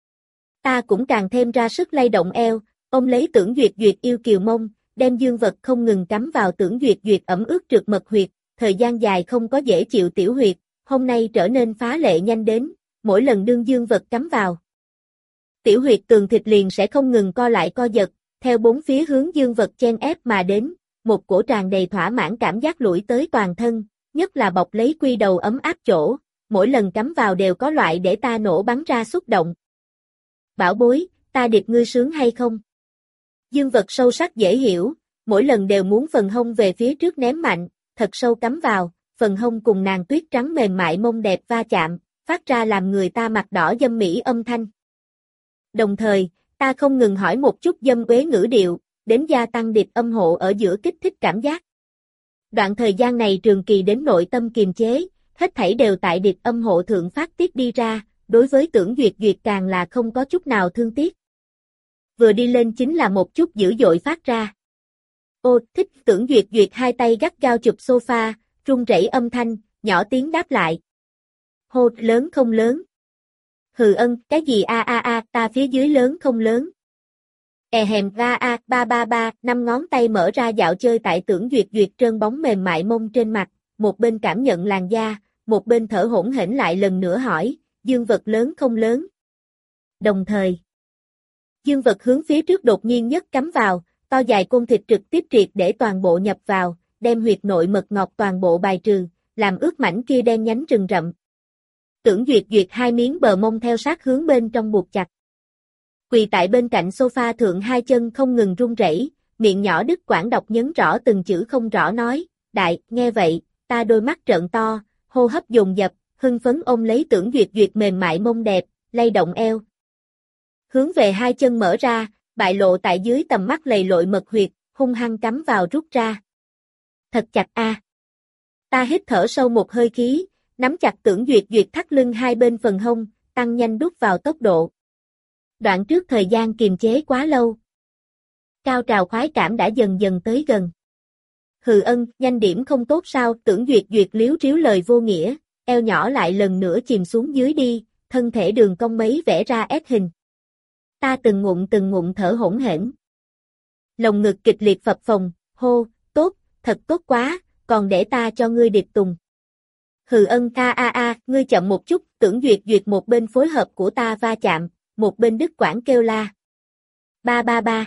Ta cũng càng thêm ra sức lay động eo, ôm lấy Tưởng Duyệt Duyệt yêu kiều mông, đem dương vật không ngừng cắm vào Tưởng Duyệt Duyệt ẩm ướt trượt mật huyệt, thời gian dài không có dễ chịu tiểu huyệt, hôm nay trở nên phá lệ nhanh đến, mỗi lần đương dương vật cắm vào. Tiểu huyệt tường thịt liền sẽ không ngừng co lại co giật, theo bốn phía hướng dương vật chen ép mà đến, một cổ tràn đầy thỏa mãn cảm giác lủi tới toàn thân, nhất là bọc lấy quy đầu ấm áp chỗ, mỗi lần cắm vào đều có loại để ta nổ bắn ra xúc động. Bảo bối, ta điệp ngươi sướng hay không? Dương vật sâu sắc dễ hiểu, mỗi lần đều muốn phần hông về phía trước ném mạnh, thật sâu cắm vào, phần hông cùng nàng tuyết trắng mềm mại mông đẹp va chạm, phát ra làm người ta mặt đỏ dâm mỹ âm thanh. Đồng thời, ta không ngừng hỏi một chút dâm uế ngữ điệu, đến gia tăng điệp âm hộ ở giữa kích thích cảm giác. Đoạn thời gian này trường kỳ đến nội tâm kiềm chế, hết thảy đều tại điệp âm hộ thượng phát tiết đi ra, đối với Tưởng Duyệt Duyệt càng là không có chút nào thương tiếc. Vừa đi lên chính là một chút dữ dội phát ra. Ô, thích, Tưởng Duyệt Duyệt hai tay gắt gao chụp sofa, run rẩy âm thanh, nhỏ tiếng đáp lại. hô, lớn không lớn? Hừ ân, cái gì a a a, ta phía dưới lớn không lớn? E hèm ra a, ba ba ba, năm ngón tay mở ra dạo chơi tại Tưởng Duyệt Duyệt trơn bóng mềm mại mông trên mặt, một bên cảm nhận làn da, một bên thở hổn hển lại lần nữa hỏi, dương vật lớn không lớn? Đồng thời, dương vật hướng phía trước đột nhiên nhất cắm vào, to dài côn thịt trực tiếp triệt để toàn bộ nhập vào, đem huyệt nội mật ngọt toàn bộ bài trừ, làm ướt mảnh kia đen nhánh rừng rậm. Tưởng Duyệt Duyệt hai miếng bờ mông theo sát hướng bên trong buộc chặt. Quỳ tại bên cạnh sofa thượng hai chân không ngừng run rẩy, miệng nhỏ đứt quãng đọc nhấn rõ từng chữ không rõ nói, đại, nghe vậy, ta đôi mắt trợn to, hô hấp dồn dập, hưng phấn ôm lấy Tưởng Duyệt Duyệt mềm mại mông đẹp, lay động eo. Hướng về hai chân mở ra, bại lộ tại dưới tầm mắt lầy lội mật huyệt, hung hăng cắm vào rút ra. Thật chặt a. Ta hít thở sâu một hơi khí, nắm chặt Tưởng Duyệt Duyệt thắt lưng hai bên phần hông, tăng nhanh đút vào tốc độ. Đoạn trước thời gian kiềm chế quá lâu. Cao trào khoái cảm đã dần dần tới gần. Hừ ân, nhanh điểm không tốt sao? Tưởng Duyệt Duyệt liếu tríu lời vô nghĩa, eo nhỏ lại lần nữa chìm xuống dưới đi, thân thể đường cong mấy vẽ ra S hình. Ta từng ngụm từng ngụm thở hỗn hển. Lồng ngực kịch liệt phập phồng, hô, tốt, thật tốt quá, còn để ta cho ngươi điệp tùng. Hừ ân a a a, ngươi chậm một chút, Tưởng Duyệt Duyệt một bên phối hợp của ta va chạm, một bên đứt quãng kêu la. Ba ba ba.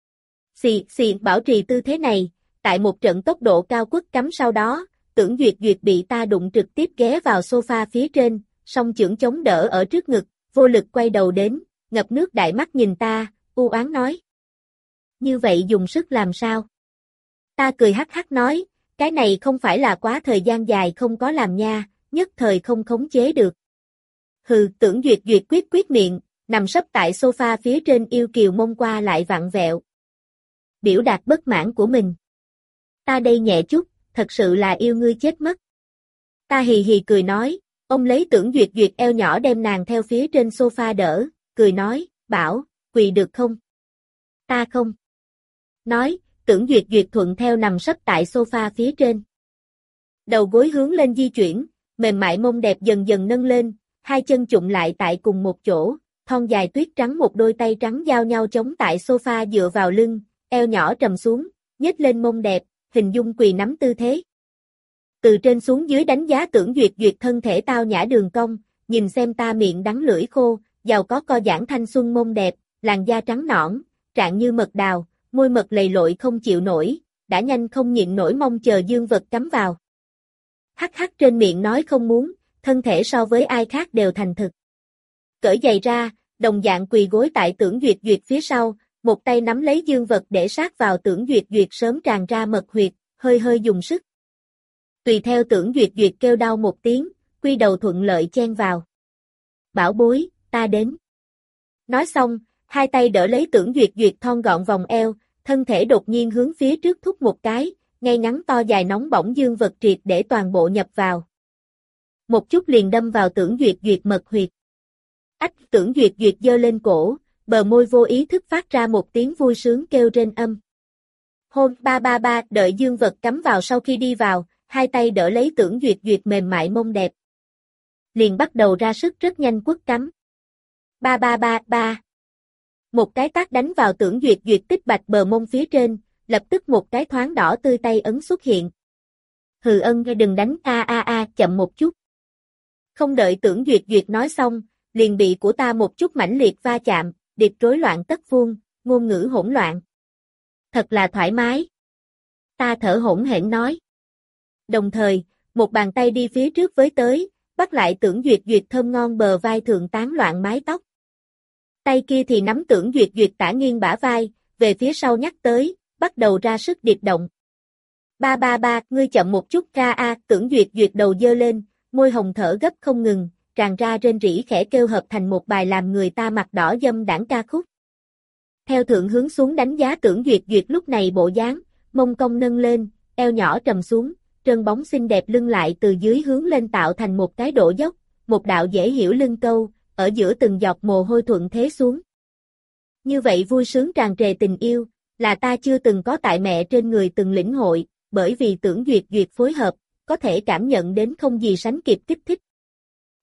Xì xì, bảo trì tư thế này, tại một trận tốc độ cao quất cắm sau đó, Tưởng Duyệt Duyệt bị ta đụng trực tiếp ghé vào sofa phía trên, song chưởng chống đỡ ở trước ngực, vô lực quay đầu đến, ngập nước đại mắt nhìn ta, u oán nói. Như vậy dùng sức làm sao? Ta cười hắc hắc nói, cái này không phải là quá thời gian dài không có làm nha, nhất thời không khống chế được. Hừ, Tưởng Duyệt Duyệt quyết quyết miệng, nằm sấp tại sofa phía trên yêu kiều mông qua lại vặn vẹo. Biểu đạt bất mãn của mình. Ta đây nhẹ chút, thật sự là yêu ngươi chết mất. Ta hì hì cười nói, ông lấy Tưởng Duyệt Duyệt eo nhỏ đem nàng theo phía trên sofa đỡ, cười nói, bảo, quỳ được không? Ta không. Nói, Tưởng Duyệt Duyệt thuận theo nằm sấp tại sofa phía trên. Đầu gối hướng lên di chuyển, mềm mại mông đẹp dần dần nâng lên, hai chân chụm lại tại cùng một chỗ, thon dài tuyết trắng một đôi tay trắng giao nhau chống tại sofa dựa vào lưng, eo nhỏ trầm xuống, nhếch lên mông đẹp, hình dung quỳ nắm tư thế. Từ trên xuống dưới đánh giá Tưởng Duyệt Duyệt thân thể tao nhã đường cong, nhìn xem ta miệng đắng lưỡi khô, giàu có co giãn thanh xuân mông đẹp, làn da trắng nõn, trạng như mật đào, môi mật lầy lội không chịu nổi, đã nhanh không nhịn nổi mong chờ dương vật cắm vào. Hắc hắc trên miệng nói không muốn, thân thể so với ai khác đều thành thực. Cởi giày ra, đồng dạng quỳ gối tại Tưởng Duyệt Duyệt phía sau, một tay nắm lấy dương vật để sát vào Tưởng Duyệt Duyệt sớm tràn ra mật huyệt, hơi hơi dùng sức. Tùy theo Tưởng Duyệt Duyệt kêu đau một tiếng, quy đầu thuận lợi chen vào. Bảo bối, ta đến. Nói xong, hai tay đỡ lấy Tưởng Duyệt Duyệt thon gọn vòng eo, thân thể đột nhiên hướng phía trước thúc một cái, ngay ngắn to dài nóng bỏng dương vật triệt để toàn bộ nhập vào. Một chút liền đâm vào Tưởng Duyệt Duyệt mật huyệt. Ách, Tưởng Duyệt Duyệt giơ lên cổ, bờ môi vô ý thức phát ra một tiếng vui sướng kêu rên âm. Hôn ba ba ba, đợi dương vật cắm vào sau khi đi vào, hai tay đỡ lấy Tưởng Duyệt Duyệt mềm mại mông đẹp. Liền bắt đầu ra sức rất nhanh quất cắm. Ba ba ba ba. Một cái tát đánh vào Tưởng Duyệt Duyệt tích bạch bờ mông phía trên, lập tức một cái thoáng đỏ tươi tay ấn xuất hiện. Hừ ân, đừng đánh a a a, chậm một chút. Không đợi Tưởng Duyệt Duyệt nói xong, liền bị của ta một chút mãnh liệt va chạm, điệp rối loạn tất vuông, ngôn ngữ hỗn loạn. Thật là thoải mái. Ta thở hổn hển nói. Đồng thời, một bàn tay đi phía trước với tới, bắt lại Tưởng Duyệt Duyệt thơm ngon bờ vai thượng tán loạn mái tóc. Tay kia thì nắm Tưởng Duyệt Duyệt tả nghiêng bả vai, về phía sau nhắc tới, bắt đầu ra sức điệp động. Ba ba ba, ngươi chậm một chút ra a, Tưởng Duyệt Duyệt đầu dơ lên, môi hồng thở gấp không ngừng, tràn ra rên rỉ khẽ kêu hợp thành một bài làm người ta mặt đỏ dâm đãng ca khúc. Theo thượng hướng xuống đánh giá Tưởng Duyệt Duyệt lúc này bộ dáng, mông cong nâng lên, eo nhỏ trầm xuống, trơn bóng xinh đẹp lưng lại từ dưới hướng lên tạo thành một cái độ dốc, một đạo dễ hiểu lưng câu, ở giữa từng giọt mồ hôi thuận thế xuống. Như vậy vui sướng tràn trề tình yêu, là ta chưa từng có tại mẹ trên người từng lĩnh hội, bởi vì Tưởng Duyệt Duyệt phối hợp, có thể cảm nhận đến không gì sánh kịp kích thích.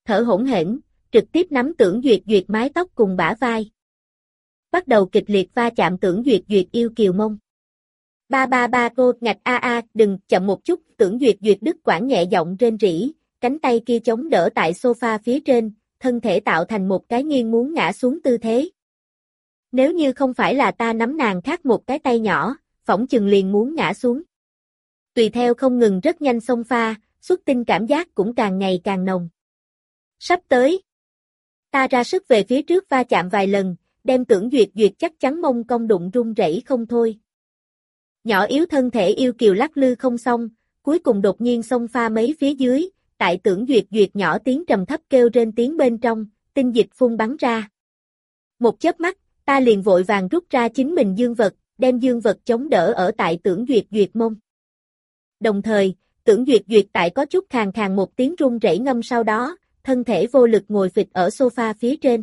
thở hổn hển, trực tiếp nắm Tưởng Duyệt Duyệt mái tóc cùng bả vai. Bắt đầu kịch liệt va chạm Tưởng Duyệt Duyệt yêu kiều mông. Ba ba ba cô ngạch a a, đừng, chậm một chút, Tưởng Duyệt Duyệt đứt quãng nhẹ giọng rên rỉ, cánh tay kia chống đỡ tại sofa phía trên, thân thể tạo thành một cái nghiêng muốn ngã xuống tư thế. Nếu như không phải là ta nắm nàng khác một cái tay nhỏ, phỏng chừng liền muốn ngã xuống. Tùy theo không ngừng rất nhanh xông pha, xuất tinh cảm giác cũng càng ngày càng nồng. Sắp tới. Ta ra sức về phía trước va chạm vài lần, đem Tưởng Duyệt Duyệt chắc chắn mông cong đụng run rẩy không thôi. Nhỏ yếu thân thể yêu kiều lắc lư không xong, cuối cùng đột nhiên xông pha mấy phía dưới, tại Tưởng Duyệt Duyệt nhỏ tiếng trầm thấp kêu trên tiếng bên trong, tinh dịch phun bắn ra. Một chớp mắt, ta liền vội vàng rút ra chính mình dương vật, đem dương vật chống đỡ ở tại Tưởng Duyệt Duyệt mông. Đồng thời, Tưởng Duyệt Duyệt tại có chút khàn khàn một tiếng run rẩy ngâm sau đó, thân thể vô lực ngồi phịch ở sofa phía trên.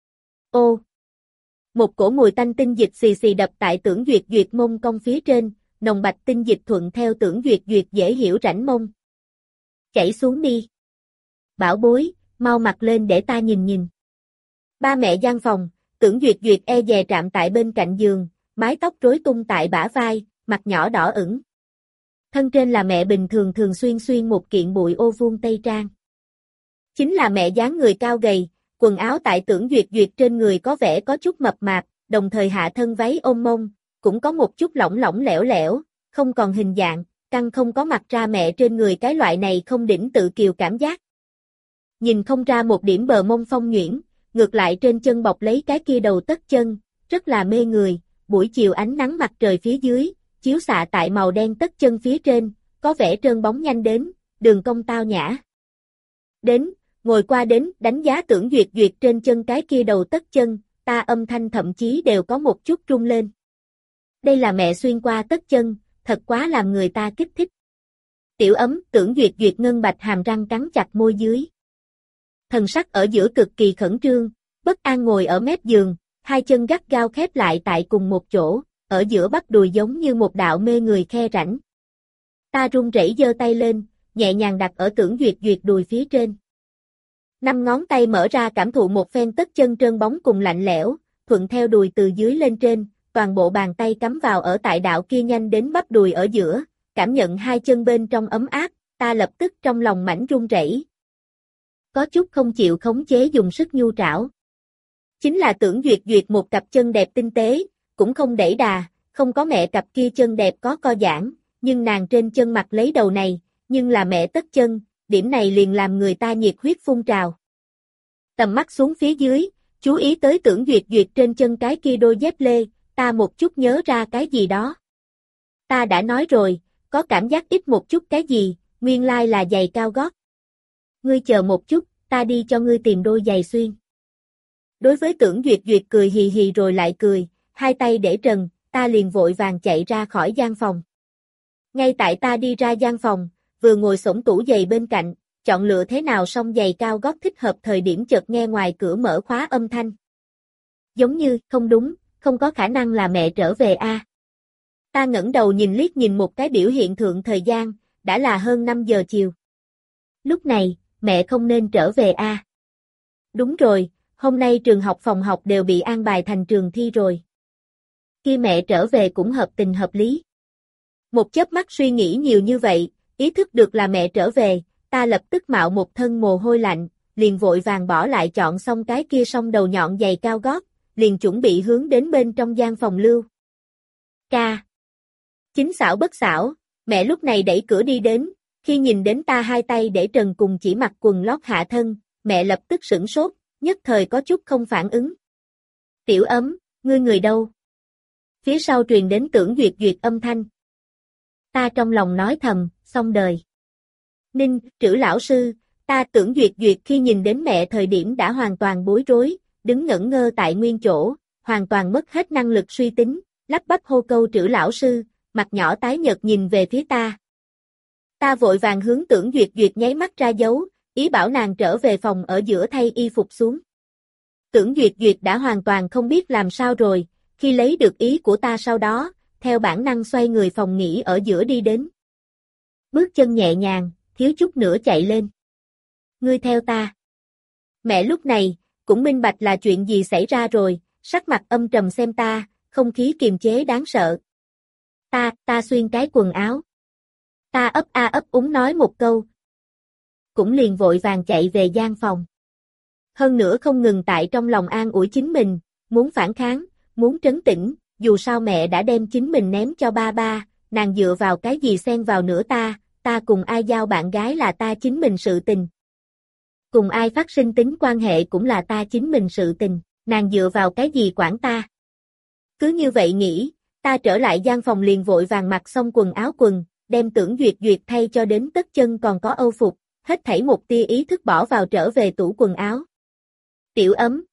Ô! Một cổ mùi tanh tinh dịch xì xì đập tại Tưởng Duyệt Duyệt mông cong phía trên, nồng bạch tinh dịch thuận theo Tưởng Duyệt Duyệt dễ hiểu rãnh mông. Chảy xuống đi. Bảo bối, mau mặc lên để ta nhìn nhìn. Ba mẹ gian phòng, Tưởng Duyệt Duyệt e dè trạm tại bên cạnh giường, mái tóc rối tung tại bả vai, mặt nhỏ đỏ ửng. Thân trên là mẹ bình thường thường xuyên xuyên một kiện bụi ô vuông tây trang. Chính là mẹ dáng người cao gầy, quần áo tại Tưởng Duyệt Duyệt trên người có vẻ có chút mập mạp, đồng thời hạ thân váy ôm mông, cũng có một chút lỏng lỏng lẻo lẻo, không còn hình dạng, căng không có mặt ra mẹ trên người cái loại này không đỉnh tự kiều cảm giác. Nhìn không ra một điểm bờ mông phong nhuyễn, ngược lại trên chân bọc lấy cái kia đầu tất chân, rất là mê người, buổi chiều ánh nắng mặt trời phía dưới, chiếu xạ tại màu đen tất chân phía trên, có vẻ trơn bóng nhanh đến, đường cong tao nhã. Đến, ngồi qua đến, đánh giá Tưởng Duyệt Duyệt trên chân cái kia đầu tất chân, ta âm thanh thậm chí đều có một chút rung lên. Đây là mẹ xuyên qua tất chân, thật quá làm người ta kích thích. Tiểu ấm, Tưởng Duyệt Duyệt ngân bạch hàm răng cắn chặt môi dưới. Thần sắc ở giữa cực kỳ khẩn trương, bất an ngồi ở mép giường, hai chân gắt gao khép lại tại cùng một chỗ, ở giữa bắp đùi giống như một đạo mê người khe rãnh. Ta run rẩy giơ tay lên, nhẹ nhàng đặt ở Tưởng Duyệt Duyệt đùi phía trên. Năm ngón tay mở ra cảm thụ một phen tất chân trơn bóng cùng lạnh lẽo, thuận theo đùi từ dưới lên trên, toàn bộ bàn tay cắm vào ở tại đạo kia nhanh đến bắp đùi ở giữa, cảm nhận hai chân bên trong ấm áp, ta lập tức trong lòng mảnh run rẩy. Có chút không chịu khống chế dùng sức nhu trảo. Chính là Tưởng Duyệt Duyệt một cặp chân đẹp tinh tế, cũng không đẩy đà, không có mẹ cặp kia chân đẹp có co giãn, nhưng nàng trên chân mặt lấy đầu này, nhưng là mẹ tất chân, điểm này liền làm người ta nhiệt huyết phun trào. Tầm mắt xuống phía dưới, chú ý tới Tưởng Duyệt Duyệt trên chân cái kia đôi dép lê, ta một chút nhớ ra cái gì đó. Ta đã nói rồi, có cảm giác ít một chút cái gì, nguyên lai là giày cao gót. Ngươi chờ một chút, ta đi cho ngươi tìm đôi giày xuyên. Đối với Tưởng Duyệt Duyệt cười hì hì rồi lại cười, hai tay để trần, ta liền vội vàng chạy ra khỏi gian phòng. Ngay tại ta đi ra gian phòng, vừa ngồi xổm tủ giày bên cạnh, chọn lựa thế nào xong giày cao gót thích hợp thời điểm chợt nghe ngoài cửa mở khóa âm thanh. Giống như, không đúng, không có khả năng là mẹ trở về a. À. Ta ngẩng đầu nhìn liếc nhìn một cái biểu hiện thượng thời gian, đã là hơn năm giờ chiều. Lúc này, mẹ không nên trở về a. À. Đúng rồi, hôm nay trường học phòng học đều bị an bài thành trường thi rồi. Khi mẹ trở về cũng hợp tình hợp lý. Một chớp mắt suy nghĩ nhiều như vậy, ý thức được là mẹ trở về, ta lập tức mạo một thân mồ hôi lạnh, liền vội vàng bỏ lại chọn xong cái kia xong đầu nhọn giày cao gót, liền chuẩn bị hướng đến bên trong gian phòng lưu. Ca. Chính xảo bất xảo, mẹ lúc này đẩy cửa đi đến, khi nhìn đến ta hai tay để trần cùng chỉ mặc quần lót hạ thân, mẹ lập tức sửng sốt, nhất thời có chút không phản ứng. Tiểu ấm, ngươi người đâu? Phía sau truyền đến Tưởng Duyệt Duyệt âm thanh. Ta trong lòng nói thầm, xong đời. Ninh, Trữ lão sư, ta Tưởng Duyệt Duyệt khi nhìn đến mẹ thời điểm đã hoàn toàn bối rối, đứng ngẩn ngơ tại nguyên chỗ, hoàn toàn mất hết năng lực suy tính, lắp bắp hô câu Trữ lão sư, mặt nhỏ tái nhợt nhìn về phía ta. Ta vội vàng hướng Tưởng Duyệt Duyệt nháy mắt ra dấu, ý bảo nàng trở về phòng ở giữa thay y phục xuống. Tưởng Duyệt Duyệt đã hoàn toàn không biết làm sao rồi, khi lấy được ý của ta sau đó, theo bản năng xoay người phòng nghỉ ở giữa đi đến. Bước chân nhẹ nhàng, thiếu chút nữa chạy lên. Ngươi theo ta. Mẹ lúc này, cũng minh bạch là chuyện gì xảy ra rồi, sắc mặt âm trầm xem ta, không khí kiềm chế đáng sợ. Ta, ta xuyên cái quần áo. Ta ấp a ấp úng nói một câu. Cũng liền vội vàng chạy về gian phòng. Hơn nữa không ngừng tại trong lòng an ủi chính mình, muốn phản kháng, muốn trấn tĩnh, dù sao mẹ đã đem chính mình ném cho ba ba, nàng dựa vào cái gì xen vào nữa ta, ta cùng ai giao bạn gái là ta chính mình sự tình. Cùng ai phát sinh tính quan hệ cũng là ta chính mình sự tình, nàng dựa vào cái gì quản ta. Cứ như vậy nghĩ, ta trở lại gian phòng liền vội vàng mặc xong quần áo quần, đem Tưởng Duyệt Duyệt thay cho đến tất chân còn có âu phục, hết thảy một tia ý thức bỏ vào trở về tủ quần áo. Tiểu ấm.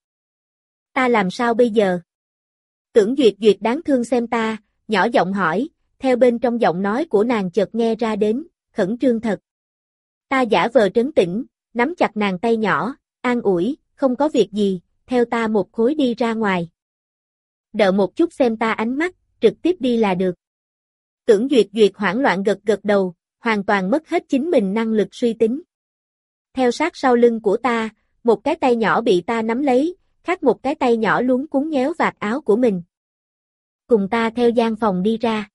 Ta làm sao bây giờ? Tưởng Duyệt Duyệt đáng thương xem ta, nhỏ giọng hỏi, theo bên trong giọng nói của nàng chợt nghe ra đến, khẩn trương thật. Ta giả vờ trấn tĩnh, nắm chặt nàng tay nhỏ, an ủi, không có việc gì, theo ta một khối đi ra ngoài. Đợi một chút xem ta ánh mắt, trực tiếp đi là được. Tưởng Duyệt Duyệt hoảng loạn gật gật đầu, hoàn toàn mất hết chính mình năng lực suy tính. Theo sát sau lưng của ta, một cái tay nhỏ bị ta nắm lấy, khác một cái tay nhỏ luống cuống nhéo vạt áo của mình. Cùng ta theo gian phòng đi ra.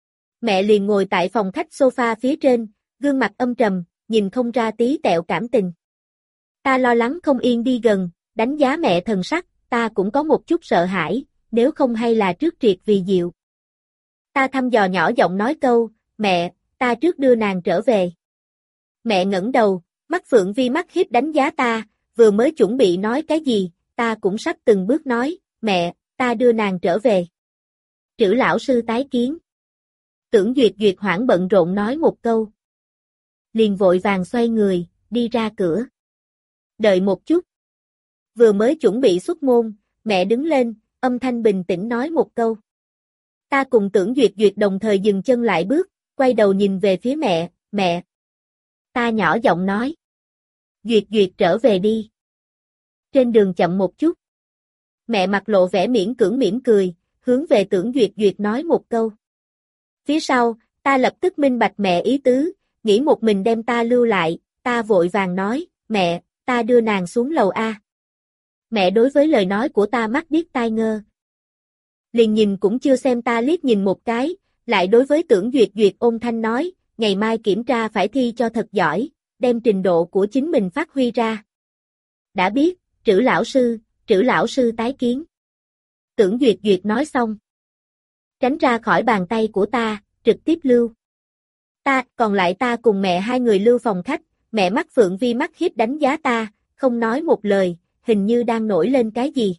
Mẹ liền ngồi tại phòng khách sofa phía trên, gương mặt âm trầm, nhìn không ra tí tẹo cảm tình. Ta lo lắng không yên đi gần, đánh giá mẹ thần sắc, ta cũng có một chút sợ hãi, nếu không hay là trước triệt vì diệu. Ta thăm dò nhỏ giọng nói câu, mẹ, ta trước đưa nàng trở về. Mẹ ngẩng đầu, mắt phượng vi mắt hiếp đánh giá ta, vừa mới chuẩn bị nói cái gì, ta cũng sắp từng bước nói, mẹ, ta đưa nàng trở về. Trữ lão sư tái kiến. Tưởng Duyệt Duyệt hoảng bận rộn nói một câu. Liền vội vàng xoay người, đi ra cửa. Đợi một chút. Vừa mới chuẩn bị xuất môn, mẹ đứng lên, âm thanh bình tĩnh nói một câu. Ta cùng Tưởng Duyệt Duyệt đồng thời dừng chân lại bước, quay đầu nhìn về phía mẹ, mẹ. Ta nhỏ giọng nói. Duyệt Duyệt trở về đi. Trên đường chậm một chút. Mẹ mặt lộ vẻ miễn cưỡng mỉm cười, hướng về Tưởng Duyệt Duyệt nói một câu. Phía sau, ta lập tức minh bạch mẹ ý tứ, nghĩ một mình đem ta lưu lại, ta vội vàng nói, mẹ, ta đưa nàng xuống lầu A. Mẹ đối với lời nói của ta mắt điếc tai ngơ. Liền nhìn cũng chưa xem ta liếc nhìn một cái, lại đối với Tưởng Duyệt Duyệt ôn thanh nói, ngày mai kiểm tra phải thi cho thật giỏi, đem trình độ của chính mình phát huy ra. Đã biết, Trữ lão sư, Trữ lão sư tái kiến. Tưởng Duyệt Duyệt nói xong. Tránh ra khỏi bàn tay của ta, trực tiếp lưu. Ta, còn lại ta cùng mẹ hai người lưu phòng khách, mẹ mắt phượng vi mắt hiếp đánh giá ta, không nói một lời, hình như đang nổi lên cái gì.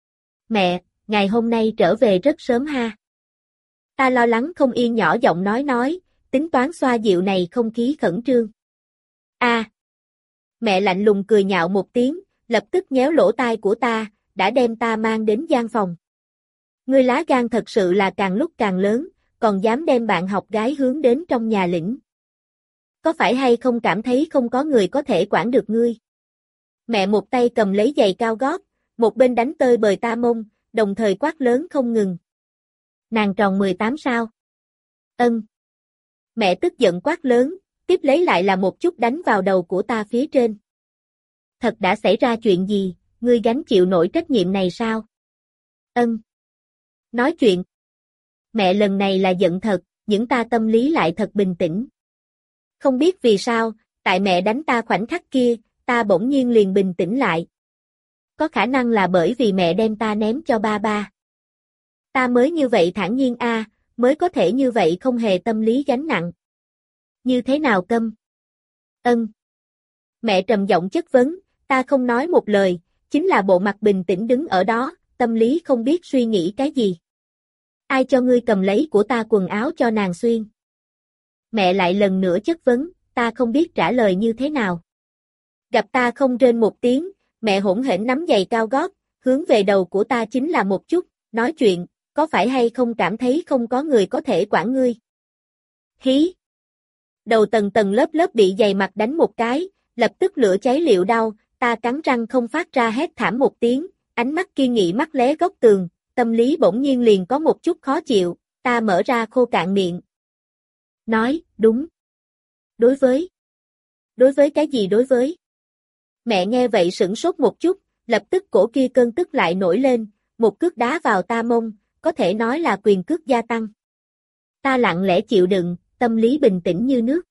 Mẹ, ngày hôm nay trở về rất sớm ha. Ta lo lắng không yên nhỏ giọng nói nói, tính toán xoa dịu này không khí khẩn trương. A. À. Mẹ lạnh lùng cười nhạo một tiếng, lập tức nhéo lỗ tai của ta, đã đem ta mang đến gian phòng. Ngươi lá gan thật sự là càng lúc càng lớn, còn dám đem bạn học gái hướng đến trong nhà lĩnh. Có phải hay không cảm thấy không có người có thể quản được ngươi? Mẹ một tay cầm lấy giày cao gót, một bên đánh tơi bời ta mông, đồng thời quát lớn không ngừng. Nàng tròn mười tám sao? Ân. Mẹ tức giận quát lớn, tiếp lấy lại là một chút đánh vào đầu của ta phía trên. Thật đã xảy ra chuyện gì, ngươi gánh chịu nổi trách nhiệm này sao? Ân. Nói chuyện. Mẹ lần này là giận thật, những ta tâm lý lại thật bình tĩnh. Không biết vì sao, tại mẹ đánh ta khoảnh khắc kia, ta bỗng nhiên liền bình tĩnh lại. Có khả năng là bởi vì mẹ đem ta ném cho ba ba. Ta mới như vậy thản nhiên a, à, mới có thể như vậy không hề tâm lý gánh nặng. Như thế nào câm? Ân. Mẹ trầm giọng chất vấn, ta không nói một lời, chính là bộ mặt bình tĩnh đứng ở đó, tâm lý không biết suy nghĩ cái gì. Ai cho ngươi cầm lấy của ta quần áo cho nàng xuyên? Mẹ lại lần nữa chất vấn, ta không biết trả lời như thế nào. Gặp ta không rên một tiếng, mẹ hỗn hển nắm giày cao gót, hướng về đầu của ta chính là một chút, nói chuyện, có phải hay không cảm thấy không có người có thể quản ngươi? Hí! Đầu tầng tầng lớp lớp bị giày mặt đánh một cái, lập tức lửa cháy liệu đau, ta cắn răng không phát ra hét thảm một tiếng, ánh mắt kiên nghị mắt lé góc tường, tâm lý bỗng nhiên liền có một chút khó chịu, ta mở ra khô cạn miệng. Nói, đúng. Đối với. Đối với cái gì đối với? Mẹ nghe vậy sửng sốt một chút, lập tức cổ kia cơn tức lại nổi lên, một cước đá vào ta mông, có thể nói là quyền cước gia tăng. Ta lặng lẽ chịu đựng, tâm lý bình tĩnh như nước.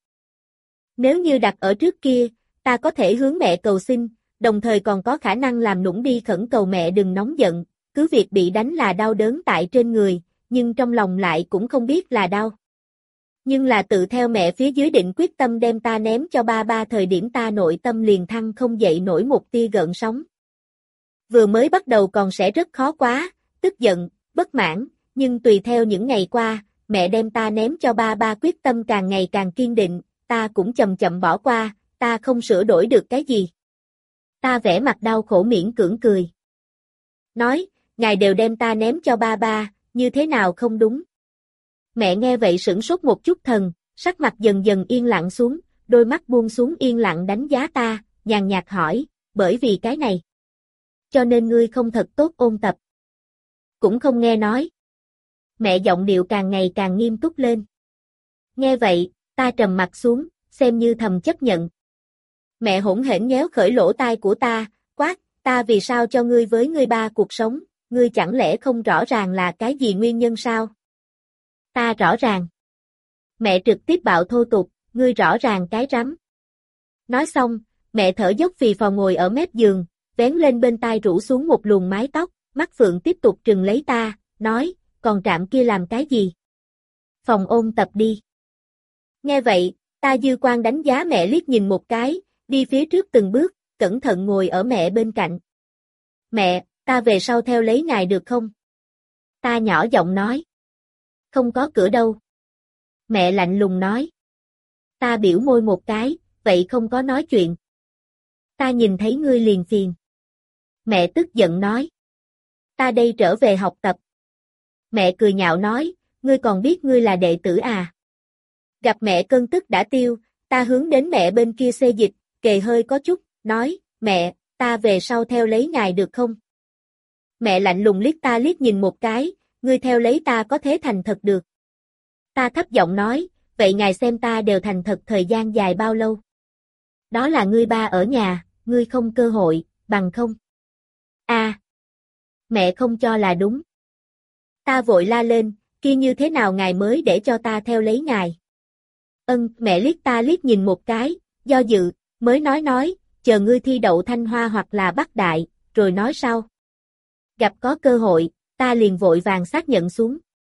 Nếu như đặt ở trước kia, ta có thể hướng mẹ cầu xin, đồng thời còn có khả năng làm nũng đi khẩn cầu mẹ đừng nóng giận, cứ việc bị đánh là đau đớn tại trên người, nhưng trong lòng lại cũng không biết là đau. Nhưng là tự theo mẹ phía dưới định quyết tâm đem ta ném cho ba ba thời điểm ta nội tâm liền thăng không dậy nổi một tia gợn sóng. Vừa mới bắt đầu còn sẽ rất khó quá, tức giận, bất mãn, nhưng tùy theo những ngày qua, mẹ đem ta ném cho ba ba quyết tâm càng ngày càng kiên định, ta cũng chậm chậm bỏ qua, ta không sửa đổi được cái gì. Ta vẻ mặt đau khổ miễn cưỡng cười. Nói, ngài đều đem ta ném cho ba ba, như thế nào không đúng. Mẹ nghe vậy sửng sốt một chút thần, sắc mặt dần dần yên lặng xuống, đôi mắt buông xuống yên lặng đánh giá ta, nhàn nhạt hỏi, bởi vì cái này. Cho nên ngươi không thật tốt ôn tập. Cũng không nghe nói. Mẹ giọng điệu càng ngày càng nghiêm túc lên. Nghe vậy, ta trầm mặt xuống, xem như thầm chấp nhận. Mẹ hỗn hển nhéo khởi lỗ tai của ta, quát, ta vì sao cho ngươi với ngươi ba cuộc sống, ngươi chẳng lẽ không rõ ràng là cái gì nguyên nhân sao? Ta rõ ràng. Mẹ trực tiếp bạo thô tục, ngươi rõ ràng cái rắm. Nói xong, mẹ thở dốc phì phò ngồi ở mép giường, vén lên bên tai rủ xuống một luồng mái tóc, mắt phượng tiếp tục trừng lấy ta, nói, còn trạm kia làm cái gì? Phòng ôn tập đi. Nghe vậy, ta dư quan đánh giá mẹ liếc nhìn một cái, đi phía trước từng bước, cẩn thận ngồi ở mẹ bên cạnh. Mẹ, ta về sau theo lấy ngài được không? Ta nhỏ giọng nói. Không có cửa đâu. Mẹ lạnh lùng nói. Ta biểu môi một cái, vậy không có nói chuyện. Ta nhìn thấy ngươi liền phiền. Mẹ tức giận nói. Ta đây trở về học tập. Mẹ cười nhạo nói, ngươi còn biết ngươi là đệ tử à? Gặp mẹ cơn tức đã tiêu, ta hướng đến mẹ bên kia xê dịch, kề hơi có chút, nói, mẹ, ta về sau theo lấy ngài được không? Mẹ lạnh lùng liếc ta liếc nhìn một cái, ngươi theo lấy ta có thế thành thật được. Ta thấp giọng nói, vậy ngài xem ta đều thành thật thời gian dài bao lâu? Đó là ngươi ba ở nhà, ngươi không cơ hội, bằng không? A, à, mẹ không cho là đúng. Ta vội la lên, kia như thế nào ngài mới để cho ta theo lấy ngài? Ân, mẹ liếc ta liếc nhìn một cái, do dự, mới nói nói, chờ ngươi thi đậu Thanh Hoa hoặc là Bắc Đại, rồi nói sau. Gặp có cơ hội, ta liền vội vàng xác nhận xuống.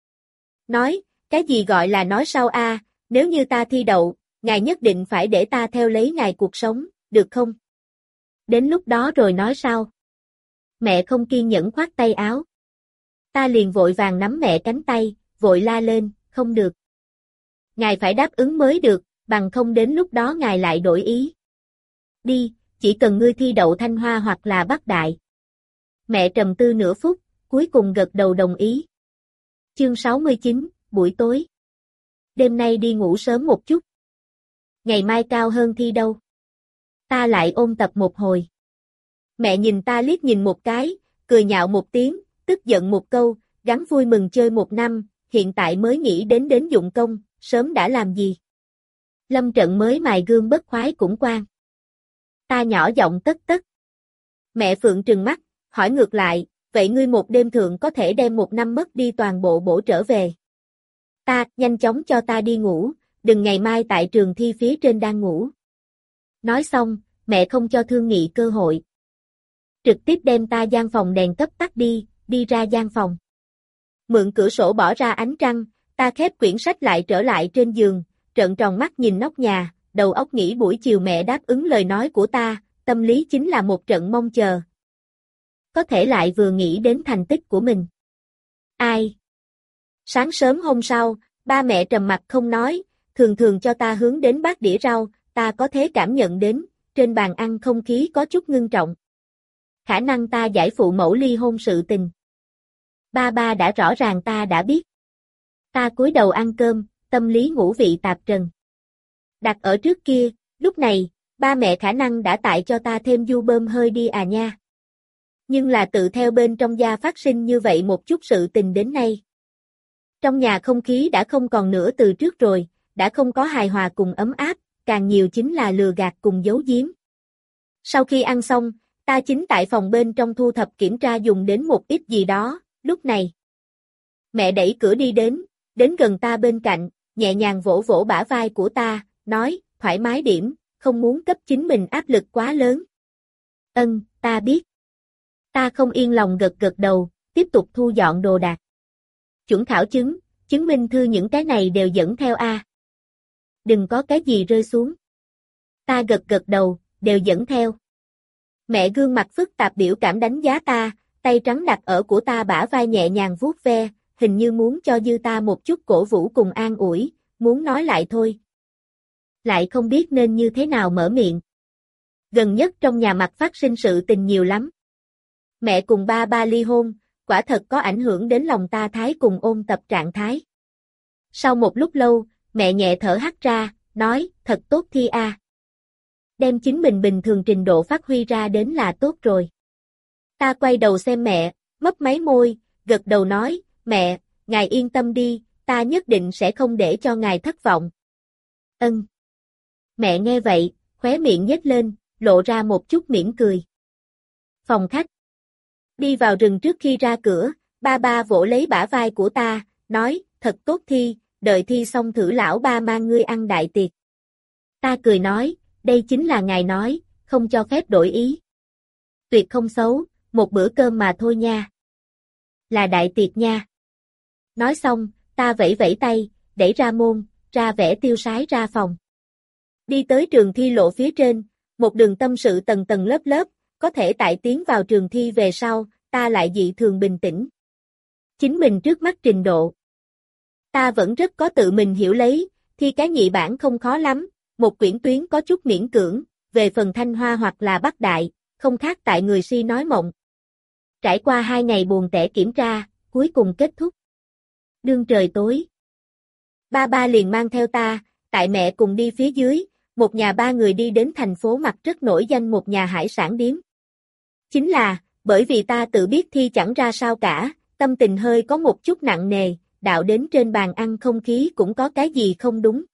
Nói, cái gì gọi là nói sau a? À, nếu như ta thi đậu, ngài nhất định phải để ta theo lấy ngài cuộc sống, được không? Đến lúc đó rồi nói sau. Mẹ không kiên nhẫn khoát tay áo. Ta liền vội vàng nắm mẹ cánh tay, vội la lên, không được. Ngài phải đáp ứng mới được, bằng không đến lúc đó ngài lại đổi ý. Đi, chỉ cần ngươi thi đậu Thanh Hoa hoặc là Bắc Đại. Mẹ trầm tư nửa phút, cuối cùng gật đầu đồng ý. Chương sáu mươi chín, buổi tối. Đêm nay đi ngủ sớm một chút. Ngày mai cao hơn thi đâu. Ta lại ôn tập một hồi. Mẹ nhìn ta liếc nhìn một cái, cười nhạo một tiếng, tức giận một câu, gắn vui mừng chơi một năm, hiện tại mới nghĩ đến đến dụng công, sớm đã làm gì. Lâm trận mới mài gương bất khoái cũng quan. Ta nhỏ giọng tất tất. Mẹ Phượng trừng mắt, hỏi ngược lại, vậy ngươi một đêm thượng có thể đem một năm mất đi toàn bộ bổ trở về. Ta, nhanh chóng cho ta đi ngủ, đừng ngày mai tại trường thi phía trên đang ngủ. Nói xong, mẹ không cho thương nghị cơ hội. Trực tiếp đem ta gian phòng đèn cấp tắt đi, đi ra gian phòng. Mượn cửa sổ bỏ ra ánh trăng, ta khép quyển sách lại trở lại trên giường, trợn tròn mắt nhìn nóc nhà, đầu óc nghĩ buổi chiều mẹ đáp ứng lời nói của ta, tâm lý chính là một trận mong chờ. Có thể lại vừa nghĩ đến thành tích của mình. Ai? Sáng sớm hôm sau, ba mẹ trầm mặc không nói, thường thường cho ta hướng đến bát đĩa rau, ta có thể cảm nhận đến, trên bàn ăn không khí có chút ngưng trọng. Khả năng ta giải phụ mẫu ly hôn sự tình. Ba ba đã rõ ràng ta đã biết. Ta cúi đầu ăn cơm, tâm lý ngũ vị tạp trần. Đặt ở trước kia, lúc này, ba mẹ khả năng đã tại cho ta thêm du bơm hơi đi à nha. Nhưng là tự theo bên trong gia phát sinh như vậy một chút sự tình đến nay. Trong nhà không khí đã không còn nữa từ trước rồi, đã không có hài hòa cùng ấm áp, càng nhiều chính là lừa gạt cùng giấu giếm. Sau khi ăn xong, ta chính tại phòng bên trong thu thập kiểm tra dùng đến một ít gì đó, lúc này. Mẹ đẩy cửa đi đến, đến gần ta bên cạnh, nhẹ nhàng vỗ vỗ bả vai của ta, nói, thoải mái điểm, không muốn cấp chính mình áp lực quá lớn. Ân, ta biết. Ta không yên lòng gật gật đầu, tiếp tục thu dọn đồ đạc. Chuẩn khảo chứng, chứng minh thư những cái này đều dẫn theo A. Đừng có cái gì rơi xuống. Ta gật gật đầu, đều dẫn theo. Mẹ gương mặt phức tạp biểu cảm đánh giá ta, tay trắng đặt ở của ta bả vai nhẹ nhàng vuốt ve, hình như muốn cho dư ta một chút cổ vũ cùng an ủi, muốn nói lại thôi. Lại không biết nên như thế nào mở miệng. Gần nhất trong nhà mặt phát sinh sự tình nhiều lắm. Mẹ cùng ba ba ly hôn, quả thật có ảnh hưởng đến lòng ta thái cùng ôn tập trạng thái. Sau một lúc lâu, mẹ nhẹ thở hắt ra, nói, thật tốt Thi a. Đem chính mình bình thường trình độ phát huy ra đến là tốt rồi. Ta quay đầu xem mẹ, mấp máy môi, gật đầu nói, mẹ, ngài yên tâm đi, ta nhất định sẽ không để cho ngài thất vọng. Ân. Mẹ nghe vậy, khóe miệng nhếch lên, lộ ra một chút mỉm cười. Phòng khách. Đi vào rừng trước khi ra cửa, ba ba vỗ lấy bả vai của ta, nói, thật tốt Thi, đợi thi xong thử lão ba mang ngươi ăn đại tiệc. Ta cười nói, đây chính là ngài nói, không cho phép đổi ý. Tuyệt không xấu, một bữa cơm mà thôi nha. Là đại tiệc nha. Nói xong, ta vẫy vẫy tay, đẩy ra môn, ra vẻ tiêu sái ra phòng. Đi tới trường thi lộ phía trên, một đường tâm sự tầng tầng lớp lớp, có thể tại tiến vào trường thi về sau, ta lại dị thường bình tĩnh. Chính mình trước mắt trình độ. Ta vẫn rất có tự mình hiểu lấy, thi cái nhị bản không khó lắm, một quyển tuyến có chút miễn cưỡng, về phần Thanh Hoa hoặc là Bắc Đại, không khác tại người si nói mộng. Trải qua hai ngày buồn tẻ kiểm tra, cuối cùng kết thúc. Đương trời tối. Ba ba liền mang theo ta, tại mẹ cùng đi phía dưới, một nhà ba người đi đến thành phố mặt rất nổi danh một nhà hải sản điếm. Chính là, bởi vì ta tự biết thi chẳng ra sao cả, tâm tình hơi có một chút nặng nề, đạo đến trên bàn ăn không khí cũng có cái gì không đúng.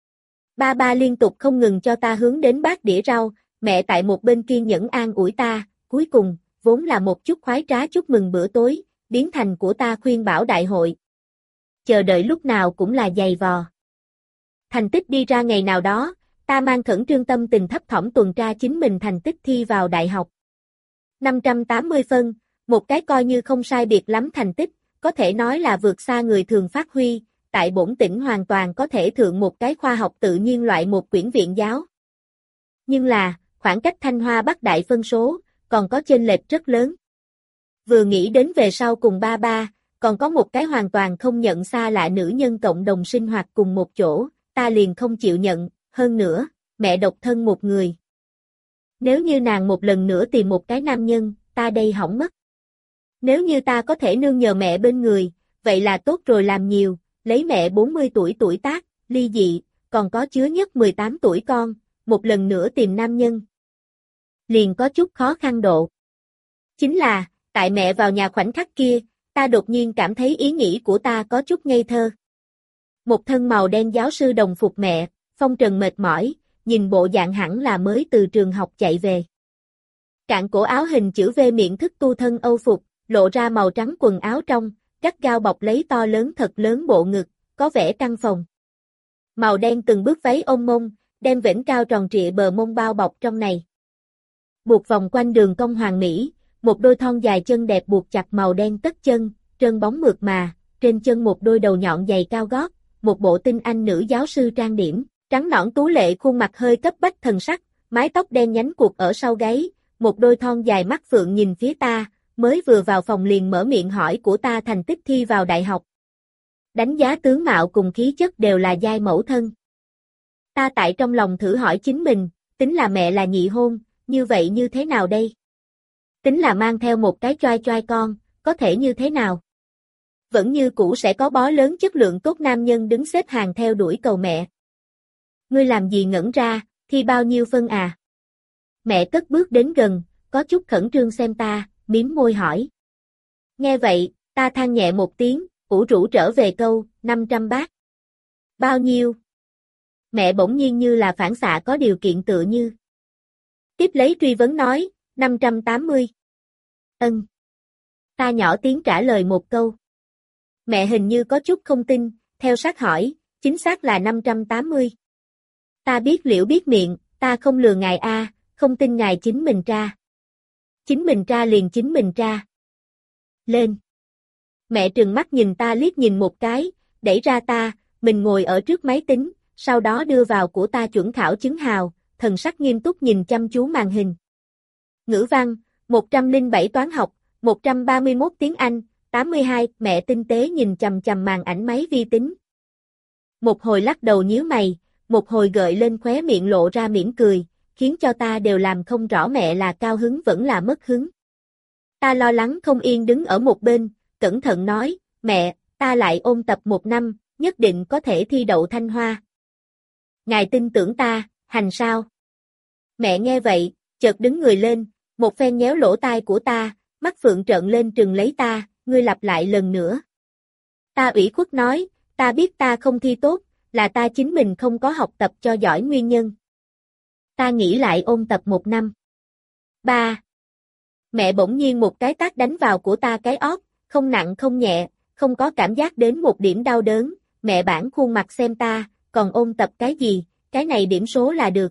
Ba ba liên tục không ngừng cho ta hướng đến bát đĩa rau, mẹ tại một bên kiên nhẫn an ủi ta, cuối cùng, vốn là một chút khoái trá chúc mừng bữa tối, biến thành của ta khuyên bảo đại hội. Chờ đợi lúc nào cũng là dày vò. Thành tích đi ra ngày nào đó, ta mang khẩn trương tâm tình thấp thỏm tuần tra chính mình thành tích thi vào đại học. năm trăm tám mươi phân, một cái coi như không sai biệt lắm thành tích, có thể nói là vượt xa người thường phát huy, tại bổn tỉnh hoàn toàn có thể thượng một cái khoa học tự nhiên loại một quyển viện giáo. Nhưng là, khoảng cách Thanh Hoa Bắc Đại phân số, còn có chênh lệch rất lớn. Vừa nghĩ đến về sau cùng ba ba, còn có một cái hoàn toàn không nhận xa lạ nữ nhân cộng đồng sinh hoạt cùng một chỗ, ta liền không chịu nhận, hơn nữa, mẹ độc thân một người. Nếu như nàng một lần nữa tìm một cái nam nhân, ta đây hỏng mất. Nếu như ta có thể nương nhờ mẹ bên người, vậy là tốt rồi làm nhiều, lấy mẹ bốn mươi tuổi tuổi tác, ly dị, còn có chứa nhất mười tám tuổi con, một lần nữa tìm nam nhân. Liền có chút khó khăn độ. Chính là, tại mẹ vào nhà khoảnh khắc kia, ta đột nhiên cảm thấy ý nghĩ của ta có chút ngây thơ. Một thân màu đen giáo sư đồng phục mẹ, phong trần mệt mỏi, nhìn bộ dạng hẳn là mới từ trường học chạy về. Cạn cổ áo hình chữ V miệng thức tu thân Âu phục, lộ ra màu trắng quần áo trong, gắt gao bọc lấy to lớn thật lớn bộ ngực, có vẻ căng phòng. Màu đen từng bước váy ôm mông, đem vểnh cao tròn trịa bờ mông bao bọc trong này. Buộc vòng quanh đường cong hoàn mỹ, một đôi thon dài chân đẹp buộc chặt màu đen tất chân, trơn bóng mượt mà, trên chân một đôi đầu nhọn giày cao gót, một bộ tinh anh nữ giáo sư trang điểm, trắng nõn tú lệ khuôn mặt hơi cấp bách thần sắc, mái tóc đen nhánh cuộc ở sau gáy, một đôi thon dài mắt phượng nhìn phía ta, mới vừa vào phòng liền mở miệng hỏi của ta thành tích thi vào đại học. Đánh giá tướng mạo cùng khí chất đều là giai mẫu thân. Ta tại trong lòng thử hỏi chính mình, tính là mẹ là nhị hôn, như vậy như thế nào đây? Tính là mang theo một cái choai choai con, có thể như thế nào? Vẫn như cũ sẽ có bó lớn chất lượng tốt nam nhân đứng xếp hàng theo đuổi cầu mẹ. Ngươi làm gì ngẩn ra, thi bao nhiêu phân à? Mẹ cất bước đến gần, có chút khẩn trương xem ta, mím môi hỏi. Nghe vậy, ta than nhẹ một tiếng, ủ rũ trở về câu, năm trăm bát. Bao nhiêu? Mẹ bỗng nhiên như là phản xạ có điều kiện tựa như. Tiếp lấy truy vấn nói, năm trăm tám mươi. Ân. Ta nhỏ tiếng trả lời một câu. Mẹ hình như có chút không tin, theo sát hỏi, chính xác là năm trăm tám mươi. Ta biết liễu biết miệng, ta không lừa ngài a, không tin ngài chính mình tra. Chính mình tra liền chính mình tra. Lên. Mẹ trừng mắt nhìn ta liếc nhìn một cái, đẩy ra ta, mình ngồi ở trước máy tính, sau đó đưa vào của ta chuẩn khảo chứng hào, thần sắc nghiêm túc nhìn chăm chú màn hình. Ngữ văn, một trăm lẻ bảy toán học, một trăm ba mươi mốt tiếng Anh, tám mươi hai, mẹ tinh tế nhìn chằm chằm màn ảnh máy vi tính. Một hồi lắc đầu nhíu mày, một hồi gợi lên khóe miệng lộ ra mỉm cười, khiến cho ta đều làm không rõ mẹ là cao hứng vẫn là mất hứng. Ta lo lắng không yên đứng ở một bên, cẩn thận nói, mẹ, ta lại ôn tập một năm, nhất định có thể thi đậu Thanh Hoa. Ngài tin tưởng ta, hành sao? Mẹ nghe vậy, chợt đứng người lên, một phen nhéo lỗ tai của ta, mắt phượng trợn lên trừng lấy ta, ngươi lặp lại lần nữa. Ta ủy khuất nói, ta biết ta không thi tốt, là ta chính mình không có học tập cho giỏi nguyên nhân. Ta nghĩ lại ôn tập một năm. Ba. Mẹ bỗng nhiên một cái tát đánh vào của ta cái ót, không nặng không nhẹ, không có cảm giác đến một điểm đau đớn, mẹ bản khuôn mặt xem ta, còn ôn tập cái gì, cái này điểm số là được.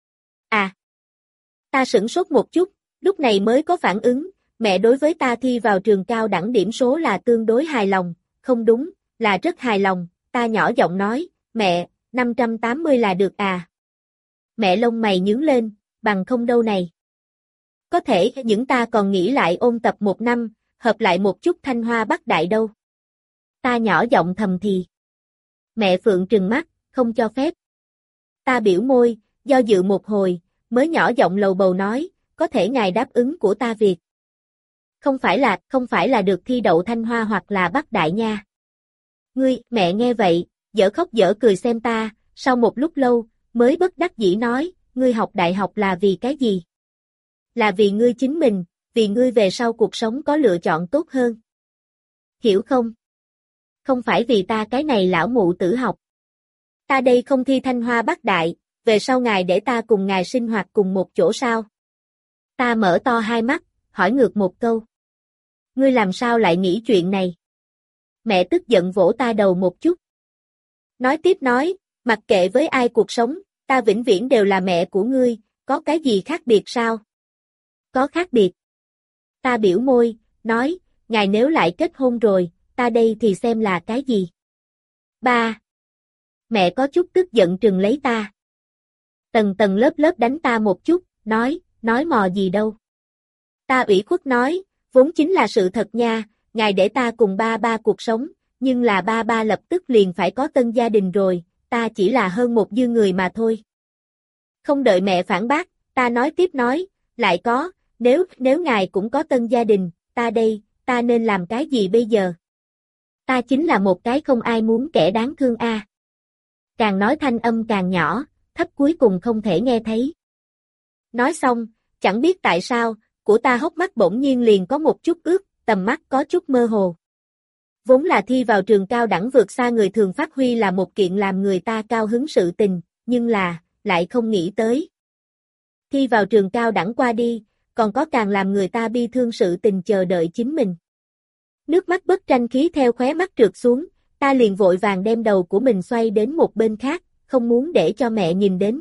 À. Ta sửng sốt một chút, lúc này mới có phản ứng, mẹ đối với ta thi vào trường cao đẳng điểm số là tương đối hài lòng, không đúng, là rất hài lòng, ta nhỏ giọng nói, mẹ, năm trăm tám mươi là được à. Mẹ lông mày nhướng lên, bằng không đâu này. Có thể những ta còn nghĩ lại ôn tập một năm, hợp lại một chút Thanh Hoa Bắc Đại đâu. Ta nhỏ giọng thầm thì. Mẹ Phượng trừng mắt, không cho phép. Ta biểu môi, do dự một hồi, mới nhỏ giọng lầu bầu nói, có thể ngài đáp ứng của ta việc. Không phải là, không phải là được thi đậu Thanh Hoa hoặc là Bắc Đại nha. Ngươi, mẹ nghe vậy, dở khóc dở cười xem ta, sau một lúc lâu, mới bất đắc dĩ nói, ngươi học đại học là vì cái gì? Là vì ngươi chính mình, vì ngươi về sau cuộc sống có lựa chọn tốt hơn. Hiểu không? Không phải vì ta cái này lão mụ tử học. Ta đây không thi Thanh Hoa Bắc Đại, về sau ngài để ta cùng ngài sinh hoạt cùng một chỗ sao? Ta mở to hai mắt, hỏi ngược một câu. Ngươi làm sao lại nghĩ chuyện này? Mẹ tức giận vỗ ta đầu một chút. Nói tiếp nói, mặc kệ với ai cuộc sống, ta vĩnh viễn đều là mẹ của ngươi, có cái gì khác biệt sao? Có khác biệt. Ta biểu môi, nói, ngài nếu lại kết hôn rồi, ta đây thì xem là cái gì? Ba. Mẹ có chút tức giận trừng lấy ta. Tầng tầng lớp lớp đánh ta một chút, nói, nói mò gì đâu. Ta ủy khuất nói, vốn chính là sự thật nha, ngài để ta cùng ba ba cuộc sống, nhưng là ba ba lập tức liền phải có tân gia đình rồi, ta chỉ là hơn một dư người mà thôi. Không đợi mẹ phản bác, ta nói tiếp nói, lại có, nếu, nếu ngài cũng có tân gia đình, ta đây, ta nên làm cái gì bây giờ? Ta chính là một cái không ai muốn kẻ đáng thương a. À. Càng nói thanh âm càng nhỏ, thấp cuối cùng không thể nghe thấy. Nói xong, chẳng biết tại sao, của ta hốc mắt bỗng nhiên liền có một chút ướt, tầm mắt có chút mơ hồ. Vốn là thi vào trường cao đẳng vượt xa người thường phát huy là một kiện làm người ta cao hứng sự tình, nhưng là, lại không nghĩ tới. Thi vào trường cao đẳng qua đi, còn có càng làm người ta bi thương sự tình chờ đợi chính mình. Nước mắt bất tranh khí theo khóe mắt trượt xuống, ta liền vội vàng đem đầu của mình xoay đến một bên khác, không muốn để cho mẹ nhìn đến.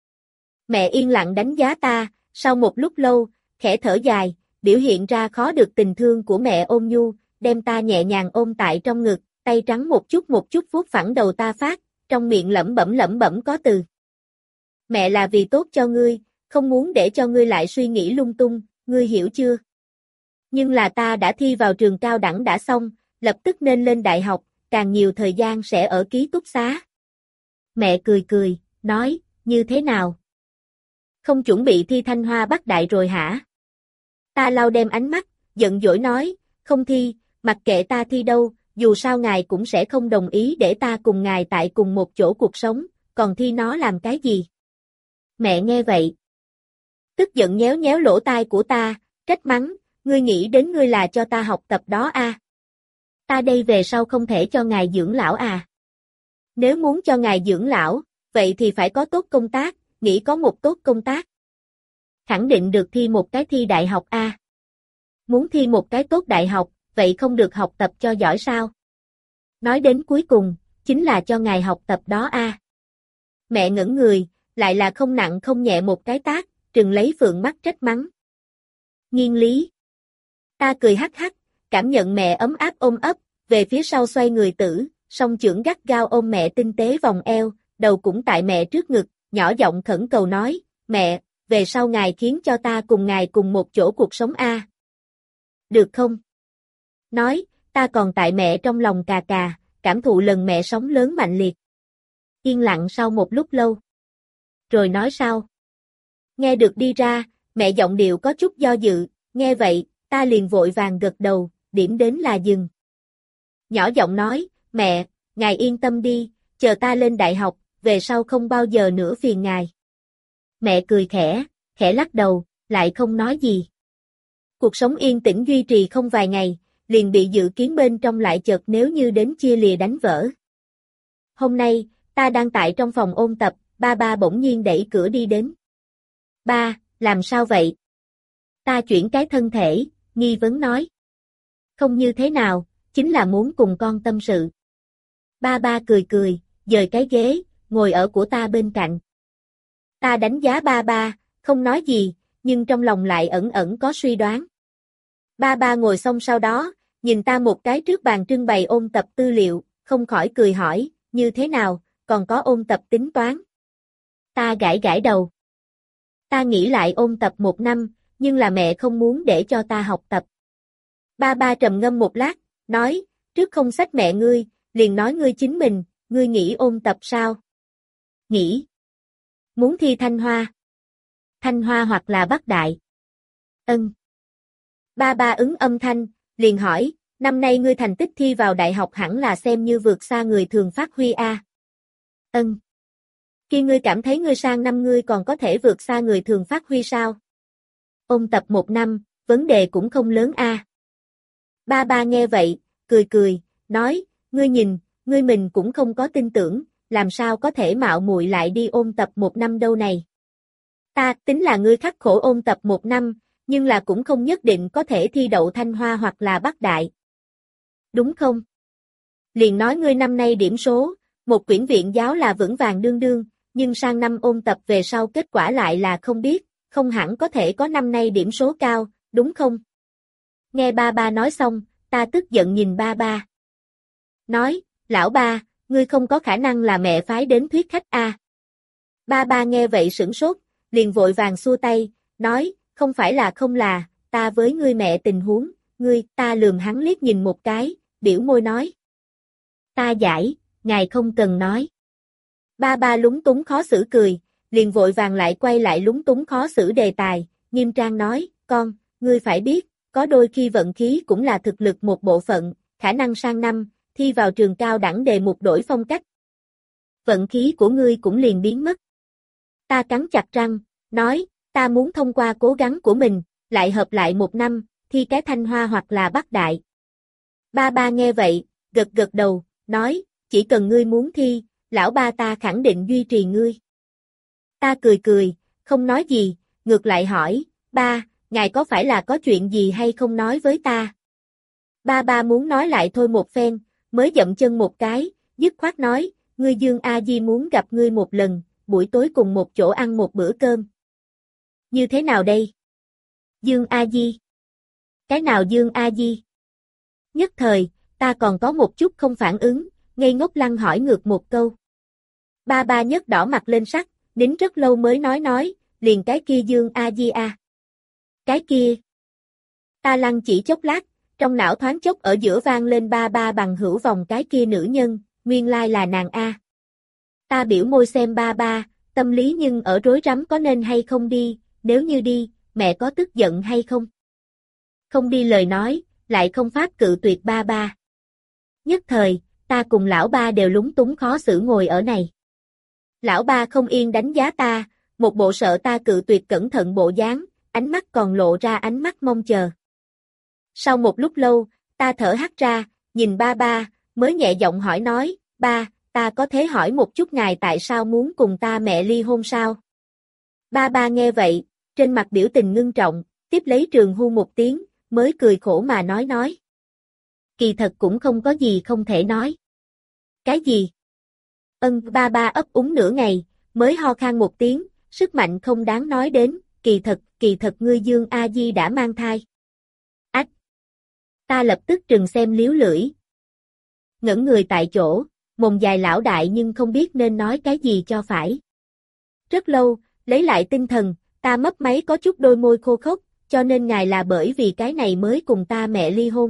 Mẹ yên lặng đánh giá ta, sau một lúc lâu, khẽ thở dài, biểu hiện ra khó được tình thương của mẹ ôn nhu, đem ta nhẹ nhàng ôm tại trong ngực, tay trắng một chút một chút vuốt phẳng đầu ta phát, trong miệng lẩm bẩm lẩm bẩm có từ. Mẹ là vì tốt cho ngươi, không muốn để cho ngươi lại suy nghĩ lung tung, ngươi hiểu chưa? Nhưng là ta đã thi vào trường cao đẳng đã xong, lập tức nên lên đại học, càng nhiều thời gian sẽ ở ký túc xá. Mẹ cười cười, nói, như thế nào? Không chuẩn bị thi Thanh Hoa Bắc Đại rồi hả? Ta lau đem ánh mắt, giận dỗi nói, không thi, mặc kệ ta thi đâu, dù sao ngài cũng sẽ không đồng ý để ta cùng ngài tại cùng một chỗ cuộc sống, còn thi nó làm cái gì? Mẹ nghe vậy. Tức giận nhéo nhéo lỗ tai của ta, trách mắng, ngươi nghĩ đến ngươi là cho ta học tập đó à? Ta đây về sau không thể cho ngài dưỡng lão à? Nếu muốn cho ngài dưỡng lão, vậy thì phải có tốt công tác, nghĩ có một tốt công tác. Khẳng định được thi một cái thi đại học a. Muốn thi một cái tốt đại học, vậy không được học tập cho giỏi sao? Nói đến cuối cùng, chính là cho ngài học tập đó a. Mẹ ngẩn người, lại là không nặng không nhẹ một cái tát, trừng lấy phượng mắt trách mắng. Nghiên lý. Ta cười hắc hắc, cảm nhận mẹ ấm áp ôm ấp, về phía sau xoay người tử, song chưởng gắt gao ôm mẹ tinh tế vòng eo, đầu cũng tại mẹ trước ngực, nhỏ giọng khẩn cầu nói, mẹ, về sau ngài khiến cho ta cùng ngài cùng một chỗ cuộc sống a. Được không? Nói, ta còn tại mẹ trong lòng cà cà, cảm thụ lần mẹ sống lớn mạnh liệt. Yên lặng sau một lúc lâu. Rồi nói sao? Nghe được đi ra, mẹ giọng điệu có chút do dự, nghe vậy, ta liền vội vàng gật đầu, điểm đến là dừng. Nhỏ giọng nói, mẹ, ngài yên tâm đi, chờ ta lên đại học, về sau không bao giờ nữa phiền ngài. Mẹ cười khẽ, khẽ lắc đầu, lại không nói gì. Cuộc sống yên tĩnh duy trì không vài ngày, liền bị dự kiến bên trong lại chợt nếu như đến chia lìa đánh vỡ. Hôm nay, ta đang tại trong phòng ôn tập, ba ba bỗng nhiên đẩy cửa đi đến. Ba, làm sao vậy? Ta chuyển cái thân thể, nghi vấn nói. Không như thế nào, chính là muốn cùng con tâm sự. Ba ba cười cười, dời cái ghế, ngồi ở của ta bên cạnh. Ta đánh giá ba ba, không nói gì, nhưng trong lòng lại ẩn ẩn có suy đoán. Ba ba ngồi xong sau đó, nhìn ta một cái trước bàn trưng bày ôn tập tư liệu, không khỏi cười hỏi, như thế nào, còn có ôn tập tính toán. Ta gãi gãi đầu. Ta nghĩ lại ôn tập một năm, nhưng là mẹ không muốn để cho ta học tập. Ba ba trầm ngâm một lát, nói, trước không xách mẹ ngươi, liền nói ngươi chính mình, ngươi nghĩ ôn tập sao? Nghĩ. Muốn thi Thanh Hoa. Thanh Hoa hoặc là Bắc Đại. Ân. Ba ba ứng âm thanh, liền hỏi, năm nay ngươi thành tích thi vào đại học hẳn là xem như vượt xa người thường phát huy a. Ân. Khi ngươi cảm thấy ngươi sang năm ngươi còn có thể vượt xa người thường phát huy sao? Ôn tập một năm, vấn đề cũng không lớn a. Ba ba nghe vậy, cười cười, nói, ngươi nhìn, ngươi mình cũng không có tin tưởng, làm sao có thể mạo muội lại đi ôn tập một năm đâu này. Ta tính là ngươi khắc khổ ôn tập một năm, nhưng là cũng không nhất định có thể thi đậu Thanh Hoa hoặc là Bắc Đại. Đúng không? Liền nói ngươi năm nay điểm số, một quyển viện giáo là vững vàng đương đương, nhưng sang năm ôn tập về sau kết quả lại là không biết, không hẳn có thể có năm nay điểm số cao, đúng không? Nghe ba ba nói xong, ta tức giận nhìn ba ba. Nói, lão ba, ngươi không có khả năng là mẹ phái đến thuyết khách a. À. Ba ba nghe vậy sửng sốt, liền vội vàng xua tay, nói, không phải là không là, ta với ngươi mẹ tình huống, ngươi, ta lườm hắn liếc nhìn một cái, biểu môi nói. Ta giải, ngài không cần nói. Ba ba lúng túng khó xử cười, liền vội vàng lại quay lại lúng túng khó xử đề tài, nghiêm trang nói, con, ngươi phải biết, có đôi khi vận khí cũng là thực lực một bộ phận, khả năng sang năm, thi vào trường cao đẳng đề mục đổi phong cách. Vận khí của ngươi cũng liền biến mất. Ta cắn chặt răng, nói, ta muốn thông qua cố gắng của mình, lại hợp lại một năm, thi cái Thanh Hoa hoặc là Bắc Đại. Ba ba nghe vậy, gật gật đầu, nói, chỉ cần ngươi muốn thi, lão ba ta khẳng định duy trì ngươi. Ta cười cười, không nói gì, ngược lại hỏi, ba, ngài có phải là có chuyện gì hay không nói với ta? Ba ba muốn nói lại thôi một phen, mới dậm chân một cái, dứt khoát nói, ngươi Dương A Di muốn gặp ngươi một lần, buổi tối cùng một chỗ ăn một bữa cơm. Như thế nào đây? Dương A Di? Cái nào Dương A Di? Nhất thời, ta còn có một chút không phản ứng, ngây ngốc lăng hỏi ngược một câu. Ba ba nhấc đỏ mặt lên sắc, nín rất lâu mới nói nói, liền cái kia Dương A Di a. Cái kia. Ta lăng chỉ chốc lát, trong não thoáng chốc ở giữa vang lên ba ba bằng hữu vòng cái kia nữ nhân, nguyên lai là nàng a. Ta biểu môi xem ba ba, tâm lý nhưng ở rối rắm có nên hay không đi, nếu như đi, mẹ có tức giận hay không? Không đi lời nói, lại không pháp cự tuyệt ba ba. Nhất thời, ta cùng lão ba đều lúng túng khó xử ngồi ở này. Lão ba không yên đánh giá ta, một bộ sợ ta cự tuyệt cẩn thận bộ dáng, ánh mắt còn lộ ra ánh mắt mong chờ. Sau một lúc lâu, ta thở hắt ra, nhìn ba ba, mới nhẹ giọng hỏi nói, ba, ta có thể hỏi một chút ngài tại sao muốn cùng ta mẹ ly hôn sao? Ba ba nghe vậy, trên mặt biểu tình ngưng trọng, tiếp lấy trường hu một tiếng, mới cười khổ mà nói nói. Kỳ thật cũng không có gì không thể nói. Cái gì? Ân ba ba ấp úng nửa ngày, mới ho khan một tiếng, sức mạnh không đáng nói đến, kỳ thật, kỳ thật ngươi Dương A Di đã mang thai. Ách! Ta lập tức trừng xem liếu lưỡi. Ngẩn người tại chỗ, mồm dài lão đại nhưng không biết nên nói cái gì cho phải. Rất lâu, lấy lại tinh thần, ta mấp máy có chút đôi môi khô khốc, cho nên ngài là bởi vì cái này mới cùng ta mẹ ly hôn.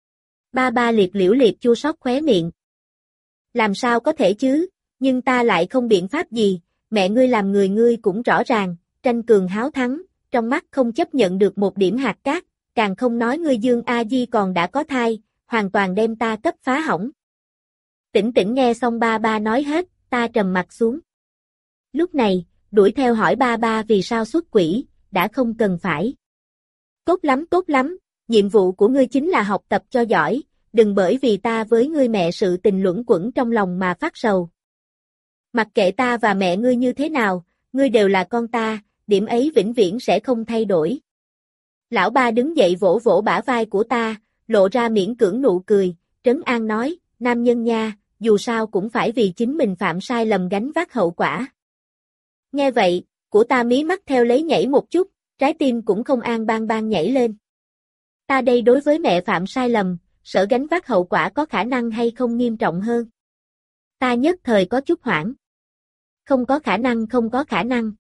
Ba ba liệt liễu liệt chua xót khóe miệng. Làm sao có thể chứ, nhưng ta lại không biện pháp gì, mẹ ngươi làm người ngươi cũng rõ ràng, tranh cường háo thắng, trong mắt không chấp nhận được một điểm hạt cát, càng không nói ngươi Dương A Di còn đã có thai, hoàn toàn đem ta cấp phá hỏng. Tĩnh tĩnh nghe xong ba ba nói hết, ta trầm mặt xuống. Lúc này, đuổi theo hỏi ba ba vì sao xuất quỷ, đã không cần phải. Tốt lắm tốt lắm, nhiệm vụ của ngươi chính là học tập cho giỏi, đừng bởi vì ta với ngươi mẹ sự tình luẩn quẩn trong lòng mà phát sầu. Mặc kệ ta và mẹ ngươi như thế nào, ngươi đều là con ta, điểm ấy vĩnh viễn sẽ không thay đổi. Lão ba đứng dậy vỗ vỗ bả vai của ta, lộ ra miễn cưỡng nụ cười, trấn an nói, nam nhân nha, dù sao cũng phải vì chính mình phạm sai lầm gánh vác hậu quả. Nghe vậy, của ta mí mắt theo lấy nhảy một chút, trái tim cũng không an bang bang nhảy lên. Ta đây đối với mẹ phạm sai lầm, sợ gánh vác hậu quả có khả năng hay không nghiêm trọng hơn. Ta nhất thời có chút hoảng. Không có khả năng không có khả năng.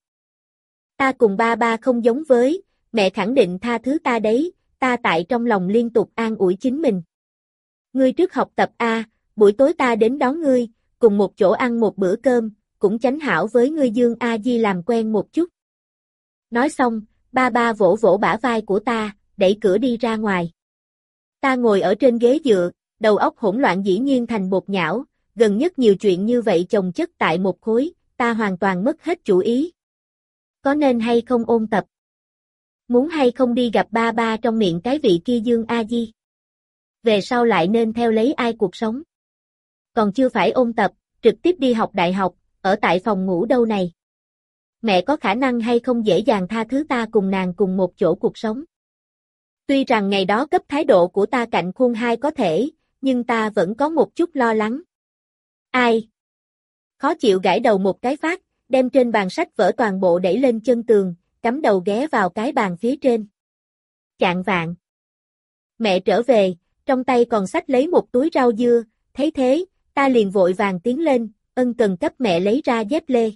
Ta cùng ba ba không giống với, mẹ khẳng định tha thứ ta đấy, ta tại trong lòng liên tục an ủi chính mình. Ngươi trước học tập A, buổi tối ta đến đón ngươi, cùng một chỗ ăn một bữa cơm, cũng chánh hảo với ngươi Dương A Di làm quen một chút. Nói xong, ba ba vỗ vỗ bả vai của ta, đẩy cửa đi ra ngoài. Ta ngồi ở trên ghế dựa, đầu óc hỗn loạn dĩ nhiên thành bột nhão, gần nhất nhiều chuyện như vậy chồng chất tại một khối, ta hoàn toàn mất hết chủ ý. Có nên hay không ôn tập? Muốn hay không đi gặp ba ba trong miệng cái vị kia Dương A Di? Về sau lại nên theo lấy ai cuộc sống? Còn chưa phải ôn tập, trực tiếp đi học đại học, ở tại phòng ngủ đâu này? Mẹ có khả năng hay không dễ dàng tha thứ ta cùng nàng cùng một chỗ cuộc sống? Tuy rằng ngày đó cấp thái độ của ta cạnh khuôn hai có thể, nhưng ta vẫn có một chút lo lắng. Ai? Khó chịu gãi đầu một cái phát, đem trên bàn sách vở toàn bộ đẩy lên chân tường, cắm đầu ghé vào cái bàn phía trên. Chạng vạng. Mẹ trở về, trong tay còn xách lấy một túi rau dưa, thấy thế, ta liền vội vàng tiến lên, ân cần cấp mẹ lấy ra dép lê.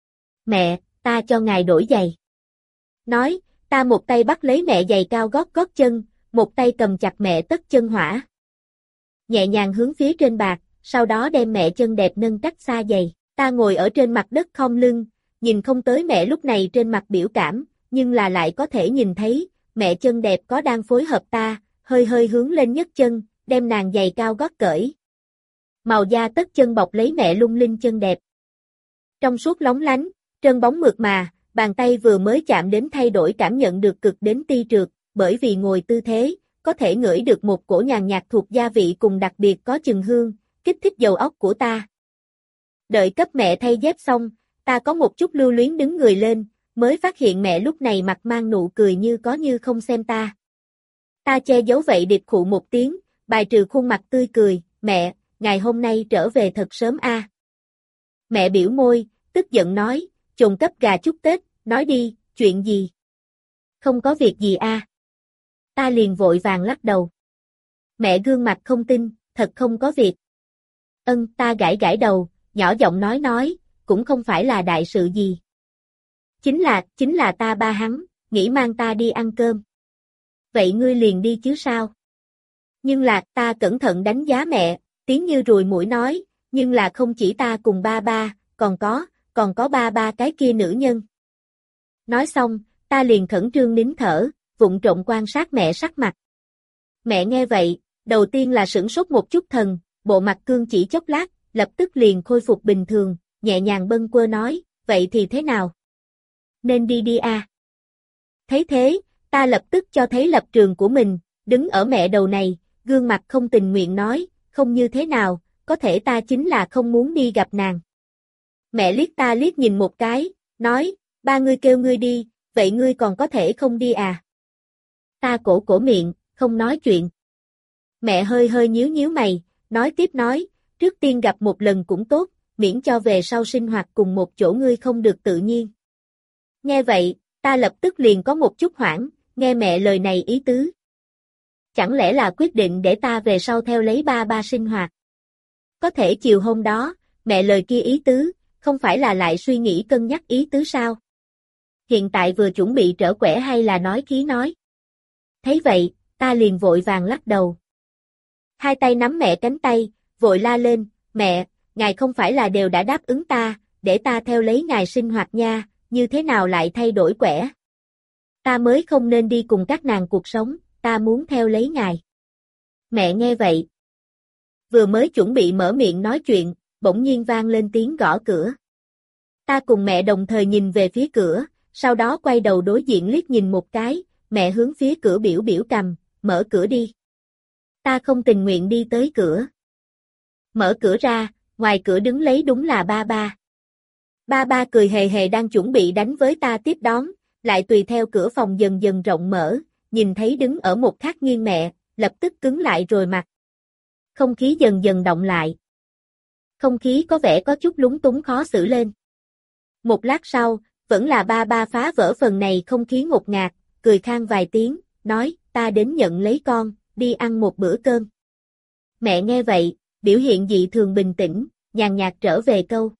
Mẹ, ta cho ngài đổi giày. Nói, ta một tay bắt lấy mẹ giày cao gót gót chân, một tay cầm chặt mẹ tất chân hỏa. Nhẹ nhàng hướng phía trên bạc, sau đó đem mẹ chân đẹp nâng cách xa giày. Ta ngồi ở trên mặt đất khom lưng, nhìn không tới mẹ lúc này trên mặt biểu cảm, nhưng là lại có thể nhìn thấy, mẹ chân đẹp có đang phối hợp ta, hơi hơi hướng lên nhấc chân, đem nàng giày cao gót cởi. Màu da tất chân bọc lấy mẹ lung linh chân đẹp. Trong suốt lóng lánh, trơn bóng mượt mà, bàn tay vừa mới chạm đến thay đổi cảm nhận được cực đến ti trượt, bởi vì ngồi tư thế, có thể ngửi được một cổ nhàn nhạt thuộc gia vị cùng đặc biệt có chừng hương, kích thích dầu óc của ta. Đợi cấp mẹ thay dép xong, ta có một chút lưu luyến đứng người lên, mới phát hiện mẹ lúc này mặt mang nụ cười như có như không xem ta. Ta che giấu vậy điệp khụ một tiếng, bài trừ khuôn mặt tươi cười, mẹ, ngày hôm nay trở về thật sớm a. Mẹ biểu môi, tức giận nói, chồn cấp gà chúc Tết, nói đi, chuyện gì? Không có việc gì a. Ta liền vội vàng lắc đầu. Mẹ gương mặt không tin, thật không có việc. Ân, ta gãi gãi đầu, nhỏ giọng nói nói, cũng không phải là đại sự gì. Chính là, chính là ta ba hắn, nghĩ mang ta đi ăn cơm. Vậy ngươi liền đi chứ sao? Nhưng là, ta cẩn thận đánh giá mẹ, tiếng như ruồi muỗi nói, nhưng là không chỉ ta cùng ba ba, còn có, còn có ba ba cái kia nữ nhân. Nói xong, ta liền khẩn trương nín thở, vụng trộm quan sát mẹ sắc mặt. Mẹ nghe vậy, đầu tiên là sửng sốt một chút thần, bộ mặt cương chỉ chốc lát, lập tức liền khôi phục bình thường, nhẹ nhàng bâng quơ nói, vậy thì thế nào? Nên đi đi a. À. Thấy thế, ta lập tức cho thấy lập trường của mình, đứng ở mẹ đầu này, gương mặt không tình nguyện nói, không như thế nào, có thể ta chính là không muốn đi gặp nàng. Mẹ liếc ta liếc nhìn một cái, nói, ba ngươi kêu ngươi đi, vậy ngươi còn có thể không đi à? Ta cổ cổ miệng, không nói chuyện. Mẹ hơi hơi nhíu nhíu mày, nói tiếp nói, trước tiên gặp một lần cũng tốt, miễn cho về sau sinh hoạt cùng một chỗ ngươi không được tự nhiên. Nghe vậy, ta lập tức liền có một chút hoảng, nghe mẹ lời này ý tứ. Chẳng lẽ là quyết định để ta về sau theo lấy ba ba sinh hoạt? Có thể chiều hôm đó, mẹ lời kia ý tứ, không phải là lại suy nghĩ cân nhắc ý tứ sao? Hiện tại vừa chuẩn bị trở quẻ hay là nói khí nói? Thấy vậy, ta liền vội vàng lắc đầu. Hai tay nắm mẹ cánh tay, vội la lên, mẹ, ngài không phải là đều đã đáp ứng ta, để ta theo lấy ngài sinh hoạt nha, như thế nào lại thay đổi quẻ? Ta mới không nên đi cùng các nàng cuộc sống, ta muốn theo lấy ngài. Mẹ nghe vậy. Vừa mới chuẩn bị mở miệng nói chuyện, bỗng nhiên vang lên tiếng gõ cửa. Ta cùng mẹ đồng thời nhìn về phía cửa, sau đó quay đầu đối diện liếc nhìn một cái, mẹ hướng phía cửa biểu biểu cầm, mở cửa đi. Ta không tình nguyện đi tới cửa. Mở cửa ra, ngoài cửa đứng lấy đúng là ba ba. Ba ba cười hề hề đang chuẩn bị đánh với ta tiếp đón, lại tùy theo cửa phòng dần dần rộng mở, nhìn thấy đứng ở một khắc nghiêng mẹ, lập tức cứng lại rồi mặt. Không khí dần dần động lại. Không khí có vẻ có chút lúng túng khó xử lên. Một lát sau, vẫn là ba ba phá vỡ phần này không khí ngột ngạt, cười khan vài tiếng, nói, ta đến nhận lấy con, đi ăn một bữa cơm. Mẹ nghe vậy, biểu hiện dị thường bình tĩnh, nhàn nhạt trở về câu.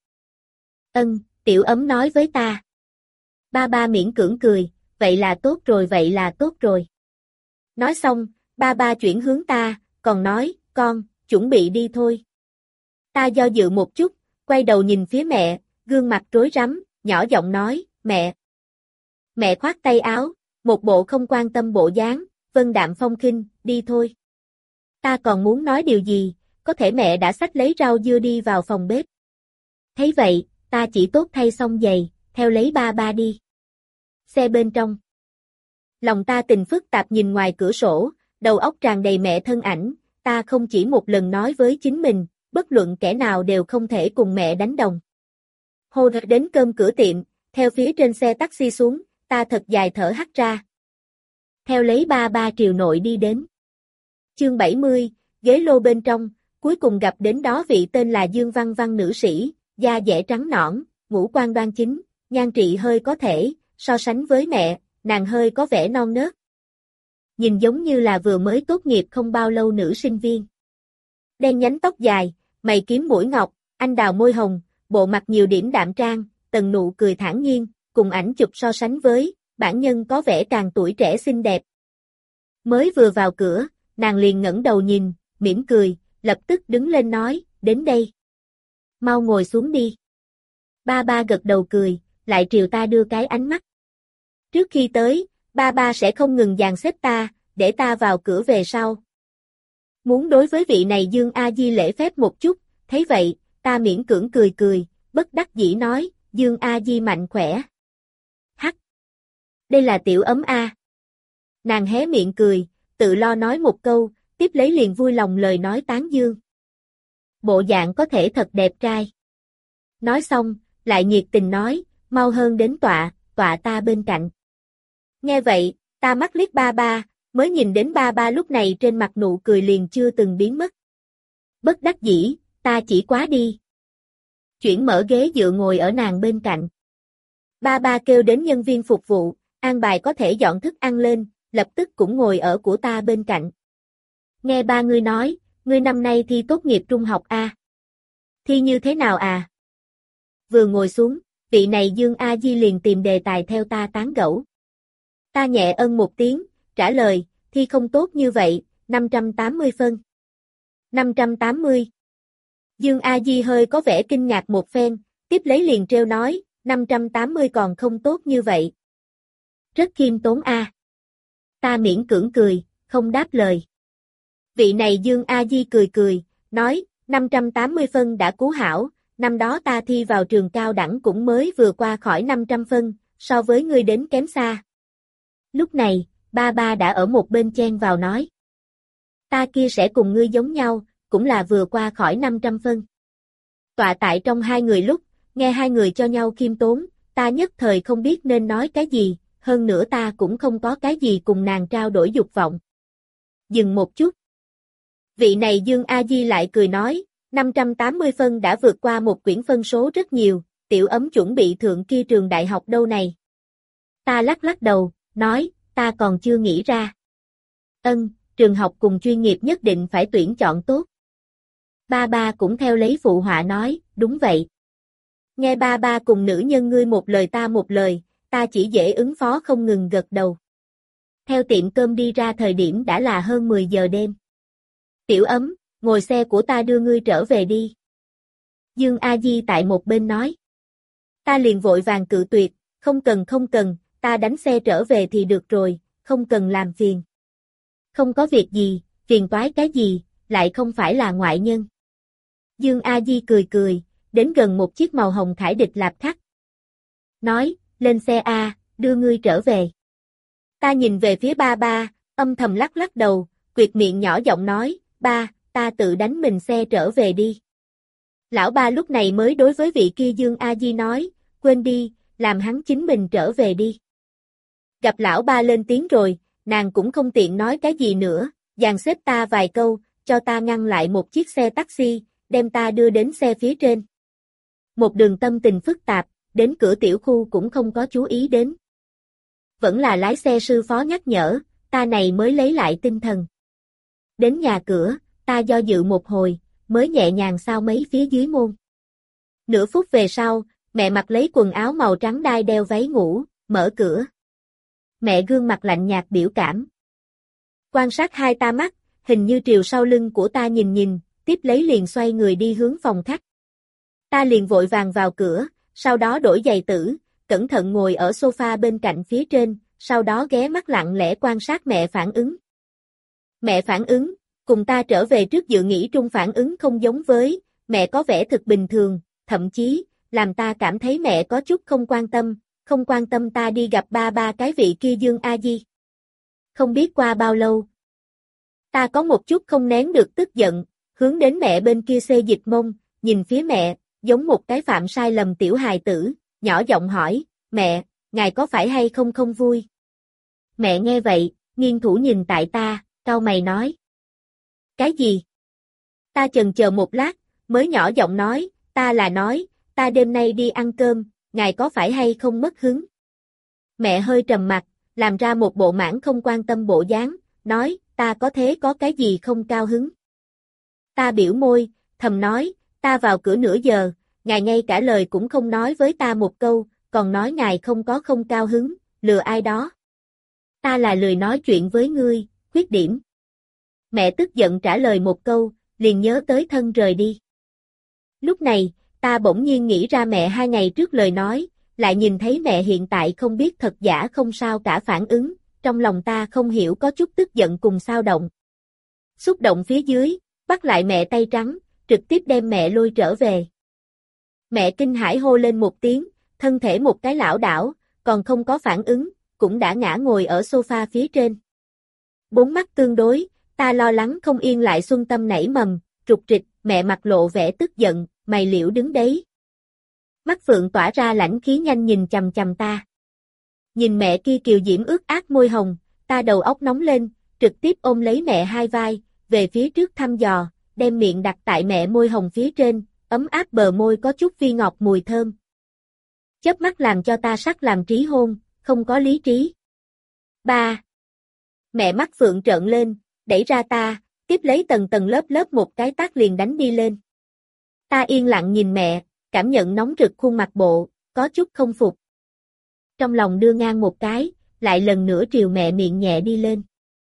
Ân, tiểu ấm nói với ta. Ba ba miễn cưỡng cười, vậy là tốt rồi vậy là tốt rồi. Nói xong, ba ba chuyển hướng ta, còn nói, con, chuẩn bị đi thôi. Ta do dự một chút, quay đầu nhìn phía mẹ, gương mặt rối rắm, nhỏ giọng nói, mẹ. Mẹ khoát tay áo, một bộ không quan tâm bộ dáng, vân đạm phong khinh, đi thôi. Ta còn muốn nói điều gì, có thể mẹ đã xách lấy rau dưa đi vào phòng bếp. Thấy vậy, ta chỉ tốt thay xong giày, theo lấy ba ba đi. Xe bên trong. Lòng ta tình phức tạp nhìn ngoài cửa sổ, đầu óc tràn đầy mẹ thân ảnh, ta không chỉ một lần nói với chính mình, bất luận kẻ nào đều không thể cùng mẹ đánh đồng. Hô đến cơm cửa tiệm, theo phía trên xe taxi xuống, ta thật dài thở hắt ra. Theo lấy ba ba triều nội đi đến. Chương bảy mươi, ghế lô bên trong, cuối cùng gặp đến đó vị tên là Dương Văn Văn nữ sĩ, da dẻ trắng nõn, ngũ quan đoan chính, nhan trị hơi có thể, so sánh với mẹ, nàng hơi có vẻ non nớt. Nhìn giống như là vừa mới tốt nghiệp không bao lâu nữ sinh viên. Đen nhánh tóc dài, mày kiếm mũi ngọc, anh đào môi hồng, bộ mặt nhiều điểm đạm trang, tần nụ cười thản nhiên, cùng ảnh chụp so sánh với, bản nhân có vẻ càng tuổi trẻ xinh đẹp. Mới vừa vào cửa, nàng liền ngẩng đầu nhìn, mỉm cười, lập tức đứng lên nói, đến đây. Mau ngồi xuống đi. Ba ba gật đầu cười, lại triều ta đưa cái ánh mắt. Trước khi tới, ba ba sẽ không ngừng dàn xếp ta, để ta vào cửa về sau. Muốn đối với vị này Dương A Di lễ phép một chút, thấy vậy, ta miễn cưỡng cười cười, bất đắc dĩ nói, Dương A Di mạnh khỏe. Hắc. Đây là tiểu ấm A. Nàng hé miệng cười, tự lo nói một câu, tiếp lấy liền vui lòng lời nói tán dương. Bộ dạng có thể thật đẹp trai. Nói xong, lại nhiệt tình nói, mau hơn đến tọa, tọa ta bên cạnh. Nghe vậy, ta mắt liếc ba ba, mới nhìn đến ba ba lúc này trên mặt nụ cười liền chưa từng biến mất. Bất đắc dĩ, ta chỉ quá đi. Chuyển mở ghế dựa ngồi ở nàng bên cạnh. Ba ba kêu đến nhân viên phục vụ, an bài có thể dọn thức ăn lên, lập tức cũng ngồi ở của ta bên cạnh. Nghe ba ngươi nói, ngươi năm nay thi tốt nghiệp trung học A. Thi như thế nào à? Vừa ngồi xuống, vị này Dương A Di liền tìm đề tài theo ta tán gẫu. Ta nhẹ ân một tiếng, trả lời, thi không tốt như vậy, năm trăm tám mươi phân. năm trăm tám mươi. Dương A Di hơi có vẻ kinh ngạc một phen, tiếp lấy liền trêu nói, năm trăm tám mươi còn không tốt như vậy. Rất khiêm tốn a. Ta miễn cưỡng cười, không đáp lời. Vị này Dương A Di cười cười, nói, năm trăm tám mươi phân đã cứu hảo, năm đó ta thi vào trường cao đẳng cũng mới vừa qua khỏi năm trăm phân, so với ngươi đến kém xa. Lúc này, ba ba đã ở một bên chen vào nói. Ta kia sẽ cùng ngươi giống nhau, cũng là vừa qua khỏi năm trăm phân. Tọa tại trong hai người lúc, nghe hai người cho nhau khiêm tốn, ta nhất thời không biết nên nói cái gì, hơn nữa ta cũng không có cái gì cùng nàng trao đổi dục vọng. Dừng một chút. Vị này Dương A Di lại cười nói, năm trăm tám mươi phân đã vượt qua một quyển phân số rất nhiều, tiểu ấm chuẩn bị thượng kia trường đại học đâu này. Ta lắc lắc đầu, nói, ta còn chưa nghĩ ra. Ân, trường học cùng chuyên nghiệp nhất định phải tuyển chọn tốt. Ba ba cũng theo lấy phụ họa nói, đúng vậy. Nghe ba ba cùng nữ nhân ngươi một lời ta một lời, ta chỉ dễ ứng phó không ngừng gật đầu. Theo tiệm cơm đi ra thời điểm đã là hơn mười giờ đêm. Tiểu ấm, ngồi xe của ta đưa ngươi trở về đi. Dương A Di tại một bên nói. Ta liền vội vàng cự tuyệt, không cần không cần, ta đánh xe trở về thì được rồi, không cần làm phiền. Không có việc gì, phiền toái cái gì, lại không phải là ngoại nhân. Dương A Di cười cười, đến gần một chiếc màu hồng khải địch lạp khắc. Nói, lên xe A, đưa ngươi trở về. Ta nhìn về phía ba ba, âm thầm lắc lắc đầu, quyệt miệng nhỏ giọng nói, ba, ta tự đánh mình xe trở về đi. Lão ba lúc này mới đối với vị kia Dương A Di nói, quên đi, làm hắn chính mình trở về đi. Gặp lão ba lên tiếng rồi, nàng cũng không tiện nói cái gì nữa, dàn xếp ta vài câu, cho ta ngăn lại một chiếc xe taxi, đem ta đưa đến xe phía trên. Một đường tâm tình phức tạp, đến cửa tiểu khu cũng không có chú ý đến. Vẫn là lái xe sư phó nhắc nhở, ta này mới lấy lại tinh thần. Đến nhà cửa, ta do dự một hồi, mới nhẹ nhàng sao mấy phía dưới môn. Nửa phút về sau, mẹ mặc lấy quần áo màu trắng đai đeo váy ngủ, mở cửa. Mẹ gương mặt lạnh nhạt biểu cảm. Quan sát hai ta mắt, hình như triều sau lưng của ta nhìn nhìn, tiếp lấy liền xoay người đi hướng phòng khách. Ta liền vội vàng vào cửa, sau đó đổi giày tử, cẩn thận ngồi ở sofa bên cạnh phía trên, sau đó ghé mắt lặng lẽ quan sát mẹ phản ứng. Mẹ phản ứng, cùng ta trở về trước dự nghĩ trung phản ứng không giống với, mẹ có vẻ thực bình thường, thậm chí, làm ta cảm thấy mẹ có chút không quan tâm, không quan tâm ta đi gặp ba ba cái vị kia Dương A Di. Không biết qua bao lâu, ta có một chút không nén được tức giận, hướng đến mẹ bên kia xê dịch mông, nhìn phía mẹ, giống một cái phạm sai lầm tiểu hài tử, nhỏ giọng hỏi, mẹ, ngài có phải hay không không vui? Mẹ nghe vậy, nghiêng thủ nhìn tại ta, cau mày nói. Cái gì? Ta chần chờ một lát, mới nhỏ giọng nói, ta là nói, ta đêm nay đi ăn cơm, ngài có phải hay không mất hứng? Mẹ hơi trầm mặt, làm ra một bộ mãn không quan tâm bộ dáng, nói, ta có thế có cái gì không cao hứng? Ta biểu môi, thầm nói, ta vào cửa nửa giờ, ngài ngay cả lời cũng không nói với ta một câu, còn nói ngài không có không cao hứng, lừa ai đó. Ta là lười nói chuyện với ngươi, khuyết điểm. Mẹ tức giận trả lời một câu, liền nhớ tới thân rời đi. Lúc này, ta bỗng nhiên nghĩ ra mẹ hai ngày trước lời nói, lại nhìn thấy mẹ hiện tại không biết thật giả không sao cả phản ứng, trong lòng ta không hiểu có chút tức giận cùng xao động. Xúc động phía dưới, bắt lại mẹ tay trắng, trực tiếp đem mẹ lôi trở về. Mẹ kinh hãi hô lên một tiếng, thân thể một cái lảo đảo, còn không có phản ứng, cũng đã ngã ngồi ở sofa phía trên. Bốn mắt tương đối, ta lo lắng không yên lại xuân tâm nảy mầm, trục trịch, mẹ mặt lộ vẻ tức giận, mày liễu đứng đấy. Mắt phượng tỏa ra lãnh khí nhanh nhìn chằm chằm ta. Nhìn mẹ kia kiều diễm ướt át môi hồng, ta đầu óc nóng lên, trực tiếp ôm lấy mẹ hai vai, về phía trước thăm dò, đem miệng đặt tại mẹ môi hồng phía trên, ấm áp bờ môi có chút phi ngọt mùi thơm. Chớp mắt làm cho ta sắc làm trí hôn, không có lý trí. Ba. Mẹ mắt phượng trợn lên, đẩy ra ta, tiếp lấy tầng tầng lớp lớp một cái tát liền đánh đi lên. Ta yên lặng nhìn mẹ, cảm nhận nóng rực khuôn mặt bộ, có chút không phục. Trong lòng đưa ngang một cái, lại lần nữa triều mẹ miệng nhẹ đi lên.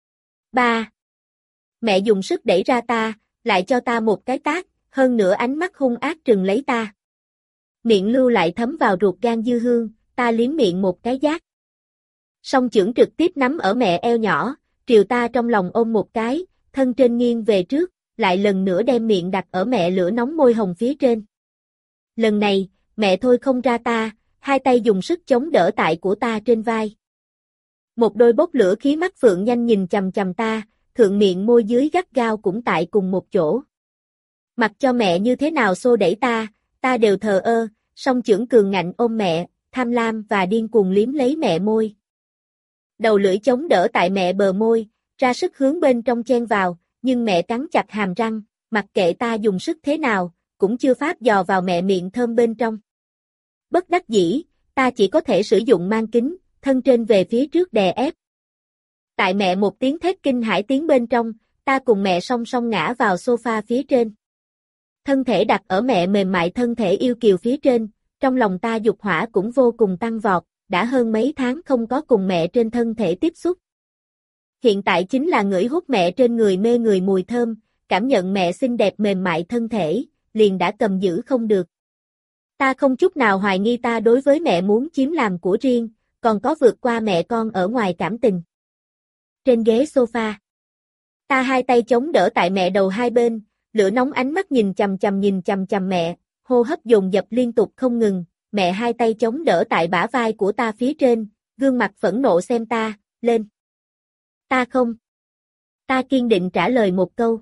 Ba. Mẹ dùng sức đẩy ra ta, lại cho ta một cái tát, hơn nữa ánh mắt hung ác trừng lấy ta. Miệng lưu lại thấm vào ruột gan dư hương, ta liếm miệng một cái giác. Song chưởng trực tiếp nắm ở mẹ eo nhỏ, triều ta trong lòng ôm một cái, thân trên nghiêng về trước, lại lần nữa đem miệng đặt ở mẹ lửa nóng môi hồng phía trên. Lần này, mẹ thôi không ra ta, hai tay dùng sức chống đỡ tại của ta trên vai. Một đôi bốc lửa khí mắt phượng nhanh nhìn chằm chằm ta, thượng miệng môi dưới gắt gao cũng tại cùng một chỗ. Mặc cho mẹ như thế nào xô đẩy ta, ta đều thờ ơ, song chưởng cường ngạnh ôm mẹ, tham lam và điên cuồng liếm lấy mẹ môi. Đầu lưỡi chống đỡ tại mẹ bờ môi, ra sức hướng bên trong chen vào, nhưng mẹ cắn chặt hàm răng, mặc kệ ta dùng sức thế nào, cũng chưa pháp dò vào mẹ miệng thơm bên trong. Bất đắc dĩ, ta chỉ có thể sử dụng mang kính, thân trên về phía trước đè ép. Tại mẹ một tiếng thét kinh hãi tiếng bên trong, ta cùng mẹ song song ngã vào sofa phía trên. Thân thể đặt ở mẹ mềm mại thân thể yêu kiều phía trên, trong lòng ta dục hỏa cũng vô cùng tăng vọt, đã hơn mấy tháng không có cùng mẹ trên thân thể tiếp xúc. Hiện tại chính là ngửi hút mẹ trên người mê người mùi thơm, cảm nhận mẹ xinh đẹp mềm mại thân thể, liền đã cầm giữ không được. Ta không chút nào hoài nghi ta đối với mẹ muốn chiếm làm của riêng, còn có vượt qua mẹ con ở ngoài cảm tình. Trên ghế sofa, ta hai tay chống đỡ tại mẹ đầu hai bên, lửa nóng ánh mắt nhìn chằm chằm nhìn chằm chằm mẹ, hô hấp dồn dập liên tục không ngừng, mẹ hai tay chống đỡ tại bả vai của ta phía trên, gương mặt phẫn nộ xem ta, lên. Ta không. Ta kiên định trả lời một câu.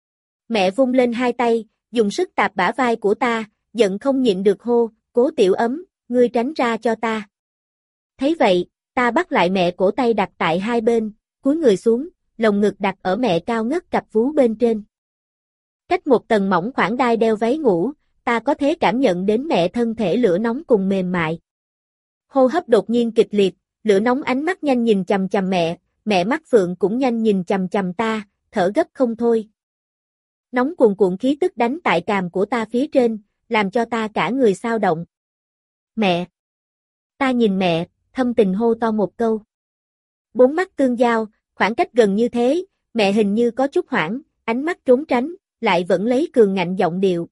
Mẹ vung lên hai tay, dùng sức tạp bả vai của ta, giận không nhịn được hô, Cố Tiểu Ấm, ngươi tránh ra cho ta. Thấy vậy, ta bắt lại mẹ cổ tay đặt tại hai bên, cúi người xuống, lồng ngực đặt ở mẹ cao ngất cặp vú bên trên. Cách một tầng mỏng khoảng đai đeo váy ngủ, ta có thể cảm nhận đến mẹ thân thể lửa nóng cùng mềm mại. Hô hấp đột nhiên kịch liệt, lửa nóng ánh mắt nhanh nhìn chằm chằm mẹ, mẹ mắt phượng cũng nhanh nhìn chằm chằm ta, thở gấp không thôi. Nóng cuồn cuộn khí tức đánh tại càm của ta phía trên, làm cho ta cả người xao động. Mẹ! Ta nhìn mẹ, thâm tình hô to một câu. Bốn mắt tương giao, khoảng cách gần như thế, mẹ hình như có chút hoảng, ánh mắt trốn tránh, lại vẫn lấy cường ngạnh giọng điệu.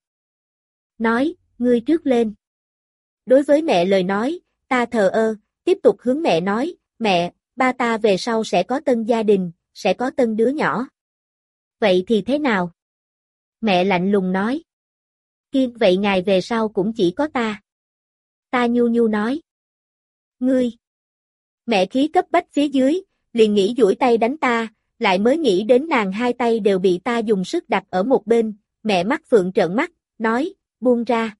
Nói, ngươi trước lên. Đối với mẹ lời nói, ta thờ ơ, tiếp tục hướng mẹ nói, mẹ, ba ta về sau sẽ có tân gia đình, sẽ có tân đứa nhỏ. Vậy thì thế nào? Mẹ lạnh lùng nói. Kiên, vậy ngài về sau cũng chỉ có ta. Ta nhu nhu nói. Ngươi. Mẹ khí cấp bách phía dưới, liền nghĩ duỗi tay đánh ta, lại mới nghĩ đến nàng hai tay đều bị ta dùng sức đặt ở một bên, mẹ mắt phượng trợn mắt, nói, buông ra.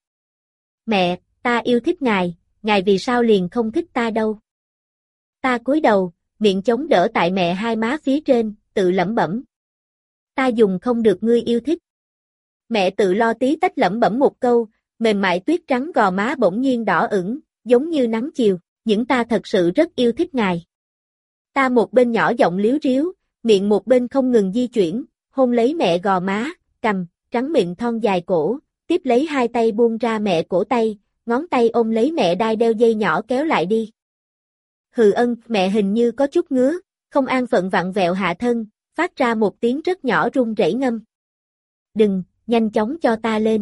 Mẹ, ta yêu thích ngài, ngài vì sao liền không thích ta đâu. Ta cúi đầu, miệng chống đỡ tại mẹ hai má phía trên, tự lẩm bẩm. Ta dùng không được ngươi yêu thích. Mẹ tự lo tí tách lẩm bẩm một câu, mềm mại tuyết trắng gò má bỗng nhiên đỏ ửng, giống như nắng chiều, những ta thật sự rất yêu thích ngài. Ta một bên nhỏ giọng líu ríu, miệng một bên không ngừng di chuyển, hôn lấy mẹ gò má, cằm, trắng miệng thon dài cổ, tiếp lấy hai tay buông ra mẹ cổ tay, ngón tay ôm lấy mẹ đai đeo dây nhỏ kéo lại đi. Hừ ân, mẹ hình như có chút ngứa, không an phận vặn vẹo hạ thân, phát ra một tiếng rất nhỏ run rẩy ngâm. Đừng, nhanh chóng cho ta lên.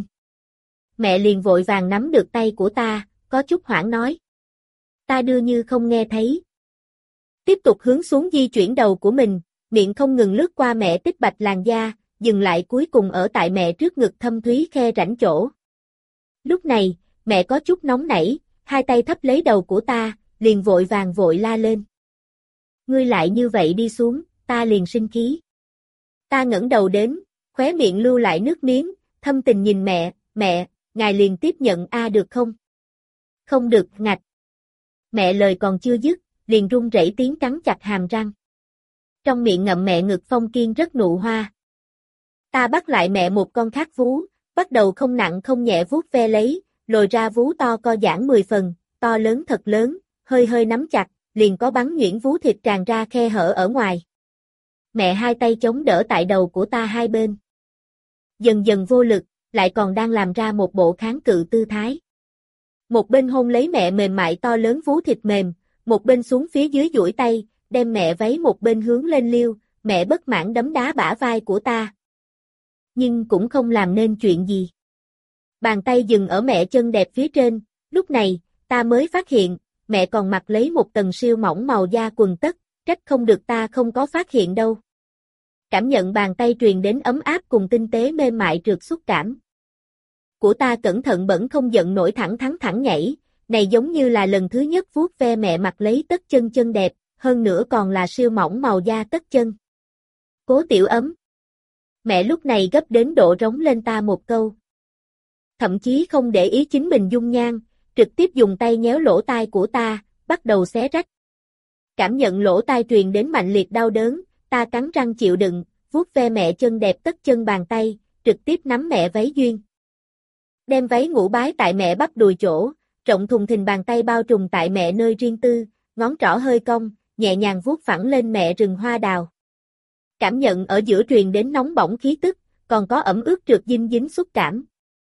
Mẹ liền vội vàng nắm được tay của ta, có chút hoảng nói. Ta đưa như không nghe thấy. Tiếp tục hướng xuống di chuyển đầu của mình, miệng không ngừng lướt qua mẹ tích bạch làn da, dừng lại cuối cùng ở tại mẹ trước ngực thâm thúy khe rãnh chỗ. Lúc này, mẹ có chút nóng nảy, hai tay thấp lấy đầu của ta, liền vội vàng vội la lên. Ngươi lại như vậy đi xuống, ta liền sinh khí. Ta ngẩng đầu đến, khóe miệng lưu lại nước miếng, thâm tình nhìn mẹ, mẹ, ngài liền tiếp nhận a được không? Không được, ngạch. Mẹ lời còn chưa dứt, liền run rẩy tiếng cắn chặt hàm răng. Trong miệng ngậm mẹ ngực phong kiên rất nụ hoa. Ta bắt lại mẹ một con khác vú, bắt đầu không nặng không nhẹ vuốt ve lấy, lồi ra vú to co giãn mười phần, to lớn thật lớn, hơi hơi nắm chặt, liền có bắn nhuyễn vú thịt tràn ra khe hở ở ngoài. Mẹ hai tay chống đỡ tại đầu của ta hai bên. Dần dần vô lực, lại còn đang làm ra một bộ kháng cự tư thái. Một bên hôn lấy mẹ mềm mại to lớn vú thịt mềm, một bên xuống phía dưới duỗi tay, đem mẹ váy một bên hướng lên liêu, mẹ bất mãn đấm đá bả vai của ta. Nhưng cũng không làm nên chuyện gì. Bàn tay dừng ở mẹ chân đẹp phía trên, lúc này, ta mới phát hiện, mẹ còn mặc lấy một tầng siêu mỏng màu da quần tất, trách không được ta không có phát hiện đâu. Cảm nhận bàn tay truyền đến ấm áp cùng tinh tế mềm mại trượt xúc cảm. Của ta cẩn thận bẩn không giận nổi thẳng thắn thẳng nhảy, này giống như là lần thứ nhất vuốt ve mẹ mặc lấy tất chân chân đẹp, hơn nữa còn là siêu mỏng màu da tất chân. Cố Tiểu Ấm. Mẹ lúc này gấp đến độ rống lên ta một câu. Thậm chí không để ý chính mình dung nhan, trực tiếp dùng tay nhéo lỗ tai của ta, bắt đầu xé rách. Cảm nhận lỗ tai truyền đến mạnh liệt đau đớn, ta cắn răng chịu đựng, vuốt ve mẹ chân đẹp tất chân bàn tay, trực tiếp nắm mẹ váy duyên. Đem váy ngủ bái tại mẹ bắp đùi chỗ, rộng thùng thình bàn tay bao trùm tại mẹ nơi riêng tư, ngón trỏ hơi cong, nhẹ nhàng vuốt phẳng lên mẹ rừng hoa đào. Cảm nhận ở giữa truyền đến nóng bỏng khí tức, còn có ẩm ướt trượt dinh dính xúc cảm.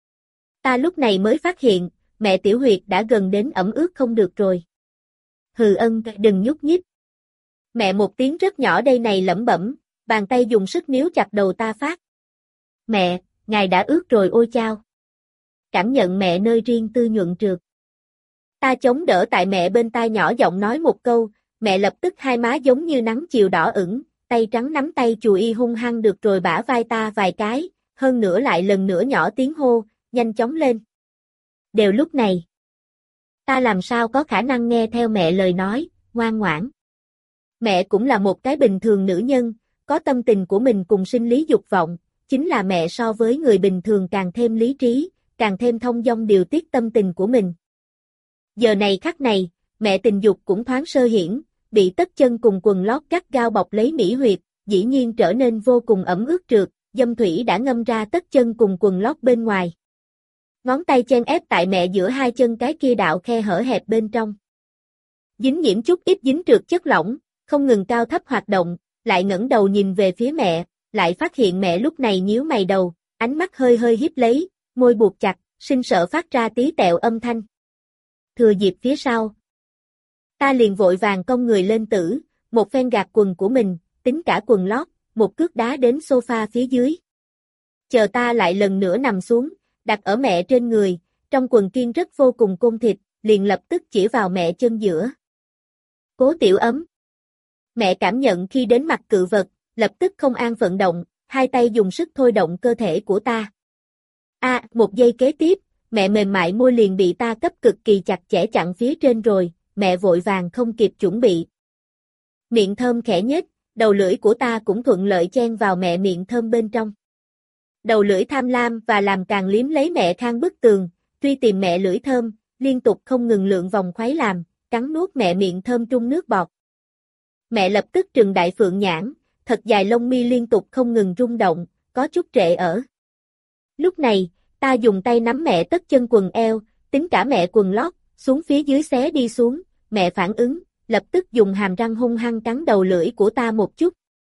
Ta lúc này mới phát hiện, mẹ tiểu huyệt đã gần đến ẩm ướt không được rồi. Hừ Ân, đừng nhúc nhích. Mẹ một tiếng rất nhỏ đây này lẩm bẩm, bàn tay dùng sức níu chặt đầu ta phát. Mẹ, ngài đã ướt rồi ôi chao. Cảm nhận mẹ nơi riêng tư nhuận trượt. Ta chống đỡ tại mẹ bên tai nhỏ giọng nói một câu, mẹ lập tức hai má giống như nắng chiều đỏ ửng, tay trắng nắm tay chù y hung hăng được rồi bả vai ta vài cái, hơn nữa lại lần nữa nhỏ tiếng hô, nhanh chóng lên. Đều lúc này, ta làm sao có khả năng nghe theo mẹ lời nói, ngoan ngoãn. Mẹ cũng là một cái bình thường nữ nhân, có tâm tình của mình cùng sinh lý dục vọng, chính là mẹ so với người bình thường càng thêm lý trí, càng thêm thông dong điều tiết tâm tình của mình. Giờ này khắc này, mẹ tình dục cũng thoáng sơ hiển, bị tất chân cùng quần lót gắt gao bọc lấy mỹ huyệt, dĩ nhiên trở nên vô cùng ẩm ướt trượt, dâm thủy đã ngâm ra tất chân cùng quần lót bên ngoài. Ngón tay chen ép tại mẹ giữa hai chân cái kia đạo khe hở hẹp bên trong. Dính nhiễm chút ít dính trượt chất lỏng, không ngừng cao thấp hoạt động, lại ngẩng đầu nhìn về phía mẹ, lại phát hiện mẹ lúc này nhíu mày đầu, ánh mắt hơi hơi híp lấy, môi buộc chặt, sinh sợ phát ra tí tẹo âm thanh. Thừa dịp phía sau. Ta liền vội vàng cong người lên tử, một phen gạt quần của mình, tính cả quần lót, một cước đá đến sofa phía dưới. Chờ ta lại lần nữa nằm xuống, đặt ở mẹ trên người, trong quần kiên rất vô cùng côn thịt, liền lập tức chỉ vào mẹ chân giữa. Cố tiểu ấm. Mẹ cảm nhận khi đến mặt cự vật, lập tức không an vận động, hai tay dùng sức thôi động cơ thể của ta. A, à, một giây kế tiếp, mẹ mềm mại môi liền bị ta cấp cực kỳ chặt chẽ chặn phía trên rồi, mẹ vội vàng không kịp chuẩn bị. Miệng thơm khẽ nhếch, đầu lưỡi của ta cũng thuận lợi chen vào mẹ miệng thơm bên trong. Đầu lưỡi tham lam và làm càng liếm lấy mẹ khang bức tường, truy tìm mẹ lưỡi thơm, liên tục không ngừng lượn vòng khoái làm, cắn nuốt mẹ miệng thơm trung nước bọt. Mẹ lập tức trừng đại phượng nhãn, thật dài lông mi liên tục không ngừng rung động, có chút trệ ở. Lúc này, ta dùng tay nắm mẹ tất chân quần eo, tính cả mẹ quần lót, xuống phía dưới xé đi xuống, mẹ phản ứng, lập tức dùng hàm răng hung hăng cắn đầu lưỡi của ta một chút.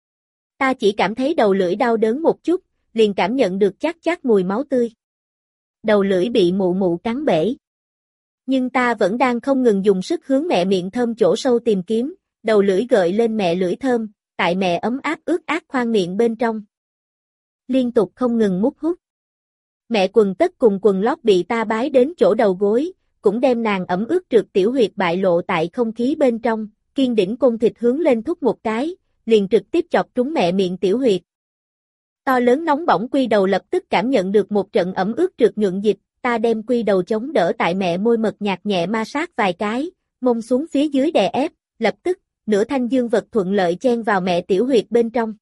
Ta chỉ cảm thấy đầu lưỡi đau đớn một chút, liền cảm nhận được chát chát mùi máu tươi. Đầu lưỡi bị mụ mụ cắn bể. Nhưng ta vẫn đang không ngừng dùng sức hướng mẹ miệng thơm chỗ sâu tìm kiếm, đầu lưỡi gợi lên mẹ lưỡi thơm, tại mẹ ấm áp ướt át khoang miệng bên trong. Liên tục không ngừng mút hút. Mẹ quần tất cùng quần lót bị ta bái đến chỗ đầu gối, cũng đem nàng ẩm ướt trượt tiểu huyệt bại lộ tại không khí bên trong, kiên đỉnh côn thịt hướng lên thúc một cái, liền trực tiếp chọc trúng mẹ miệng tiểu huyệt. To lớn nóng bỏng quy đầu lập tức cảm nhận được một trận ẩm ướt trượt nhuận dịch, ta đem quy đầu chống đỡ tại mẹ môi mật nhạt nhẹ ma sát vài cái, mông xuống phía dưới đè ép, lập tức, nửa thanh dương vật thuận lợi chen vào mẹ tiểu huyệt bên trong.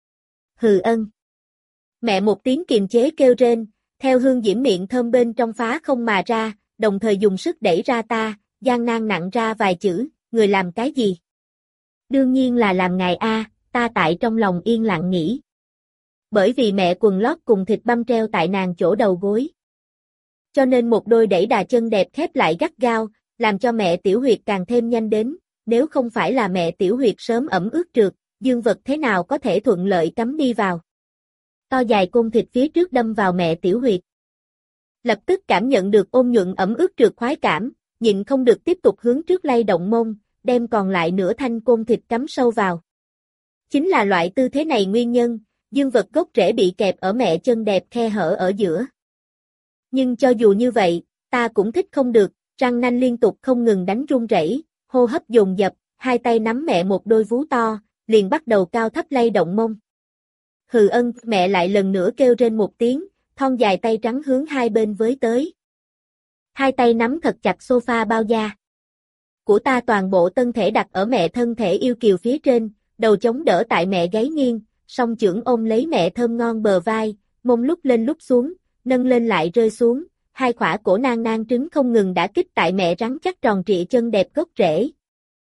Hừ Ân. Mẹ một tiếng kiềm chế kêu rên, theo hương diễm miệng thơm bên trong phá không mà ra, đồng thời dùng sức đẩy ra ta, gian nan nặng ra vài chữ, người làm cái gì? Đương nhiên là làm ngài A, ta tại trong lòng yên lặng nghĩ. Bởi vì mẹ quần lót cùng thịt băm treo tại nàng chỗ đầu gối. Cho nên một đôi đẩy đà chân đẹp khép lại gắt gao, làm cho mẹ tiểu huyệt càng thêm nhanh đến, nếu không phải là mẹ tiểu huyệt sớm ẩm ướt trượt, dương vật thế nào có thể thuận lợi cắm đi vào. To dài côn thịt phía trước đâm vào mẹ tiểu huyệt. Lập tức cảm nhận được ôn nhuận ẩm ướt trượt khoái cảm, nhịn không được tiếp tục hướng trước lay động mông, đem còn lại nửa thanh côn thịt cắm sâu vào. Chính là loại tư thế này nguyên nhân, dương vật gốc rễ bị kẹp ở mẹ chân đẹp khe hở ở giữa. Nhưng cho dù như vậy, ta cũng thích không được, răng nanh liên tục không ngừng đánh run rẩy, hô hấp dồn dập, hai tay nắm mẹ một đôi vú to, liền bắt đầu cao thấp lay động mông. Hừ Ân, mẹ lại lần nữa kêu rên một tiếng, thon dài tay trắng hướng hai bên với tới. Hai tay nắm thật chặt sofa bao da. Của ta toàn bộ thân thể đặt ở mẹ thân thể yêu kiều phía trên, đầu chống đỡ tại mẹ gáy nghiêng, song chưởng ôm lấy mẹ thơm ngon bờ vai, mông lúc lên lúc xuống, nâng lên lại rơi xuống, hai khỏa cổ nang nang trứng không ngừng đã kích tại mẹ rắn chắc tròn trịa chân đẹp gốc rễ.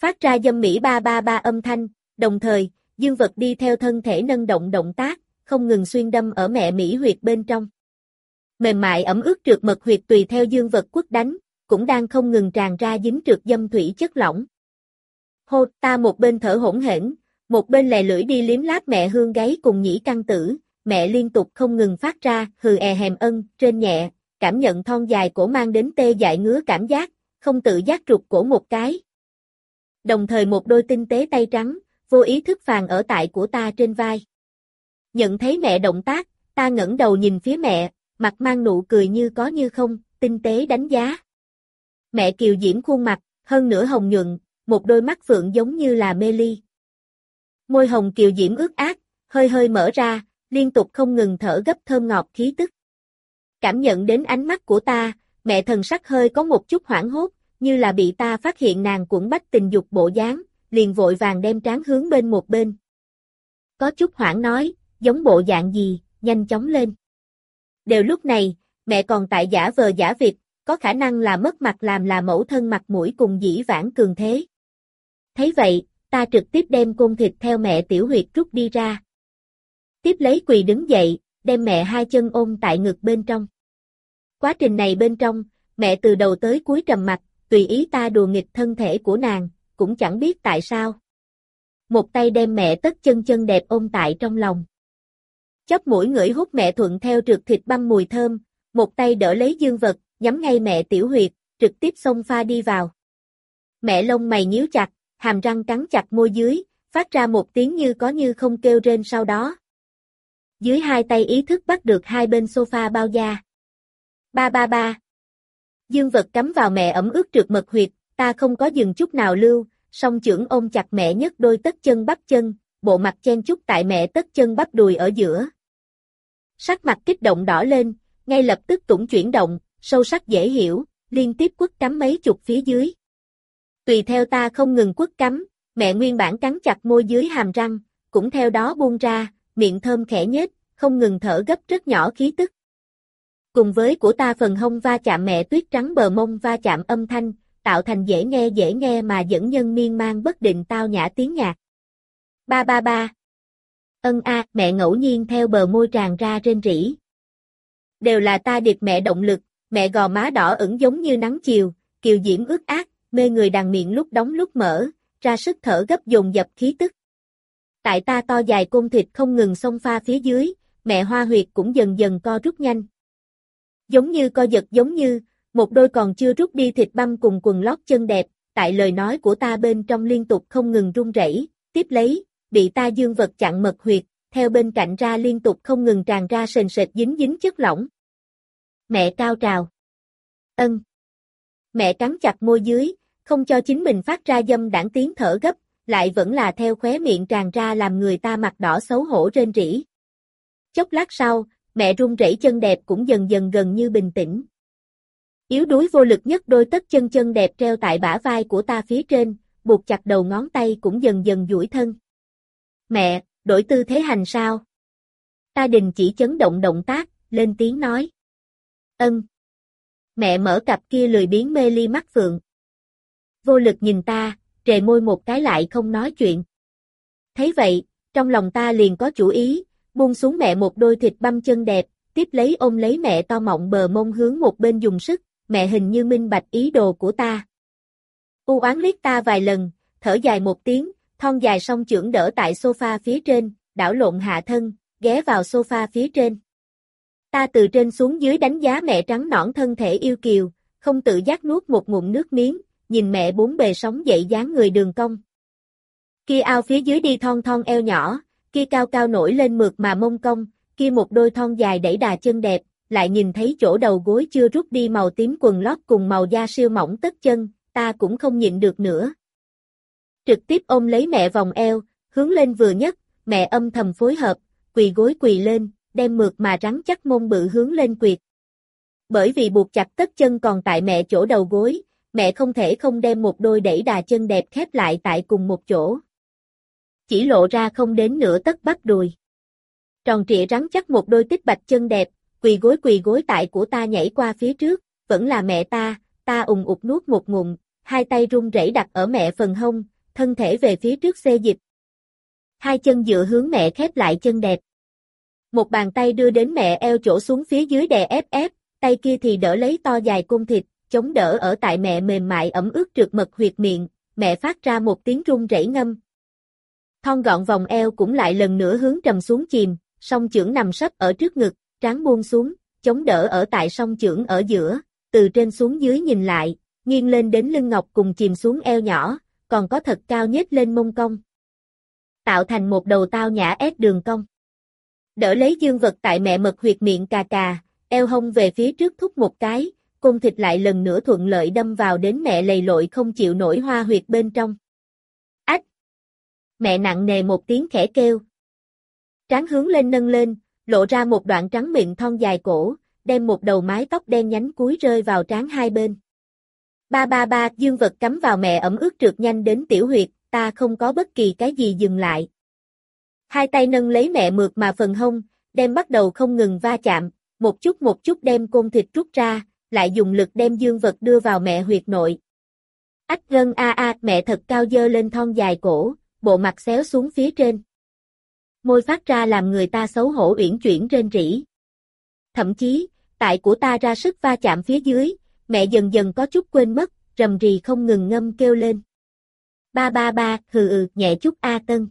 phát ra dâm mỹ ba ba ba âm thanh, đồng thời, dương vật đi theo thân thể nâng động động tác, không ngừng xuyên đâm ở mẹ mỹ huyệt bên trong. Mềm mại ẩm ướt trượt mật huyệt tùy theo dương vật quất đánh, cũng đang không ngừng tràn ra dính trượt dâm thủy chất lỏng. Hô, ta một bên thở hỗn hển, một bên lè lưỡi đi liếm láp mẹ hương gáy cùng nhĩ căn tử, mẹ liên tục không ngừng phát ra hừ è hèm ân, trên nhẹ, cảm nhận thon dài cổ mang đến tê dại ngứa cảm giác, không tự giác rụt cổ một cái. Đồng thời một đôi tinh tế tay trắng, vô ý thức phàn ở tại của ta trên vai. Nhận thấy mẹ động tác, ta ngẩng đầu nhìn phía mẹ, mặt mang nụ cười như có như không, tinh tế đánh giá. Mẹ kiều diễm khuôn mặt, hơn nửa hồng nhuận, một đôi mắt phượng giống như là mê ly. Môi hồng kiều diễm ướt át, hơi hơi mở ra, liên tục không ngừng thở gấp thơm ngọt khí tức. Cảm nhận đến ánh mắt của ta, mẹ thần sắc hơi có một chút hoảng hốt, như là bị ta phát hiện nàng cuộn bách tình dục bộ dáng, liền vội vàng đem trán hướng bên một bên. Có chút hoảng nói, giống bộ dạng gì, nhanh chóng lên. Đều lúc này, mẹ còn tại giả vờ giả vịt, có khả năng là mất mặt làm là mẫu thân mặt mũi cùng dĩ vãng cường thế. Thấy vậy, ta trực tiếp đem côn thịt theo mẹ tiểu huyệt rút đi ra. Tiếp lấy quỳ đứng dậy, đem mẹ hai chân ôm tại ngực bên trong. Quá trình này bên trong, mẹ từ đầu tới cuối trầm mặc, tùy ý ta đùa nghịch thân thể của nàng, cũng chẳng biết tại sao. Một tay đem mẹ tất chân chân đẹp ôm tại trong lòng. Chóp mũi ngửi hút mẹ thuận theo trượt thịt băm mùi thơm, một tay đỡ lấy dương vật, nhắm ngay mẹ tiểu huyệt, trực tiếp xông pha đi vào. Mẹ lông mày nhíu chặt, hàm răng cắn chặt môi dưới, phát ra một tiếng như có như không kêu rên sau đó. Dưới hai tay ý thức bắt được hai bên sofa bao da. Ba ba ba. Dương vật cắm vào mẹ ẩm ướt trượt mật huyệt, ta không có dừng chút nào lưu, song chưởng ôm chặt mẹ nhất đôi tất chân bắp chân, bộ mặt chen chúc tại mẹ tất chân bắp đùi ở giữa. Sắc mặt kích động đỏ lên, ngay lập tức tủng chuyển động, sâu sắc dễ hiểu, liên tiếp quất cắm mấy chục phía dưới. Tùy theo ta không ngừng quất cắm, mẹ nguyên bản cắn chặt môi dưới hàm răng, cũng theo đó buông ra, miệng thơm khẽ nhếch, không ngừng thở gấp rất nhỏ khí tức. Cùng với của ta phần hông va chạm mẹ tuyết trắng bờ mông va chạm âm thanh, tạo thành dễ nghe dễ nghe mà dẫn nhân miên man bất định tao nhã tiếng nhạc. Ba ba ba. Ân a, mẹ ngẫu nhiên theo bờ môi tràn ra rên rỉ. Đều là ta điệp mẹ động lực, mẹ gò má đỏ ửng giống như nắng chiều, kiều diễm ướt át, mê người đàn miệng lúc đóng lúc mở, ra sức thở gấp dồn dập khí tức. Tại ta to dài côn thịt không ngừng xông pha phía dưới, mẹ hoa huyệt cũng dần dần co rút nhanh. Giống như co giật giống như, một đôi còn chưa rút đi thịt băm cùng quần lót chân đẹp, tại lời nói của ta bên trong liên tục không ngừng run rẩy, tiếp lấy, bị ta dương vật chặn mật huyệt, theo bên cạnh ra liên tục không ngừng tràn ra sền sệt dính dính chất lỏng. Mẹ cao trào. Ân. Mẹ cắn chặt môi dưới, không cho chính mình phát ra dâm đãng tiếng thở gấp, lại vẫn là theo khóe miệng tràn ra làm người ta mặt đỏ xấu hổ rên rỉ. Chốc lát sau, mẹ run rẩy chân đẹp cũng dần dần gần như bình tĩnh. Yếu đuối vô lực nhất đôi tất chân chân đẹp treo tại bả vai của ta phía trên, buộc chặt đầu ngón tay cũng dần dần duỗi thân. Mẹ, đổi tư thế hành sao? Ta đình chỉ chấn động động tác, lên tiếng nói. Ân. Mẹ mở cặp kia lười biếng mê ly mắt phượng. Vô lực nhìn ta, trề môi một cái lại không nói chuyện. Thấy vậy, trong lòng ta liền có chủ ý, buông xuống mẹ một đôi thịt băm chân đẹp, tiếp lấy ôm lấy mẹ to mọng bờ mông hướng một bên dùng sức, mẹ hình như minh bạch ý đồ của ta. U oán liếc ta vài lần, thở dài một tiếng, thon dài song chưởng đỡ tại sofa phía trên, đảo lộn hạ thân, ghé vào sofa phía trên. Ta từ trên xuống dưới đánh giá mẹ trắng nõn thân thể yêu kiều, không tự giác nuốt một ngụm nước miếng, nhìn mẹ bốn bề sóng dậy dáng người đường cong. Kia ao phía dưới đi thon thon eo nhỏ, kia cao cao nổi lên mượt mà mông cong, kia một đôi thon dài đẩy đà chân đẹp, lại nhìn thấy chỗ đầu gối chưa rút đi màu tím quần lót cùng màu da siêu mỏng tất chân, ta cũng không nhịn được nữa. Trực tiếp ôm lấy mẹ vòng eo, hướng lên vừa nhất, mẹ âm thầm phối hợp, quỳ gối quỳ lên, đem mượt mà rắn chắc mông bự hướng lên quyệt. Bởi vì buộc chặt tất chân còn tại mẹ chỗ đầu gối, mẹ không thể không đem một đôi đẩy đà chân đẹp khép lại tại cùng một chỗ. Chỉ lộ ra không đến nửa tấc bắp đùi. Tròn trịa rắn chắc một đôi tích bạch chân đẹp, quỳ gối quỳ gối tại của ta nhảy qua phía trước, vẫn là mẹ ta, ta ùng ụt nuốt một ngụm, hai tay run rẩy đặt ở mẹ phần hông, thân thể về phía trước xê dịch. Hai chân dựa hướng mẹ khép lại chân đẹp. Một bàn tay đưa đến mẹ eo chỗ xuống phía dưới đè ép ép, tay kia thì đỡ lấy to dài côn thịt, chống đỡ ở tại mẹ mềm mại ẩm ướt trượt mật huyệt miệng, mẹ phát ra một tiếng rung rẩy ngâm. Thon gọn vòng eo cũng lại lần nữa hướng trầm xuống chìm, song chưởng nằm sấp ở trước ngực, trán buông xuống, chống đỡ ở tại song chưởng ở giữa, từ trên xuống dưới nhìn lại, nghiêng lên đến lưng ngọc cùng chìm xuống eo nhỏ, còn có thật cao nhếch lên mông cong. Tạo thành một đầu tao nhã ép đường cong. Đỡ lấy dương vật tại mẹ mật huyệt miệng cà cà, eo hông về phía trước thúc một cái, côn thịt lại lần nữa thuận lợi đâm vào đến mẹ lầy lội không chịu nổi hoa huyệt bên trong. Ách! Mẹ nặng nề một tiếng khẽ kêu. Trán hướng lên nâng lên, lộ ra một đoạn trắng mịn thon dài cổ, đem một đầu mái tóc đen nhánh cúi rơi vào trán hai bên. Ba ba ba, dương vật cắm vào mẹ ẩm ướt trượt nhanh đến tiểu huyệt, ta không có bất kỳ cái gì dừng lại. Hai tay nâng lấy mẹ mượt mà phần hông, đem bắt đầu không ngừng va chạm, một chút một chút đem côn thịt rút ra, lại dùng lực đem dương vật đưa vào mẹ huyệt nội. Ách gân a a, mẹ thật cao dơ lên thon dài cổ, bộ mặt xéo xuống phía trên. Môi phát ra làm người ta xấu hổ uyển chuyển rên rỉ. Thậm chí, tại của ta ra sức va chạm phía dưới, mẹ dần dần có chút quên mất, rầm rì không ngừng ngâm kêu lên. Ba ba ba, hừ ừ, nhẹ chút a Tân.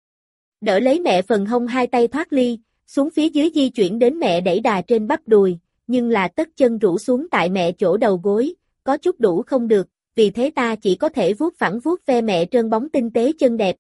Đỡ lấy mẹ phần hông hai tay thoát ly, xuống phía dưới di chuyển đến mẹ đẩy đà trên bắp đùi, nhưng là tất chân rũ xuống tại mẹ chỗ đầu gối, có chút đủ không được, vì thế ta chỉ có thể vuốt phẳng vuốt ve mẹ trơn bóng tinh tế chân đẹp.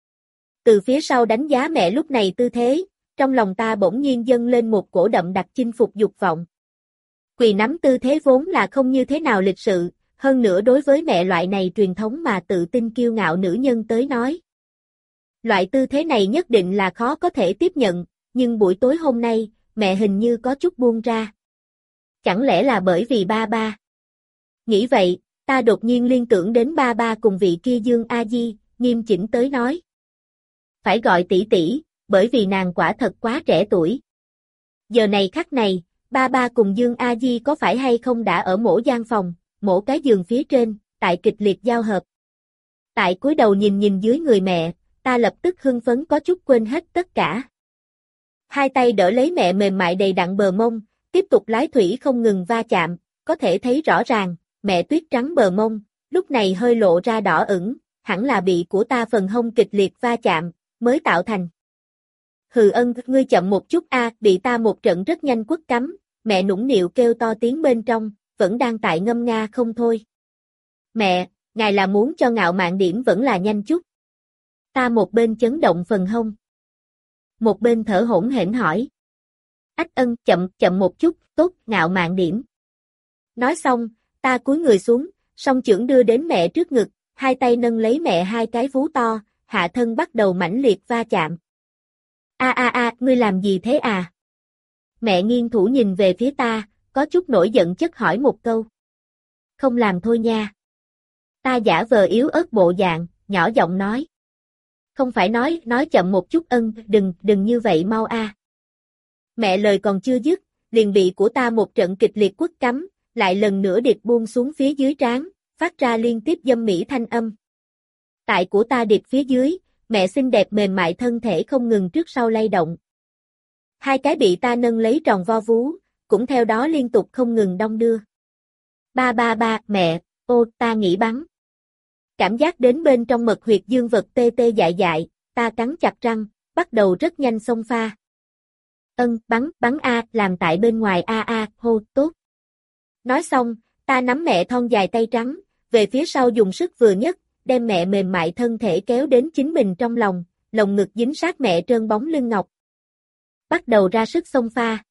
Từ phía sau đánh giá mẹ lúc này tư thế, trong lòng ta bỗng nhiên dâng lên một cổ đậm đặc chinh phục dục vọng. Quỳ nắm tư thế vốn là không như thế nào lịch sự, hơn nữa đối với mẹ loại này truyền thống mà tự tin kiêu ngạo nữ nhân tới nói. Loại tư thế này nhất định là khó có thể tiếp nhận, nhưng buổi tối hôm nay, mẹ hình như có chút buông ra. Chẳng lẽ là bởi vì ba ba? Nghĩ vậy, ta đột nhiên liên tưởng đến ba ba cùng vị kia Dương A Di, nghiêm chỉnh tới nói. Phải gọi tỷ tỷ, bởi vì nàng quả thật quá trẻ tuổi. Giờ này khắc này, ba ba cùng Dương A Di có phải hay không đã ở mổ gian phòng, mổ cái giường phía trên, tại kịch liệt giao hợp. Tại cúi đầu nhìn nhìn dưới người mẹ, ta lập tức hưng phấn có chút quên hết tất cả. Hai tay đỡ lấy mẹ mềm mại đầy đặn bờ mông, tiếp tục lái thủy không ngừng va chạm, có thể thấy rõ ràng, mẹ tuyết trắng bờ mông, lúc này hơi lộ ra đỏ ửng, hẳn là bị của ta phần hông kịch liệt va chạm, mới tạo thành. Hừ ân, ngươi chậm một chút a, bị ta một trận rất nhanh quất cắm, mẹ nũng nịu kêu to tiếng bên trong, vẫn đang tại ngâm nga không thôi. Mẹ, ngài là muốn cho ngạo mạn điểm vẫn là nhanh chút. Ta một bên chấn động phần hông. Một bên thở hổn hển hỏi. Ách ân, chậm, chậm một chút, tốt, ngạo mạn điểm. Nói xong, ta cúi người xuống, song chưởng đưa đến mẹ trước ngực, hai tay nâng lấy mẹ hai cái vú to, hạ thân bắt đầu mãnh liệt va chạm. A a a, ngươi làm gì thế à? Mẹ nghiêng thủ nhìn về phía ta, có chút nổi giận chất hỏi một câu. Không làm thôi nha. Ta giả vờ yếu ớt bộ dạng, nhỏ giọng nói. Không phải nói, nói chậm một chút ân, đừng, đừng như vậy mau a. Mẹ lời còn chưa dứt, liền bị của ta một trận kịch liệt quất cắm, lại lần nữa điệp buông xuống phía dưới trán, phát ra liên tiếp dâm mỹ thanh âm. Tại của ta điệp phía dưới, mẹ xinh đẹp mềm mại thân thể không ngừng trước sau lay động. Hai cái bị ta nâng lấy tròn vo vú, cũng theo đó liên tục không ngừng đong đưa. Ba ba ba, mẹ, ô, ta nghĩ bắn. Cảm giác đến bên trong mật huyệt dương vật tê tê dại dại, ta cắn chặt răng, bắt đầu rất nhanh xông pha. Ân, bắn, bắn a, làm tại bên ngoài a a, hô, tốt. Nói xong, ta nắm mẹ thon dài tay trắng, về phía sau dùng sức vừa nhất, đem mẹ mềm mại thân thể kéo đến chính mình trong lòng, lồng ngực dính sát mẹ trơn bóng lưng ngọc. Bắt đầu ra sức xông pha.